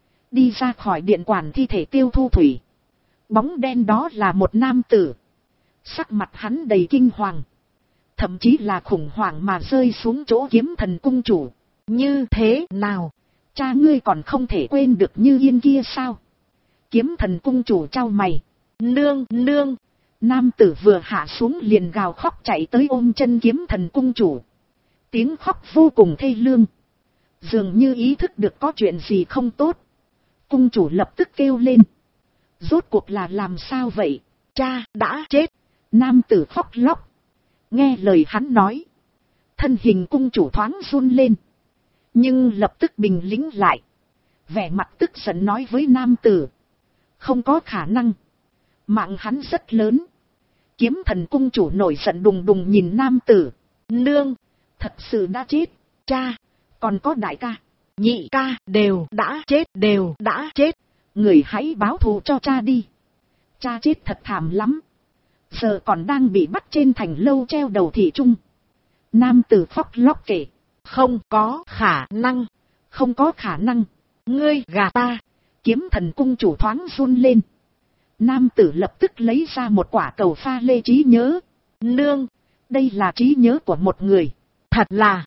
Đi ra khỏi điện quản thi thể Tiêu Thu Thủy. Bóng đen đó là một nam tử. Sắc mặt hắn đầy kinh hoàng. Thậm chí là khủng hoảng mà rơi xuống chỗ Kiếm Thần cung chủ. Như thế nào? Cha ngươi còn không thể quên được Như Yên kia sao? Kiếm Thần cung chủ trao mày. Nương, nương. Nam tử vừa hạ xuống liền gào khóc chạy tới ôm chân Kiếm Thần cung chủ. Tiếng khóc vô cùng thê lương. Dường như ý thức được có chuyện gì không tốt. Cung chủ lập tức kêu lên. Rốt cuộc là làm sao vậy? Cha đã chết. Nam tử khóc lóc. Nghe lời hắn nói. Thân hình cung chủ thoáng run lên. Nhưng lập tức bình tĩnh lại. Vẻ mặt tức giận nói với nam tử. Không có khả năng. Mạng hắn rất lớn. Kiếm Thần cung chủ nổi giận đùng đùng nhìn nam tử. Nương. Thật sự đã chết. Cha. Còn có đại ca. Nhị ca đều đã chết. Người hãy báo thù cho cha đi. Cha chết thật thảm lắm. Giờ còn đang bị bắt trên thành lâu treo đầu thị trung. Nam tử khóc lóc kể. Không có khả năng. Không có khả năng. Ngươi gà ta. Kiếm Thần cung chủ thoáng run lên. Nam tử lập tức lấy ra một quả cầu pha lê trí nhớ. Nương. Đây là trí nhớ của một người. Thật là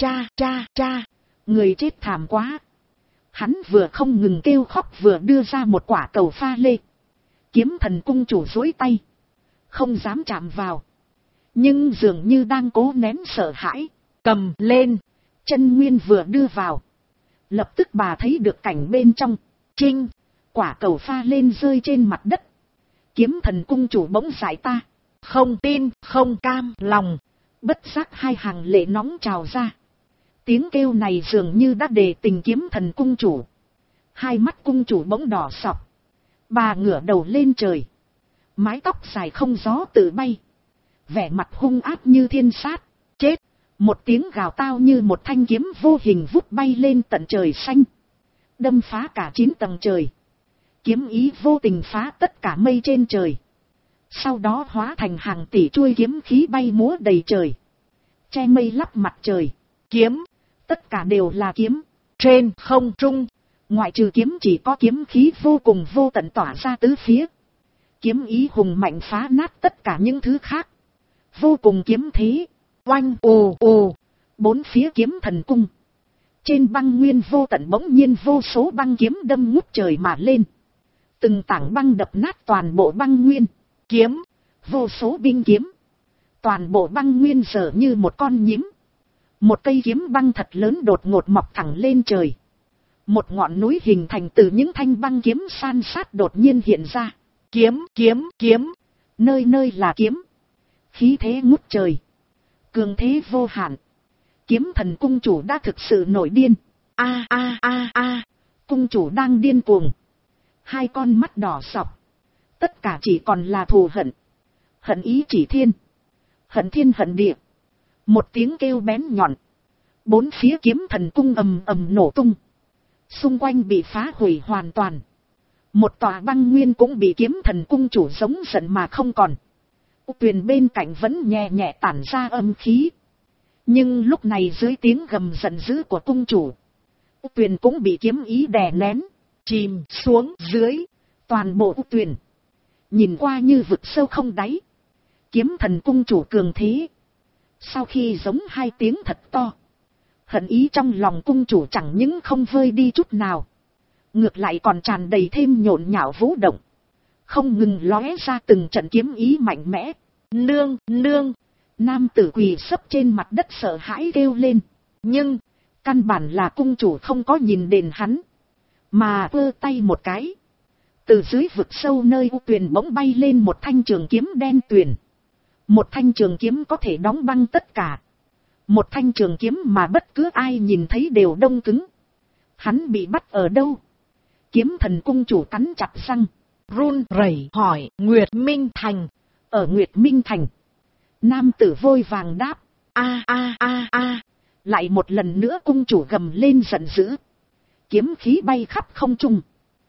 cha. Người chết thảm quá. Hắn vừa không ngừng kêu khóc vừa đưa ra một quả cầu pha lê. Kiếm Thần cung chủ duỗi tay. không dám chạm vào, nhưng dường như đang cố nén sợ hãi, cầm lên, chân nguyên vừa đưa vào, lập tức bà thấy được cảnh bên trong, chinh, quả cầu pha lên rơi trên mặt đất, kiếm thần cung chủ bỗng giải ta, không tin, không cam lòng, bất giác hai hàng lệ nóng trào ra, tiếng kêu này dường như đã đề tình kiếm thần cung chủ, hai mắt cung chủ bỗng đỏ sọc, bà ngửa đầu lên trời, mái tóc dài không gió tự bay, vẻ mặt hung ác như thiên sát, chết, một tiếng gào tao như một thanh kiếm vô hình vút bay lên tận trời xanh, đâm phá cả 9 tầng trời, kiếm ý vô tình phá tất cả mây trên trời, sau đó hóa thành hàng tỷ chuôi kiếm khí bay múa đầy trời, che mây lắp mặt trời, kiếm, tất cả đều là kiếm, trên không trung, ngoại trừ kiếm chỉ có kiếm khí vô cùng vô tận tỏa ra tứ phía, kiếm ý hùng mạnh phá nát tất cả những thứ khác, vô cùng kiếm thế, oanh ồ ồ, bốn phía kiếm thần cung, trên băng nguyên vô tận bỗng nhiên vô số băng kiếm đâm ngút trời mà lên, từng tảng băng đập nát toàn bộ băng nguyên, kiếm, vô số binh kiếm, toàn bộ băng nguyên giờ như một con nhím, một cây kiếm băng thật lớn đột ngột mọc thẳng lên trời, một ngọn núi hình thành từ những thanh băng kiếm san sát đột nhiên hiện ra, kiếm kiếm kiếm, nơi nơi là kiếm, khí thế ngút trời, cường thế vô hạn, kiếm thần cung chủ đã thực sự nổi điên, a a a a, cung chủ đang điên cuồng, hai con mắt đỏ sọc, tất cả chỉ còn là thù hận, hận ý chỉ thiên, hận thiên hận địa, một tiếng kêu bén nhọn, bốn phía kiếm thần cung ầm ầm nổ tung, xung quanh bị phá hủy hoàn toàn, một tòa băng nguyên cũng bị kiếm thần cung chủ giống giận mà không còn, tuyền bên cạnh vẫn nhẹ nhẹ tản ra âm khí, nhưng lúc này dưới tiếng gầm giận dữ của cung chủ, tuyền cũng bị kiếm ý đè nén, chìm xuống dưới, toàn bộ tuyền nhìn qua như vực sâu không đáy, kiếm thần cung chủ cường thế, sau khi giống hai tiếng thật to, hận ý trong lòng cung chủ chẳng những không vơi đi chút nào, ngược lại còn tràn đầy thêm nhộn nhạo vũ động, không ngừng lóe ra từng trận kiếm ý mạnh mẽ. Nương, nương, nam tử quỳ sấp trên mặt đất sợ hãi kêu lên, nhưng căn bản là cung chủ không có nhìn đến hắn, mà vơ tay một cái, từ dưới vực sâu nơi u tuyền bỗng bay lên một thanh trường kiếm đen tuyền, một thanh trường kiếm có thể đóng băng tất cả, một thanh trường kiếm mà bất cứ ai nhìn thấy đều đông cứng. Hắn bị bắt ở đâu? Kiếm thần cung chủ cắn chặt răng, run rẩy hỏi. Nguyệt Minh Thành. Ở Nguyệt Minh Thành. Nam tử vội vàng đáp, a a a a. Lại một lần nữa cung chủ gầm lên giận dữ, kiếm khí bay khắp không trung,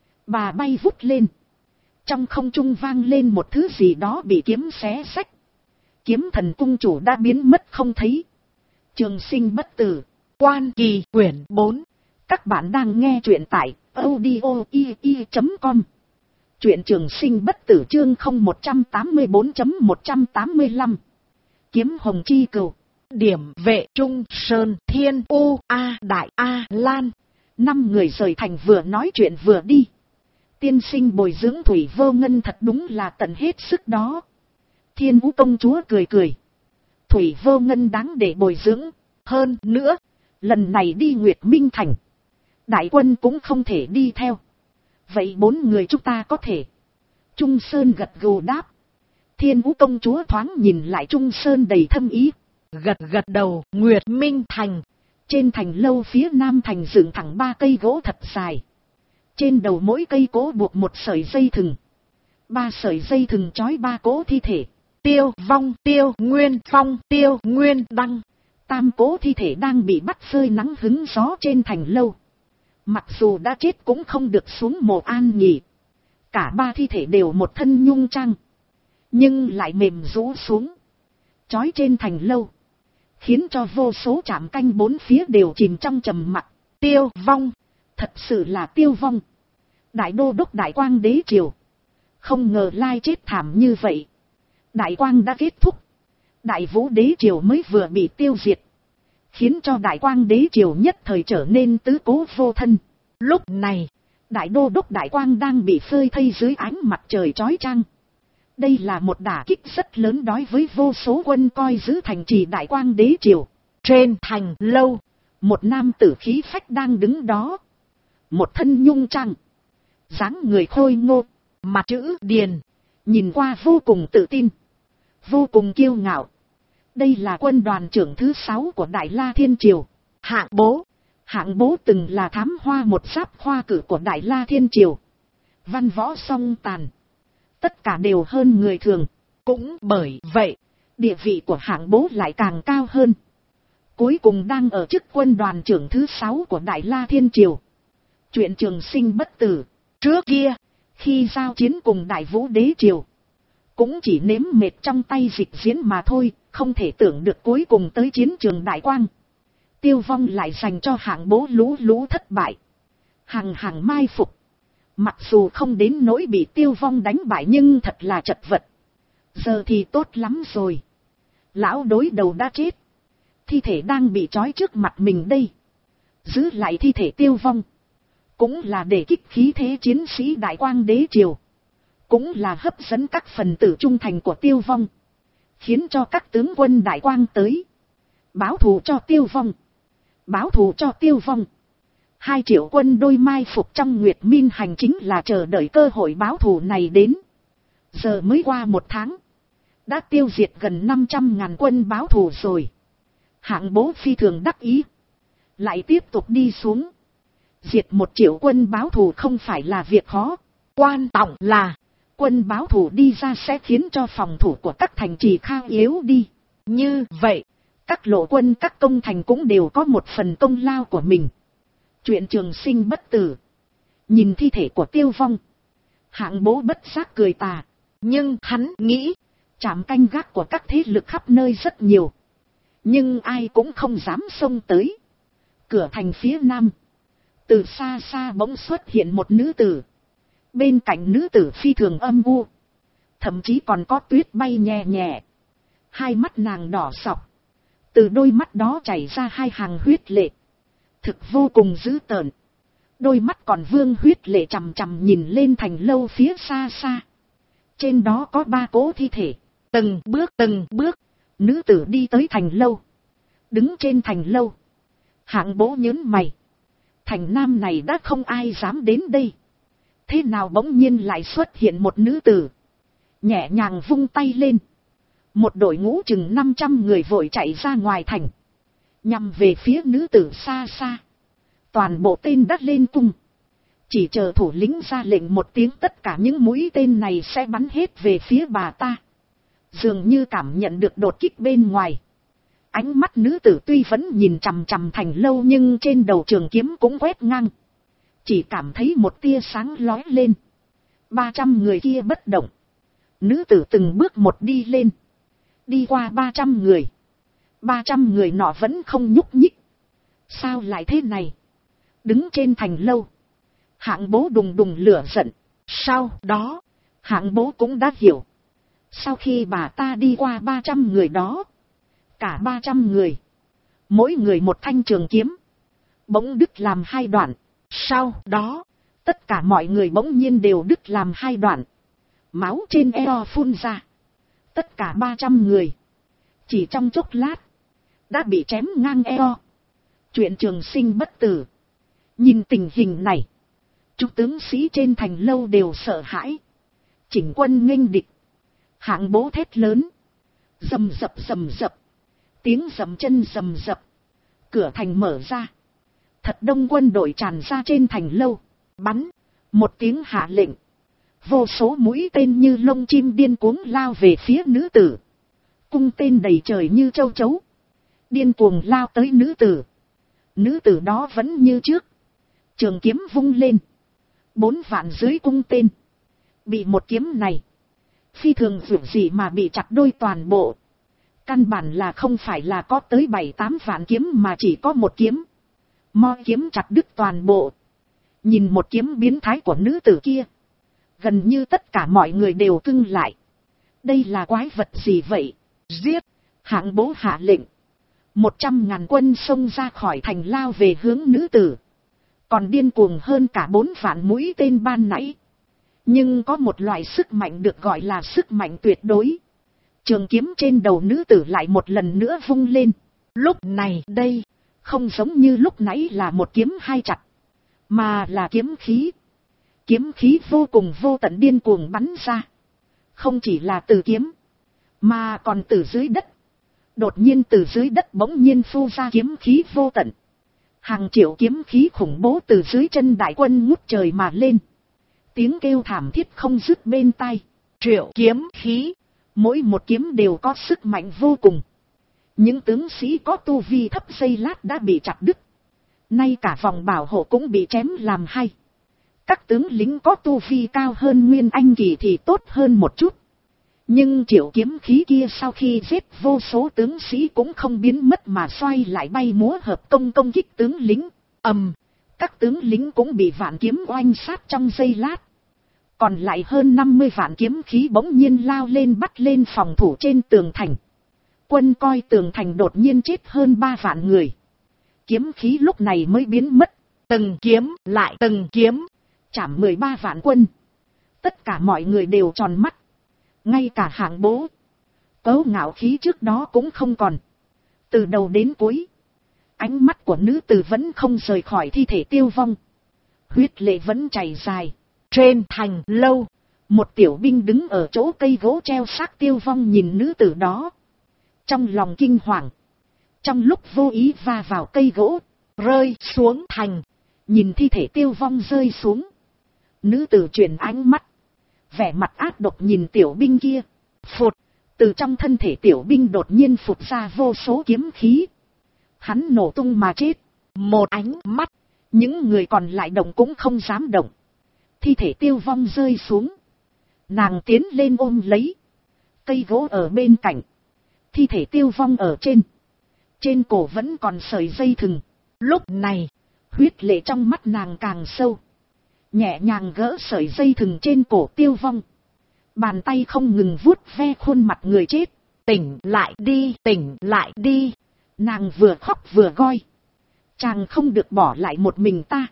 bà bay vút lên, trong không trung vang lên một thứ gì đó bị kiếm xé xách, kiếm thần cung chủ đã biến mất không thấy. Trường sinh bất tử, Quan Kỳ quyển 4. Các bạn đang nghe truyện tại audio.com. Truyện Trường sinh bất tử chương 0184.185. Kiếm hồng chi cừu. Điểm vệ Trung Sơn Thiên U A Đại A Lan. 5 người rời thành vừa nói chuyện vừa đi. Tiên sinh bồi dưỡng Thủy Vô Ngân thật đúng là tận hết sức đó. Thiên Vũ công chúa cười cười. Thủy Vô Ngân đáng để bồi dưỡng. Hơn nữa, lần này đi Nguyệt Minh Thành, đại quân cũng không thể đi theo. Vậy 4 người chúng ta có thể. Trung Sơn gật gù đáp. Thiên Vũ công chúa thoáng nhìn lại Trung Sơn đầy thâm ý. Gật gật đầu. Nguyệt Minh Thành. Trên thành lâu phía nam thành dựng thẳng 3 cây gỗ thật dài. Trên đầu mỗi cây cố buộc một sợi dây thừng. 3 sợi dây thừng trói 3 cố thi thể. Tiêu Vong, Tiêu Nguyên Phong, Tiêu Nguyên Đăng. 3 cố thi thể đang bị bắt phơi nắng hứng gió trên thành lâu. Mặc dù đã chết cũng không được xuống mồ an nghỉ. Cả 3 thi thể đều một thân nhung trang, nhưng lại mềm rũ xuống, trói trên thành lâu, khiến cho vô số trạm canh 4 phía đều chìm trong trầm mặc. Tiêu Vong, thật sự là tiêu vong. Đại đô đốc Đại Quang đế triều, không ngờ lai chết thảm như vậy. Đại Quang đã kết thúc, Đại Vũ đế triều mới vừa bị tiêu diệt, khiến cho Đại Quang đế triều nhất thời trở nên tứ cố vô thân. Lúc này, Đại đô đốc Đại Quang đang bị phơi thây dưới ánh mặt trời chói chang, Đây là một đả kích rất lớn đối với vô số quân coi giữ thành trì Đại Quang đế triều. Trên thành lâu, một nam tử khí phách đang đứng đó. Một thân nhung trang, dáng người khôi ngô, mặt chữ điền, nhìn qua vô cùng tự tin, vô cùng kiêu ngạo. Đây là quân đoàn trưởng thứ 6 của Đại La Thiên Triều, Hạng Bố. Hạng Bố từng là thám hoa một giáp khoa cử của Đại La Thiên Triều. Văn võ song tàn, tất cả đều hơn người thường. Cũng bởi vậy, địa vị của Hạng Bố lại càng cao hơn. Cuối cùng đang ở chức quân đoàn trưởng thứ 6 của Đại La Thiên Triều. Chuyện trường sinh bất tử. Trước kia, khi giao chiến cùng Đại Vũ đế triều, cũng chỉ nếm mệt trong tay dịch diễn mà thôi. Không thể tưởng được cuối cùng tới chiến trường Đại Quang, Tiêu Vong lại dành cho Hạng Bố lũ lũ thất bại, hàng mai phục. Mặc dù không đến nỗi bị Tiêu Vong đánh bại nhưng thật là chật vật. Giờ thì tốt lắm rồi. Lão đối đầu đã chết, thi thể đang bị trói trước mặt mình đây. Giữ lại thi thể Tiêu Vong, cũng là để kích khí thế chiến sĩ Đại Quang đế triều, cũng là hấp dẫn các phần tử trung thành của Tiêu Vong, khiến cho các tướng quân Đại Quang tới báo thù cho Tiêu Vong. Báo thù cho Tiêu Vong. 2 triệu quân đôi mai phục trong Nguyệt Minh hành chính là chờ đợi cơ hội báo thù này đến. Giờ mới qua 1 tháng, đã tiêu diệt gần 500.000 quân báo thù rồi. Hạng Bố phi thường đắc ý, lại tiếp tục đi xuống. Diệt 1 triệu quân báo thù không phải là việc khó, quan trọng là quân báo thù đi ra sẽ khiến cho phòng thủ của các thành trì khao yếu đi. Như vậy, các lộ quân các công thành cũng đều có một phần công lao của mình. Chuyện trường sinh bất tử. Nhìn thi thể của Tiêu Vong, Hạng Bố bất giác cười tà. Nhưng hắn nghĩ, trạm canh gác của các thế lực khắp nơi rất nhiều, nhưng ai cũng không dám xông tới. Cửa thành phía nam, từ xa xa bỗng xuất hiện một nữ tử. Bên cạnh nữ tử phi thường âm u, thậm chí còn có tuyết bay nhẹ nhẹ. Hai mắt nàng đỏ sọc, từ đôi mắt đó chảy ra 2 hàng huyết lệ, thực vô cùng dữ tợn. Đôi mắt còn vương huyết lệ chằm chằm nhìn lên thành lâu phía xa xa. Trên đó có 3 cỗ thi thể. Từng bước, nữ tử đi tới thành lâu. Đứng trên thành lâu, Hạng Bố nhớn mày. Thành nam này đã không ai dám đến đây, thế nào bỗng nhiên lại xuất hiện một nữ tử. Nhẹ nhàng vung tay lên, một đội ngũ chừng 500 người vội chạy ra ngoài thành, nhằm về phía nữ tử xa xa. Toàn bộ tên đã lên cung, chỉ chờ thủ lĩnh ra lệnh một tiếng, tất cả những mũi tên này sẽ bắn hết về phía bà ta. Dường như cảm nhận được đột kích bên ngoài, ánh mắt nữ tử tuy vẫn nhìn chằm chằm thành lâu nhưng trên đầu trường kiếm cũng quét ngang. Chỉ cảm thấy một tia sáng lóe lên. 300 người kia bất động. Nữ tử từng bước một đi lên, đi qua 300 người. 300 người nọ vẫn không nhúc nhích. Sao lại thế này? Đứng trên thành lâu, Hạng Bố đùng đùng lửa giận. Sau đó, Hạng Bố cũng đã hiểu. Sau khi bà ta đi qua 300 người đó, cả 300 người, mỗi người một thanh trường kiếm, bỗng đứt làm 2 đoạn. Sau đó, tất cả mọi người bỗng nhiên đều đứt làm 2 đoạn. Máu trên eo phun ra. Tất cả 300 người, chỉ trong chốc lát, đã bị chém ngang eo. Chuyện trường sinh bất tử. Nhìn tình hình này, chúng tướng sĩ trên thành lâu đều sợ hãi. Chỉnh quân nghênh địch. Hạng Bố thét lớn. Rầm rập. Tiếng dầm chân rầm rập. Cửa thành mở ra. Thật đông quân đội tràn ra trên thành lâu. Bắn. Một tiếng hạ lệnh. Vô số mũi tên như lông chim điên cuồng lao về phía nữ tử. Cung tên đầy trời như châu chấu, điên cuồng lao tới nữ tử. Nữ tử đó vẫn như trước, trường kiếm vung lên. 4 vạn dưới cung tên, bị một kiếm này, phi thường dữ gì mà bị chặt đôi toàn bộ. Căn bản là không phải là có tới 7-8 vạn kiếm mà chỉ có một kiếm. Mo kiếm chặt đứt toàn bộ. Nhìn một kiếm biến thái của nữ tử kia, gần như tất cả mọi người đều cưng lại. Đây là quái vật gì vậy? Giết! Hạng Bố hạ lệnh. 100.000 quân xông ra khỏi thành lao về hướng nữ tử. Còn điên cuồng hơn cả 4 vạn mũi tên ban nãy. Nhưng có một loại sức mạnh được gọi là sức mạnh tuyệt đối. Trường kiếm trên đầu nữ tử lại một lần nữa vung lên. Lúc này đây, không giống như lúc nãy là một kiếm hai chặt, mà là kiếm khí. Kiếm khí vô cùng vô tận điên cuồng bắn ra. Không chỉ là từ kiếm, mà còn từ dưới đất. Đột nhiên từ dưới đất bỗng nhiên phun ra kiếm khí vô tận. Hàng triệu kiếm khí khủng bố từ dưới chân đại quân ngút trời mà lên. Tiếng kêu thảm thiết không dứt bên tai. Triệu kiếm khí, mỗi một kiếm đều có sức mạnh vô cùng. Những tướng sĩ có tu vi thấp giây lát đã bị chặt đứt. Nay cả vòng bảo hộ cũng bị chém làm hai. Các tướng lính có tu vi cao hơn Nguyên Anh kỳ thì tốt hơn một chút. Nhưng triệu kiếm khí kia sau khi giết vô số tướng sĩ cũng không biến mất mà xoay lại bay múa hợp công kích tướng lính. Các tướng lính cũng bị vạn kiếm oanh sát trong giây lát. Còn lại hơn 50 vạn kiếm khí bỗng nhiên lao lên bắt lên phòng thủ trên tường thành. Quân coi tường thành đột nhiên chết hơn 3 vạn người. Kiếm khí lúc này mới biến mất. Từng kiếm lại từng kiếm, chảm 13 vạn quân. Tất cả mọi người đều tròn mắt. Ngay cả Hạng Bố, Cấu Ngạo khí trước đó cũng không còn. Từ đầu đến cuối, ánh mắt của nữ tử vẫn không rời khỏi thi thể Tiêu Vong. Huyết lệ vẫn chảy dài. Trên thành lâu, một tiểu binh đứng ở chỗ cây gỗ treo xác Tiêu Vong nhìn nữ tử đó. Trong lòng kinh hoàng, trong lúc vô ý va vào cây gỗ, rơi xuống thành. Nhìn thi thể Tiêu Vong rơi xuống, nữ tử chuyển ánh mắt, vẻ mặt ác độc nhìn tiểu binh kia. Phụt, từ trong thân thể tiểu binh đột nhiên phụt ra vô số kiếm khí. Hắn nổ tung mà chết. Một ánh mắt, những người còn lại động cũng không dám động. Thi thể Tiêu Vong rơi xuống, nàng tiến lên ôm lấy. Cây gỗ ở bên cạnh, thi thể Tiêu Vong ở trên cổ vẫn còn sợi dây thừng. Lúc này, huyết lệ trong mắt nàng càng sâu, nhẹ nhàng gỡ sợi dây thừng trên cổ Tiêu Vong. Bàn tay không ngừng vuốt ve khuôn mặt người chết. Tỉnh lại đi, tỉnh lại đi. Nàng vừa khóc vừa gọi. Chàng không được bỏ lại một mình ta.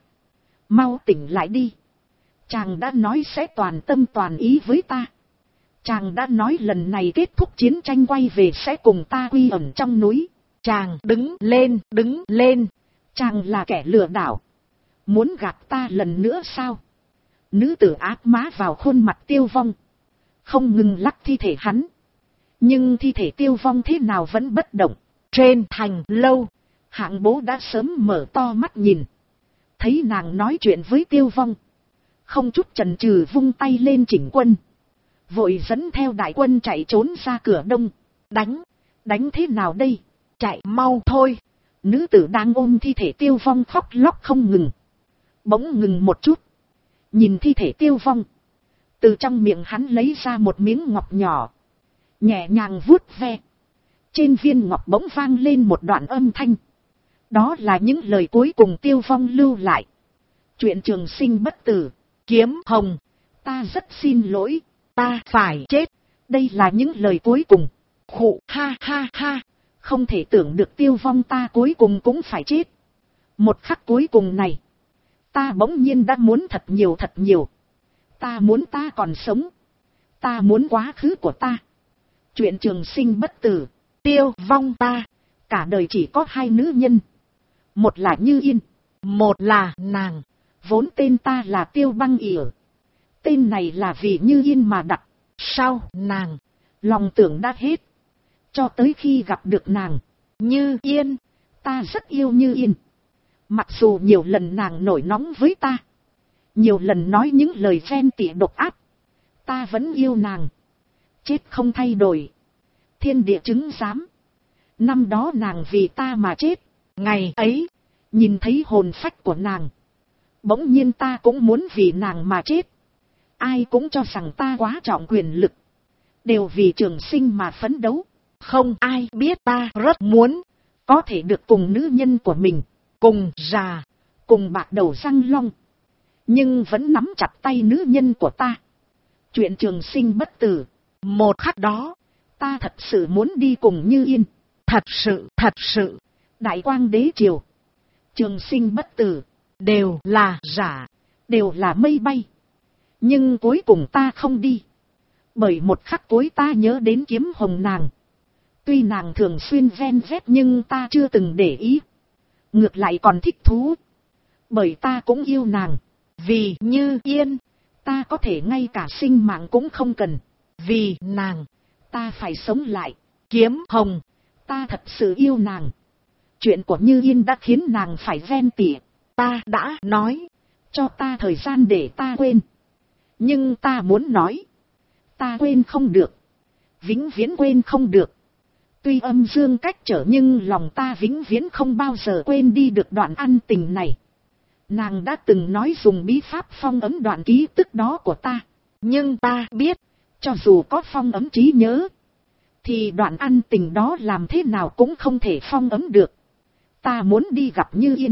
Mau tỉnh lại đi. Chàng đã nói sẽ toàn tâm toàn ý với ta. Chàng đã nói lần này kết thúc chiến tranh quay về sẽ cùng ta quy ẩn trong núi. Chàng đứng lên, đứng lên. Chàng là kẻ lừa đảo. Muốn gạt ta lần nữa sao? Nữ tử áp má vào khuôn mặt Tiêu Vong, không ngừng lắc thi thể hắn. Nhưng thi thể Tiêu Vong thế nào vẫn bất động. Trên thành lâu, Hạng Bố đã sớm mở to mắt nhìn. Thấy nàng nói chuyện với Tiêu Vong, không chút chần chừ vung tay lên chỉnh quân. Vội dẫn theo đại quân chạy trốn ra cửa đông. Đánh thế nào đây? Chạy mau thôi. Nữ tử đang ôm thi thể Tiêu Vong khóc lóc không ngừng. Bỗng ngừng một chút, nhìn thi thể Tiêu Vong. Từ trong miệng hắn lấy ra một miếng ngọc nhỏ, nhẹ nhàng vuốt ve. Trên viên ngọc bỗng vang lên một đoạn âm thanh. Đó là những lời cuối cùng Tiêu Vong lưu lại. Chuyện trường sinh bất tử, Kiếm Hồng, ta rất xin lỗi, ta phải chết. Đây là những lời cuối cùng. Khụ ha ha ha, không thể tưởng được Tiêu Vong ta cuối cùng cũng phải chết. Một khắc cuối cùng này, ta bỗng nhiên đã muốn thật nhiều thật nhiều. Ta muốn ta còn sống. Ta muốn quá khứ của ta. Chuyện trường sinh bất tử, Tiêu Vong ta, cả đời chỉ có hai nữ nhân. Một là Như Yên, một là nàng. Vốn tên ta là Tiêu Băng Yểu. Tên này là vì Như Yên mà đặt. Sao nàng, lòng tưởng đã hết. Cho tới khi gặp được nàng, Như Yên, ta rất yêu Như Yên. Mặc dù nhiều lần nàng nổi nóng với ta, nhiều lần nói những lời ghen tị độc ác, ta vẫn yêu nàng. Chết không thay đổi, thiên địa chứng giám. Năm đó nàng vì ta mà chết. Ngày ấy, nhìn thấy hồn phách của nàng, bỗng nhiên ta cũng muốn vì nàng mà chết. Ai cũng cho rằng ta quá trọng quyền lực, đều vì trường sinh mà phấn đấu. Không ai biết ta rất muốn có thể được cùng nữ nhân của mình, cùng già, cùng bạc đầu răng long, nhưng vẫn nắm chặt tay nữ nhân của ta. Chuyện trường sinh bất tử. Một khắc đó, ta thật sự muốn đi cùng Như Yên. Thật sự. Đại Quang đế triều, trường sinh bất tử, đều là giả, đều là mây bay. Nhưng cuối cùng ta không đi. Bởi một khắc cuối ta nhớ đến kiếm hồng nàng. Tuy nàng thường xuyên ven vét nhưng ta chưa từng để ý. Ngược lại còn thích thú. Bởi ta cũng yêu nàng. Vì Như Yên, ta có thể ngay cả sinh mạng cũng không cần. Vì nàng, ta phải sống lại. Kiếm hồng, ta thật sự yêu nàng. Chuyện của Như Yên đã khiến nàng phải ven tỉa. Ta đã nói, cho ta thời gian để ta quên. Nhưng ta muốn nói, ta quên không được. Vĩnh viễn quên không được. Tuy âm dương cách trở nhưng lòng ta vĩnh viễn không bao giờ quên đi được đoạn ân tình này. Nàng đã từng nói dùng bí pháp phong ấm đoạn ký tức đó của ta. Nhưng ta biết, cho dù có phong ấm trí nhớ, thì đoạn ân tình đó làm thế nào cũng không thể phong ấm được. Ta muốn đi gặp Như Yên.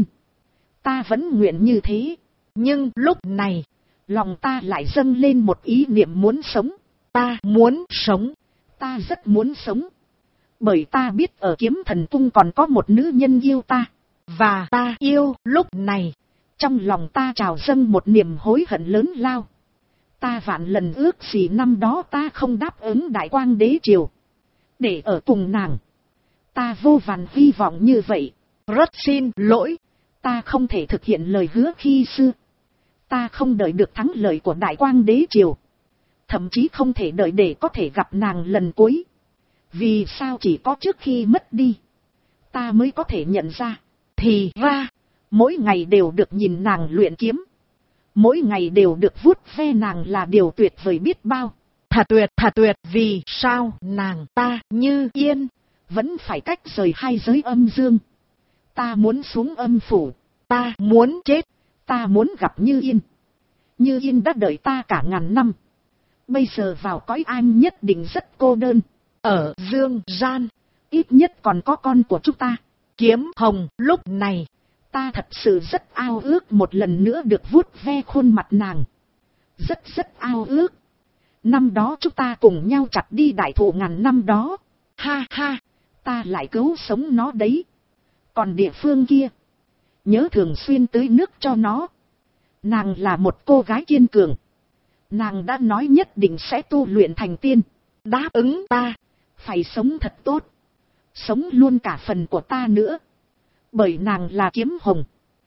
Ta vẫn nguyện như thế. Nhưng lúc này, lòng ta lại dâng lên một ý niệm muốn sống. Ta muốn sống. Ta rất muốn sống. Bởi ta biết ở Kiếm Thần Cung còn có một nữ nhân yêu ta. Và ta yêu lúc này. Trong lòng ta trào dâng một niềm hối hận lớn lao. Ta vạn lần ước gì năm đó ta không đáp ứng Đại Quang Đế Triều. Để ở cùng nàng. Ta vô vàn hy vọng như vậy. Rất xin lỗi. Ta không thể thực hiện lời hứa khi xưa. Ta không đợi được thắng lợi của Đại Quang Đế Triều. Thậm chí không thể đợi để có thể gặp nàng lần cuối. Vì sao chỉ có trước khi mất đi, ta mới có thể nhận ra. Thì ra, mỗi ngày đều được nhìn nàng luyện kiếm. Mỗi ngày đều được vuốt ve nàng là điều tuyệt vời biết bao. Thật tuyệt, vì sao nàng ta Như Yên vẫn phải cách rời hai giới âm dương. Ta muốn xuống âm phủ. Ta muốn chết. Ta muốn gặp Như Yên. Như Yên đã đợi ta cả ngàn năm. Bây giờ vào cõi anh nhất định rất cô đơn. Ở dương gian, ít nhất còn có con của chúng ta. Kiếm hồng, lúc này, ta thật sự rất ao ước một lần nữa được vuốt ve khuôn mặt nàng. Rất ao ước. Năm đó chúng ta cùng nhau chặt đi đại thụ ngàn năm đó. Ha ha, ta lại cứu sống nó đấy. Còn địa phương kia, nhớ thường xuyên tưới nước cho nó. Nàng là một cô gái kiên cường. Nàng đã nói nhất định sẽ tu luyện thành tiên. Đáp ứng ta, phải sống thật tốt. Sống luôn cả phần của ta nữa. Bởi nàng là kiếm hồng.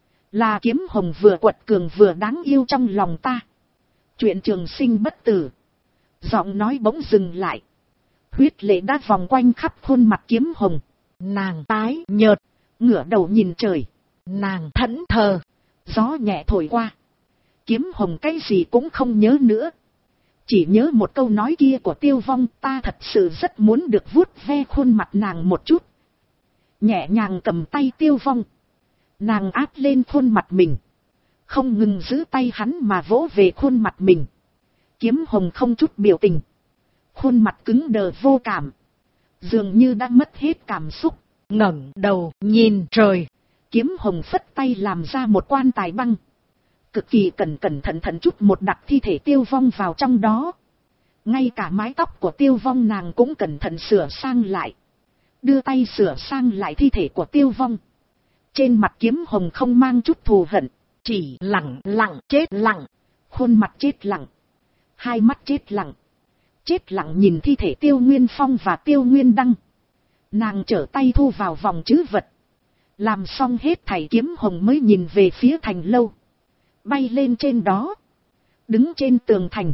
Là kiếm hồng vừa quật cường vừa đáng yêu trong lòng ta. Chuyện trường sinh bất tử. Giọng nói bỗng dừng lại. Huyết lệ đã vòng quanh khắp khuôn mặt kiếm hồng. Nàng tái nhợt, ngửa đầu nhìn trời. Nàng thẫn thờ. Gió nhẹ thổi qua. Kiếm hồng cái gì cũng không nhớ nữa. Chỉ nhớ một câu nói kia của Tiêu Vong. Ta thật sự rất muốn được vuốt ve khuôn mặt nàng một chút. Nhẹ nhàng cầm tay Tiêu Vong. Nàng áp lên khuôn mặt mình. Không ngừng giữ tay hắn mà vỗ về khuôn mặt mình. Kiếm hồng không chút biểu tình. Khuôn mặt cứng đờ vô cảm. Dường như đã mất hết cảm xúc. Ngẩng đầu nhìn trời. Kiếm hồng phất tay làm ra một quan tài băng. Cực kỳ cẩn thận chút một đặt thi thể Tiêu Vong vào trong đó. Ngay cả mái tóc của Tiêu Vong nàng cũng cẩn thận sửa sang lại. Đưa tay sửa sang lại thi thể của Tiêu Vong. Trên mặt kiếm hồng không mang chút thù hận. Chỉ lặng lặng chết lặng. Khuôn mặt chết lặng. Hai mắt chết lặng. Chết lặng nhìn thi thể Tiêu Nguyên Phong và Tiêu Nguyên Đăng. Nàng trở tay thu vào vòng trữ vật. Làm xong hết thảy kiếm hồng mới nhìn về phía thành lâu. Bay lên trên đó. Đứng trên tường thành.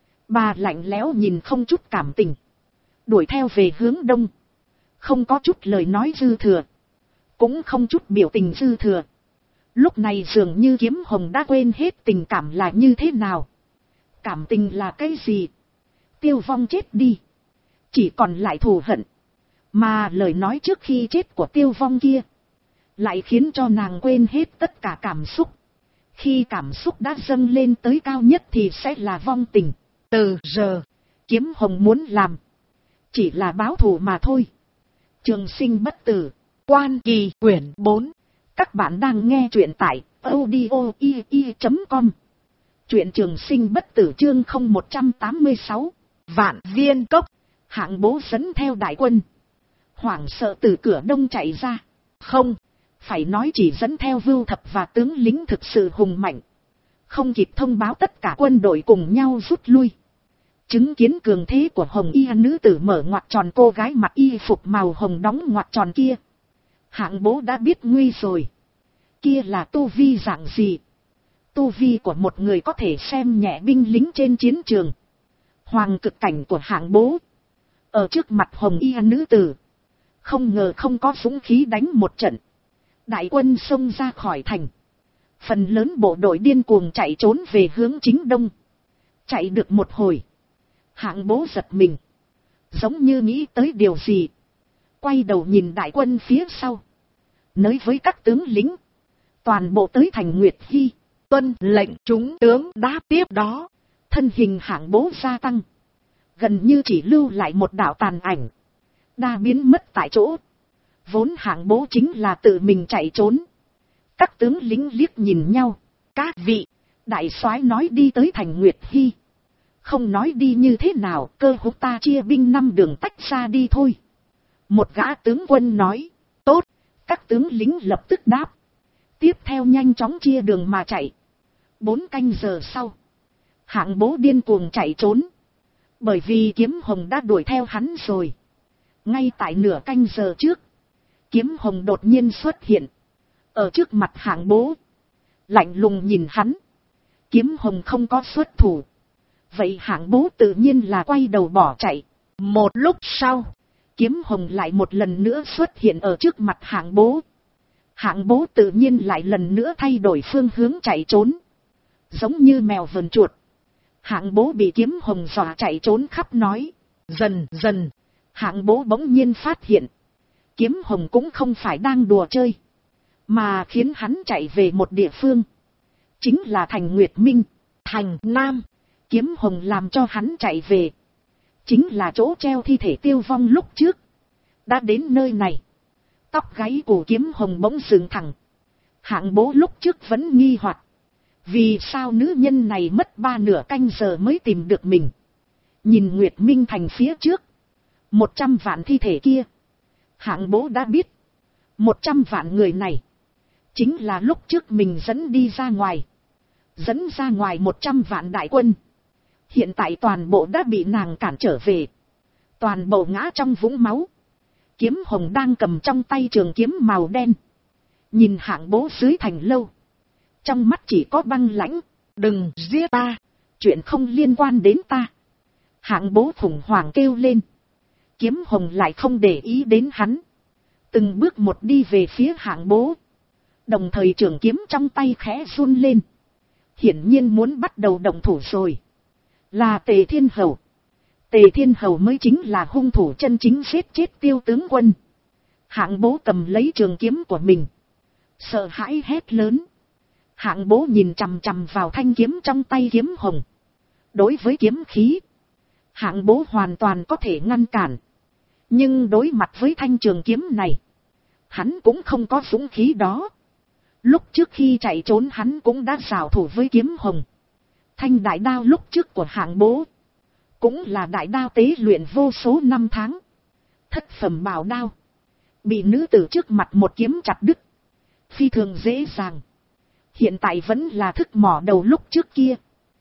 Bà lạnh lẽo nhìn không chút cảm tình. Đuổi theo về hướng đông. Không có chút lời nói dư thừa. Cũng không chút biểu tình dư thừa. Lúc này dường như kiếm hồng đã quên hết tình cảm là như thế nào. Cảm tình là cái gì? Tiêu Vong chết đi. Chỉ còn lại thù hận. Mà lời nói trước khi chết của Tiêu Vong kia lại khiến cho nàng quên hết tất cả cảm xúc. Khi cảm xúc đã dâng lên tới cao nhất thì sẽ là vong tình. Từ giờ, kiếm hồng muốn làm chỉ là báo thù mà thôi. Trường sinh bất tử. Quan Kỳ quyển 4. Các bạn đang nghe truyện tại audio.com. Truyện trường sinh bất tử chương 0186. Vạn Viên Cốc. Hạng Bố dẫn theo đại quân. Hoảng sợ từ cửa đông chạy ra. Không, phải nói chỉ dẫn theo Vưu Thập và tướng lính thực sự hùng mạnh. không kịp thông báo, tất cả quân đội cùng nhau rút lui. Chứng kiến cường thế của hồng y nữ tử mở ngoặc tròn cô gái mặc y phục màu hồng đóng ngoặc tròn kia, Hạng Bố đã biết nguy rồi. Kia là tu vi dạng gì? Tu vi của một người có thể xem nhẹ binh lính trên chiến trường. Hoàng cực cảnh của Hạng Bố. Ở trước mặt hồng y nữ tử, không ngờ không có dũng khí đánh một trận. Đại quân xông ra khỏi thành. Phần lớn bộ đội điên cuồng chạy trốn về hướng chính đông. Chạy được một hồi, Hạng Bố giật mình, giống như nghĩ tới điều gì. Quay đầu nhìn đại quân phía sau, nói với các tướng lính: toàn bộ tới thành Nguyệt Hy. Tuân lệnh. Chúng tướng đáp. Tiếp đó, thân hình Hạng Bố gia tăng, gần như chỉ lưu lại một đạo tàn ảnh, đa biến mất tại chỗ. Vốn Hạng Bố chính là tự mình chạy trốn. Các tướng lính liếc nhìn nhau. Các vị, đại soái nói đi tới thành Nguyệt Hy, không nói đi như thế nào, cơ húc ta chia binh 5 đường tách ra đi thôi. Một gã tướng quân nói: tốt. Các tướng lính lập tức đáp. Tiếp theo nhanh chóng chia đường mà chạy. 4 canh giờ sau, Hạng Bố điên cuồng chạy trốn, bởi vì Kiếm Hồng đã đuổi theo hắn rồi. Ngay tại nửa canh giờ trước, Kiếm Hồng đột nhiên xuất hiện ở trước mặt Hạng Bố, lạnh lùng nhìn hắn. Kiếm Hồng không có xuất thủ, vậy Hạng Bố tự nhiên là quay đầu bỏ chạy. Một lúc sau, Kiếm Hồng lại một lần nữa xuất hiện ở trước mặt Hạng Bố. Hạng Bố tự nhiên lại lần nữa thay đổi phương hướng chạy trốn, giống như mèo vờn chuột. Hạng Bố bị Kiếm Hồng dọa chạy trốn khắp nói. Dần dần, Hạng Bố bỗng nhiên phát hiện, Kiếm Hồng cũng không phải đang đùa chơi, mà khiến hắn chạy về một địa phương, chính là thành Nguyệt Minh, thành Nam. Kiếm Hồng làm cho hắn chạy về, chính là chỗ treo thi thể Tiêu Vong lúc trước. Đã đến nơi này, tóc gáy của Kiếm Hồng bỗng dựng thẳng. Hạng Bố lúc trước vẫn nghi hoặc, vì sao nữ nhân này mất 3 nửa canh giờ mới tìm được mình. Nhìn Nguyệt Minh thành phía trước, 100 vạn thi thể kia, Hạng Bố đã biết, 100 vạn người này chính là lúc trước mình dẫn đi ra ngoài, dẫn ra ngoài 100 vạn đại quân. Hiện tại toàn bộ đã bị nàng cản trở về, toàn bộ ngã trong vũng máu. Kiếm Hồng đang cầm trong tay trường kiếm màu đen, nhìn Hạng Bố dưới thành lâu, trong mắt chỉ có băng lãnh. Đừng giết ta, chuyện không liên quan đến ta. Hạng Bố khủng hoảng kêu lên. Kiếm Hồng lại không để ý đến hắn, từng bước một đi về phía Hạng Bố, đồng thời trường kiếm trong tay khẽ run lên, hiển nhiên muốn bắt đầu động thủ rồi. Là Tề Thiên Hầu. Tề Thiên Hầu mới chính là hung thủ chân chính giết chết Tiêu tướng quân. Hạng Bố cầm lấy trường kiếm của mình, sợ hãi hét lớn. Hạng Bố nhìn chằm chằm vào thanh kiếm trong tay Kiếm Hồng. Đối với kiếm khí, Hạng Bố hoàn toàn có thể ngăn cản, nhưng đối mặt với thanh trường kiếm này, hắn cũng không có dũng khí đó. Lúc trước khi chạy trốn hắn cũng đã giao thủ với Kiếm Hồng. Thanh đại đao lúc trước của Hạng Bố cũng là đại đao tế luyện vô số năm tháng, thất phẩm bảo đao, bị nữ tử trước mặt một kiếm chặt đứt, phi thường dễ dàng. Hiện tại vẫn là thức mỏ đầu lúc trước kia.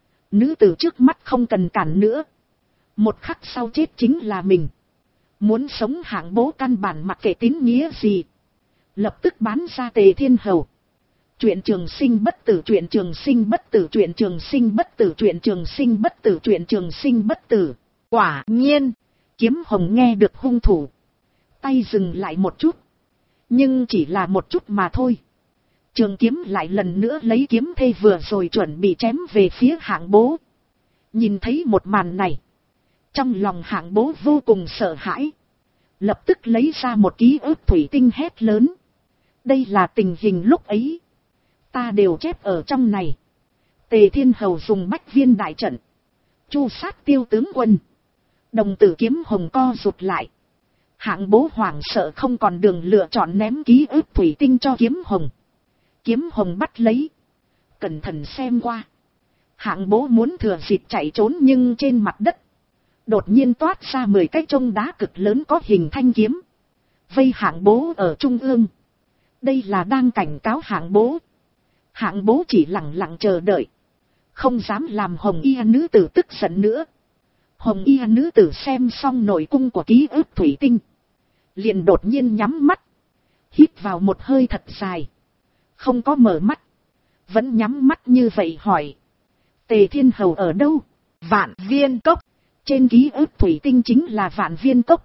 Nữ tử trước mắt không cần cản nữa, một khắc sau chết chính là mình. Muốn sống Hạng Bố căn bản mặc kệ tín nghĩa gì, lập tức bán ra Tề Thiên Hầu. Chuyện trường sinh bất tử, chuyện trường sinh bất tử, chuyện trường sinh bất tử, chuyện trường sinh bất tử, chuyện trường sinh bất tử. Quả nhiên, Kiếm Hồng nghe được hung thủ, tay dừng lại một chút, nhưng chỉ là một chút mà thôi. Trường kiếm lại lần nữa lấy kiếm thê vừa rồi chuẩn bị chém về phía Hạng Bố. Nhìn thấy một màn này, trong lòng Hạng Bố vô cùng sợ hãi, lập tức lấy ra một ký ức thủy tinh hét lớn. Đây là tình hình lúc ấy, ta đều chép ở trong này. Tề Thiên Hầu dùng bách viên đại trận chu sát Tiêu tướng quân. Đồng tử Kiếm Hồng co rụt lại. Hạng Bố hoảng sợ không còn đường lựa chọn, ném ký ức thủy tinh cho Kiếm Hồng. Kiếm Hồng bắt lấy, cẩn thận xem qua. Hạng Bố muốn thừa dịp chạy trốn, nhưng trên mặt đất đột nhiên toát ra 10 cái trông đá cực lớn có hình thanh kiếm, vây Hạng Bố ở trung ương. Đây là đang cảnh cáo Hạng Bố. Hạng Bố chỉ lặng lặng chờ đợi, không dám làm hồng y nữ tử tức giận nữa. Hồng y nữ tử xem xong nội cung của ký ức thủy tinh, liền đột nhiên nhắm mắt, hít vào một hơi thật dài, không có mở mắt, vẫn nhắm mắt như vậy hỏi: Tề Thiên Hầu ở đâu? Vạn Viên Cốc. Trên ký ức thủy tinh chính là Vạn Viên Cốc.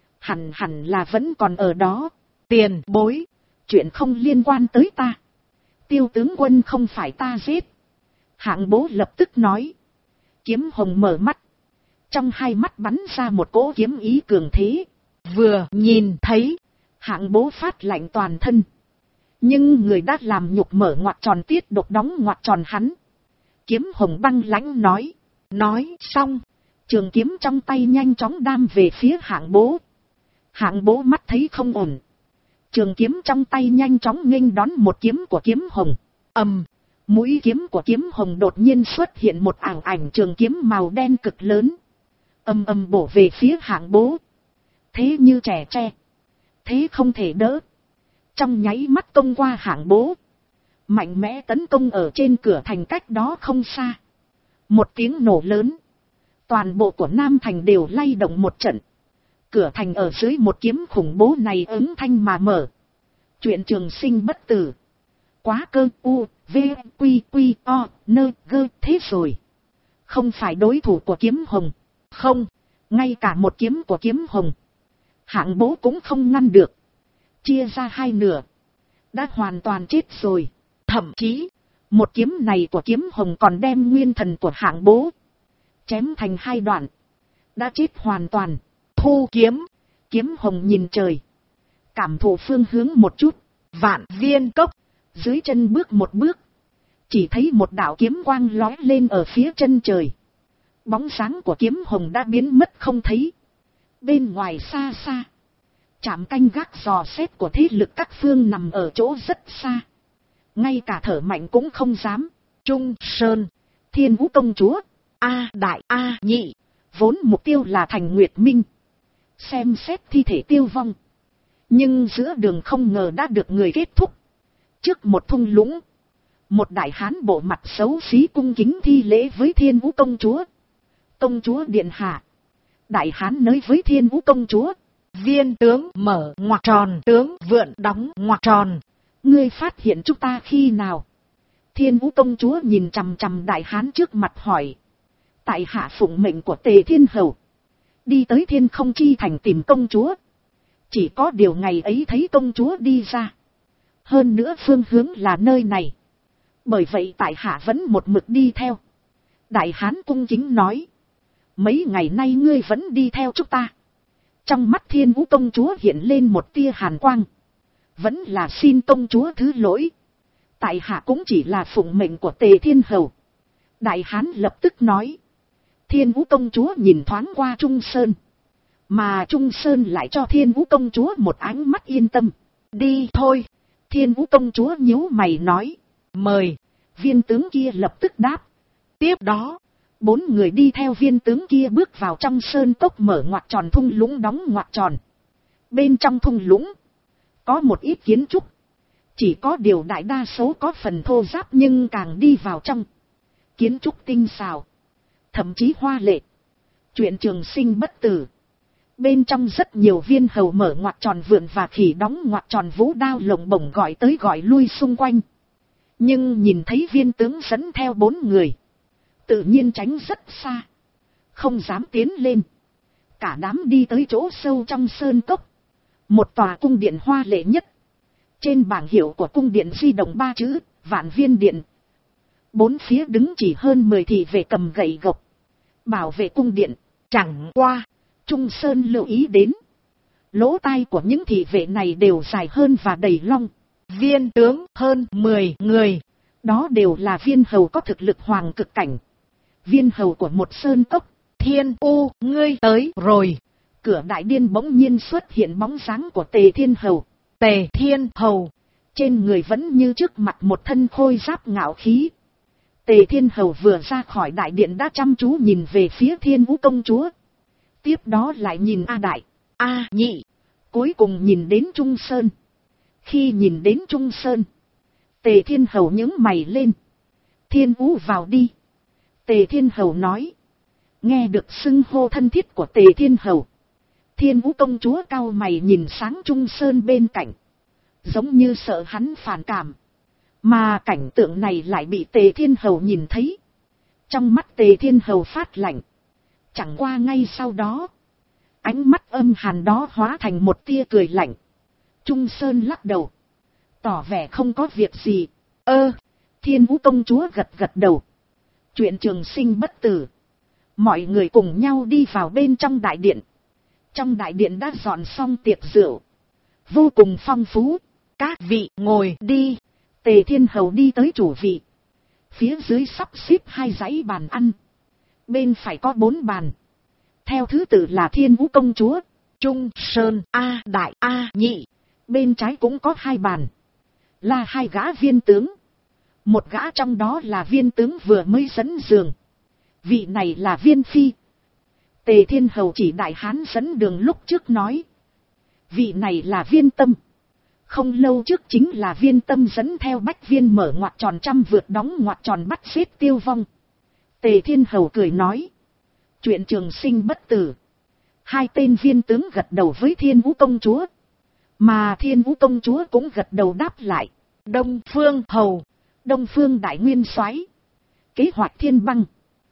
Hẳn là vẫn còn ở đó. Tiền bối, chuyện không liên quan tới ta. Tiêu tướng quân không phải ta giết. Hạng Bố lập tức nói. Kiếm Hồng mở mắt, trong hai mắt bắn ra một cỗ kiếm ý cường thế. Vừa nhìn thấy, Hạng Bố phát lạnh toàn thân. Nhưng người đã làm nhục mở ngoặc tròn tiết độc đóng ngoặc tròn hắn. Kiếm Hồng băng lãnh nói. Nói xong, trường kiếm trong tay nhanh chóng đam về phía Hạng Bố. Hạng Bố mắt thấy không ổn, trường kiếm trong tay nhanh chóng nghênh đón một kiếm của Kiếm Hồng. Mũi kiếm của Kiếm Hồng đột nhiên xuất hiện một ảo ảnh trường kiếm màu đen cực lớn, bổ về phía Hạng Bố. Thế như trẻ tre, thế không thể đỡ, trong nháy mắt công qua Hạng Bố, mạnh mẽ tấn công ở trên cửa thành cách đó không xa. Một tiếng nổ lớn, toàn bộ của Nam Thành đều lay động một trận. Cửa thành ở dưới một kiếm khủng bố này ứng thanh mà mở. Chuyện trường sinh bất tử. Quá cơ u, v, quy quy o, nơ gơ thế rồi. Không phải đối thủ của Kiếm Hồng. Không, ngay cả một kiếm của Kiếm Hồng, Hạng Bố cũng không ngăn được. Chia ra hai nửa, đã hoàn toàn chết rồi. Thậm chí, một kiếm này của Kiếm Hồng còn đem nguyên thần của Hạng Bố chém thành hai đoạn, đã chết hoàn toàn. Thu kiếm. Kiếm Hồng nhìn trời, cảm thụ phương hướng một chút. Vạn Viên Cốc. Dưới chân bước một bước, chỉ thấy một đạo kiếm quang lóe lên ở phía chân trời. Bóng sáng của Kiếm Hồng đã biến mất không thấy. Bên ngoài xa xa, trạm canh gác dò xét của thế lực các phương nằm ở chỗ rất xa, ngay cả thở mạnh cũng không dám. Trung Sơn, Thiên Vũ công chúa, A Đại A Nhị, vốn mục tiêu là thành Nguyệt Minh, xem xét thi thể tiêu vong, nhưng giữa đường không ngờ đã được người kết thúc. Trước một thung lũng, một đại hán bộ mặt xấu xí cung kính thi lễ với Thiên Vũ công chúa. Công chúa điện hạ. Đại hán nói với Thiên Vũ công chúa. Viên tướng mở ngoặc tròn, tướng vượn đóng ngoặc tròn. Ngươi phát hiện chúng ta khi nào? Thiên Vũ công chúa nhìn chằm chằm đại hán trước mặt hỏi. Tại hạ phụng mệnh của Tề Thiên Hầu, đi tới Thiên Không Chi Thành tìm công chúa. Chỉ có điều ngày ấy thấy công chúa đi ra, hơn nữa phương hướng là nơi này, bởi vậy tại hạ vẫn một mực đi theo. Đại hán cung chính nói. Mấy ngày nay ngươi vẫn đi theo chúng ta. Trong mắt Thiên Vũ công chúa hiện lên một tia hàn quang. Vẫn là xin công chúa thứ lỗi, tại hạ cũng chỉ là phụng mệnh của Tề Thiên Hầu. Đại hán lập tức nói. Thiên Vũ công chúa nhìn thoáng qua Trung Sơn, mà Trung Sơn lại cho Thiên Vũ công chúa một ánh mắt yên tâm. Đi thôi. Thiên Vũ công chúa nhíu mày nói. Mời. Viên tướng kia lập tức đáp. Tiếp đó, 4 người đi theo viên tướng kia bước vào trong sơn cốc mở ngoặc tròn thung lũng đóng ngoặc tròn. Bên trong thung lũng, có một ít kiến trúc. Chỉ có điều đại đa số có phần thô ráp, nhưng càng đi vào trong, kiến trúc tinh xảo, thậm chí hoa lệ. Chuyện trường sinh bất tử. Bên trong rất nhiều viên hầu mở ngoặc tròn vượn và khỉ đóng ngoặc tròn vũ đao lồng bổng gọi tới gọi lui xung quanh. Nhưng nhìn thấy viên tướng dẫn theo 4 người, tự nhiên tránh rất xa, không dám tiến lên. Cả đám đi tới chỗ sâu trong sơn cốc, một tòa cung điện hoa lệ nhất. Trên bảng hiệu của cung điện di động 3 chữ Vạn Viên Điện. 4 phía đứng chỉ hơn 10 thị vệ cầm gậy gộc, bảo vệ cung điện. Chẳng qua, Trung Sơn lưu ý đến, lỗ tai của những thị vệ này đều dài hơn và đầy long. Viên tướng hơn 10 người, đó đều là viên hầu có thực lực hoàng cực cảnh. Viên hầu của một sơn cốc. Thiên U, ngươi tới rồi. Cửa đại điên bỗng nhiên xuất hiện bóng dáng của Tề Thiên Hầu. Tề Thiên Hầu, trên người vẫn như trước mặt một thân khôi giáp ngạo khí. Tề Thiên Hầu vừa ra khỏi đại điện đã chăm chú nhìn về phía Thiên Vũ công chúa. Tiếp đó lại nhìn A Đại, A Nhị, cuối cùng nhìn đến Trung Sơn. Khi nhìn đến Trung Sơn, Tề Thiên Hầu nhướng mày lên. Thiên Vũ vào đi. Tề Thiên Hầu nói. Nghe được xưng hô thân thiết của Tề Thiên Hầu. Thiên Vũ công chúa cau mày nhìn sáng Trung Sơn bên cạnh. Giống như sợ hắn phản cảm. Mà cảnh tượng này lại bị Tề Thiên Hầu nhìn thấy. Trong mắt Tề Thiên Hầu phát lạnh. Chẳng qua ngay sau đó. Ánh mắt âm hàn đó hóa thành một tia cười lạnh. Trung Sơn lắc đầu. Tỏ vẻ không có việc gì. Thiên Vũ công chúa gật gật đầu. Chuyện trường sinh bất tử. Mọi người cùng nhau đi vào bên trong đại điện. Trong đại điện đã dọn xong tiệc rượu. Vô cùng phong phú. Các vị ngồi đi. Tề Thiên Hầu đi tới chủ vị. Phía dưới sắp xếp 2 dãy bàn ăn. Bên phải có 4 bàn. Theo thứ tự là Thiên Vũ công chúa, Trung Sơn, A Đại, A Nhị. Bên trái cũng có 2 bàn. Là 2 gã viên tướng. Một gã trong đó là viên tướng vừa mới dẫn giường. Vị này là viên phi. Tề Thiên Hầu chỉ đại hán dẫn đường lúc trước nói. Vị này là viên tâm. Không lâu trước chính là viên tâm dẫn theo bách viên mở ngoặc tròn trăm vượt đóng ngoặc tròn bắt xếp tiêu vong. Tề Thiên Hầu cười nói. Chuyện trường sinh bất tử. 2 tên viên tướng gật đầu với Thiên Vũ công chúa. Mà Thiên Vũ công chúa cũng gật đầu đáp lại. Đông Phương Hầu. Đông Phương Đại Nguyên Soái. Kế hoạch thiên băng.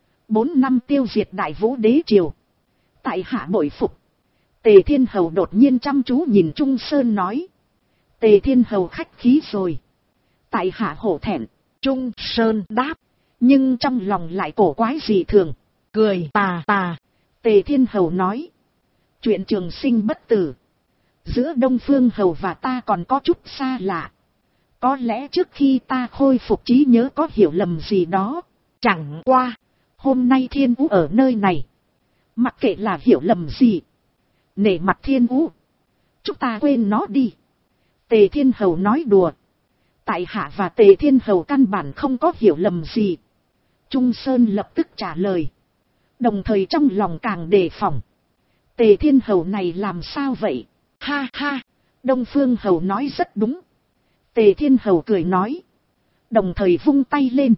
4 năm tiêu diệt Đại Vũ Đế Triều. Tại hạ bội phục. Tề Thiên Hầu đột nhiên chăm chú nhìn Trung Sơn nói. Tề Thiên Hầu khách khí rồi. Tại hạ hổ thẹn. Trung Sơn đáp. Nhưng trong lòng lại cổ quái dị thường. Cười tà tà. Tề Thiên Hầu nói. Chuyện trường sinh bất tử. Giữa Đông Phương Hầu và ta còn có chút xa lạ. Có lẽ trước khi ta khôi phục trí nhớ có hiểu lầm gì đó. Chẳng qua. Hôm nay Thiên Vũ ở nơi này. Mặc kệ là hiểu lầm gì. Nể mặt Thiên Vũ. Chúng ta quên nó đi. Tề Thiên Hầu nói đùa. Tại hạ và Tề Thiên Hầu căn bản không có hiểu lầm gì. Trung Sơn lập tức trả lời. Đồng thời trong lòng càng đề phòng. Tề Thiên Hầu này làm sao vậy? Ha ha. Đông Phương Hầu nói rất đúng. Tề Thiên Hầu cười nói. Đồng thời vung tay lên.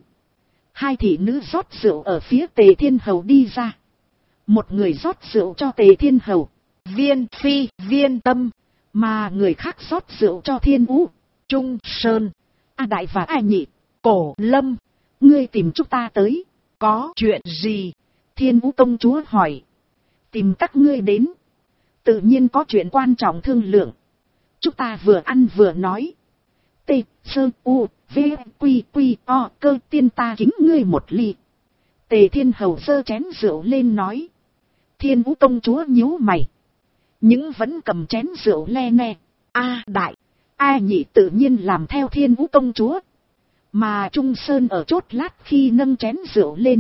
2 thị nữ rót rượu ở phía Tề Thiên Hầu đi ra. Một người rót rượu cho Tề Thiên Hầu. Viên phi, viên tâm. Mà người khác rót rượu cho Thiên Vũ, Trung Sơn, A Đại và A Nhị. Cổ Lâm. Ngươi tìm chúng ta tới. Có chuyện gì? Thiên Vũ công chúa hỏi. Tìm các ngươi đến. Tự nhiên có chuyện quan trọng thương lượng. Chúng ta vừa ăn vừa nói. T, Sơ, U, V, Quy, Quy, O, Cơ tiên ta kính ngươi một ly. Tề Thiên Hầu giơ chén rượu lên nói. Thiên Vũ công chúa nhíu mày. Nhưng vẫn cầm chén rượu le ne. A Đại, A Nhị tự nhiên làm theo Thiên Vũ công chúa. Mà Trung Sơn ở chốt lát khi nâng chén rượu lên.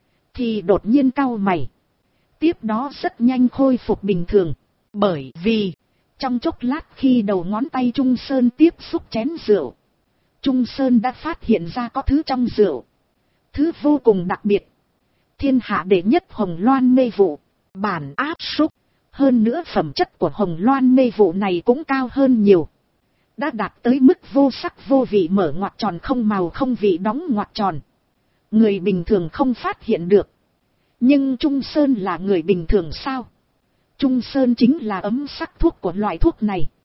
Thì đột nhiên cau mày. Tiếp đó rất nhanh khôi phục bình thường. Bởi vì, trong chốc lát khi đầu ngón tay Trung Sơn tiếp xúc chén rượu. Trung Sơn đã phát hiện ra có thứ trong rượu. Thứ vô cùng đặc biệt. Thiên hạ đệ nhất hồng loan mê vụ. Bản áp xúc. Hơn nữa phẩm chất của hồng loan mê vụ này cũng cao hơn nhiều. Đã đạt tới mức vô sắc vô vị mở ngoặc tròn không màu không vị đóng ngoặc tròn. Người bình thường không phát hiện được. Nhưng Trung Sơn là người bình thường sao? Trung Sơn chính là ấm sắc thuốc của loại thuốc này.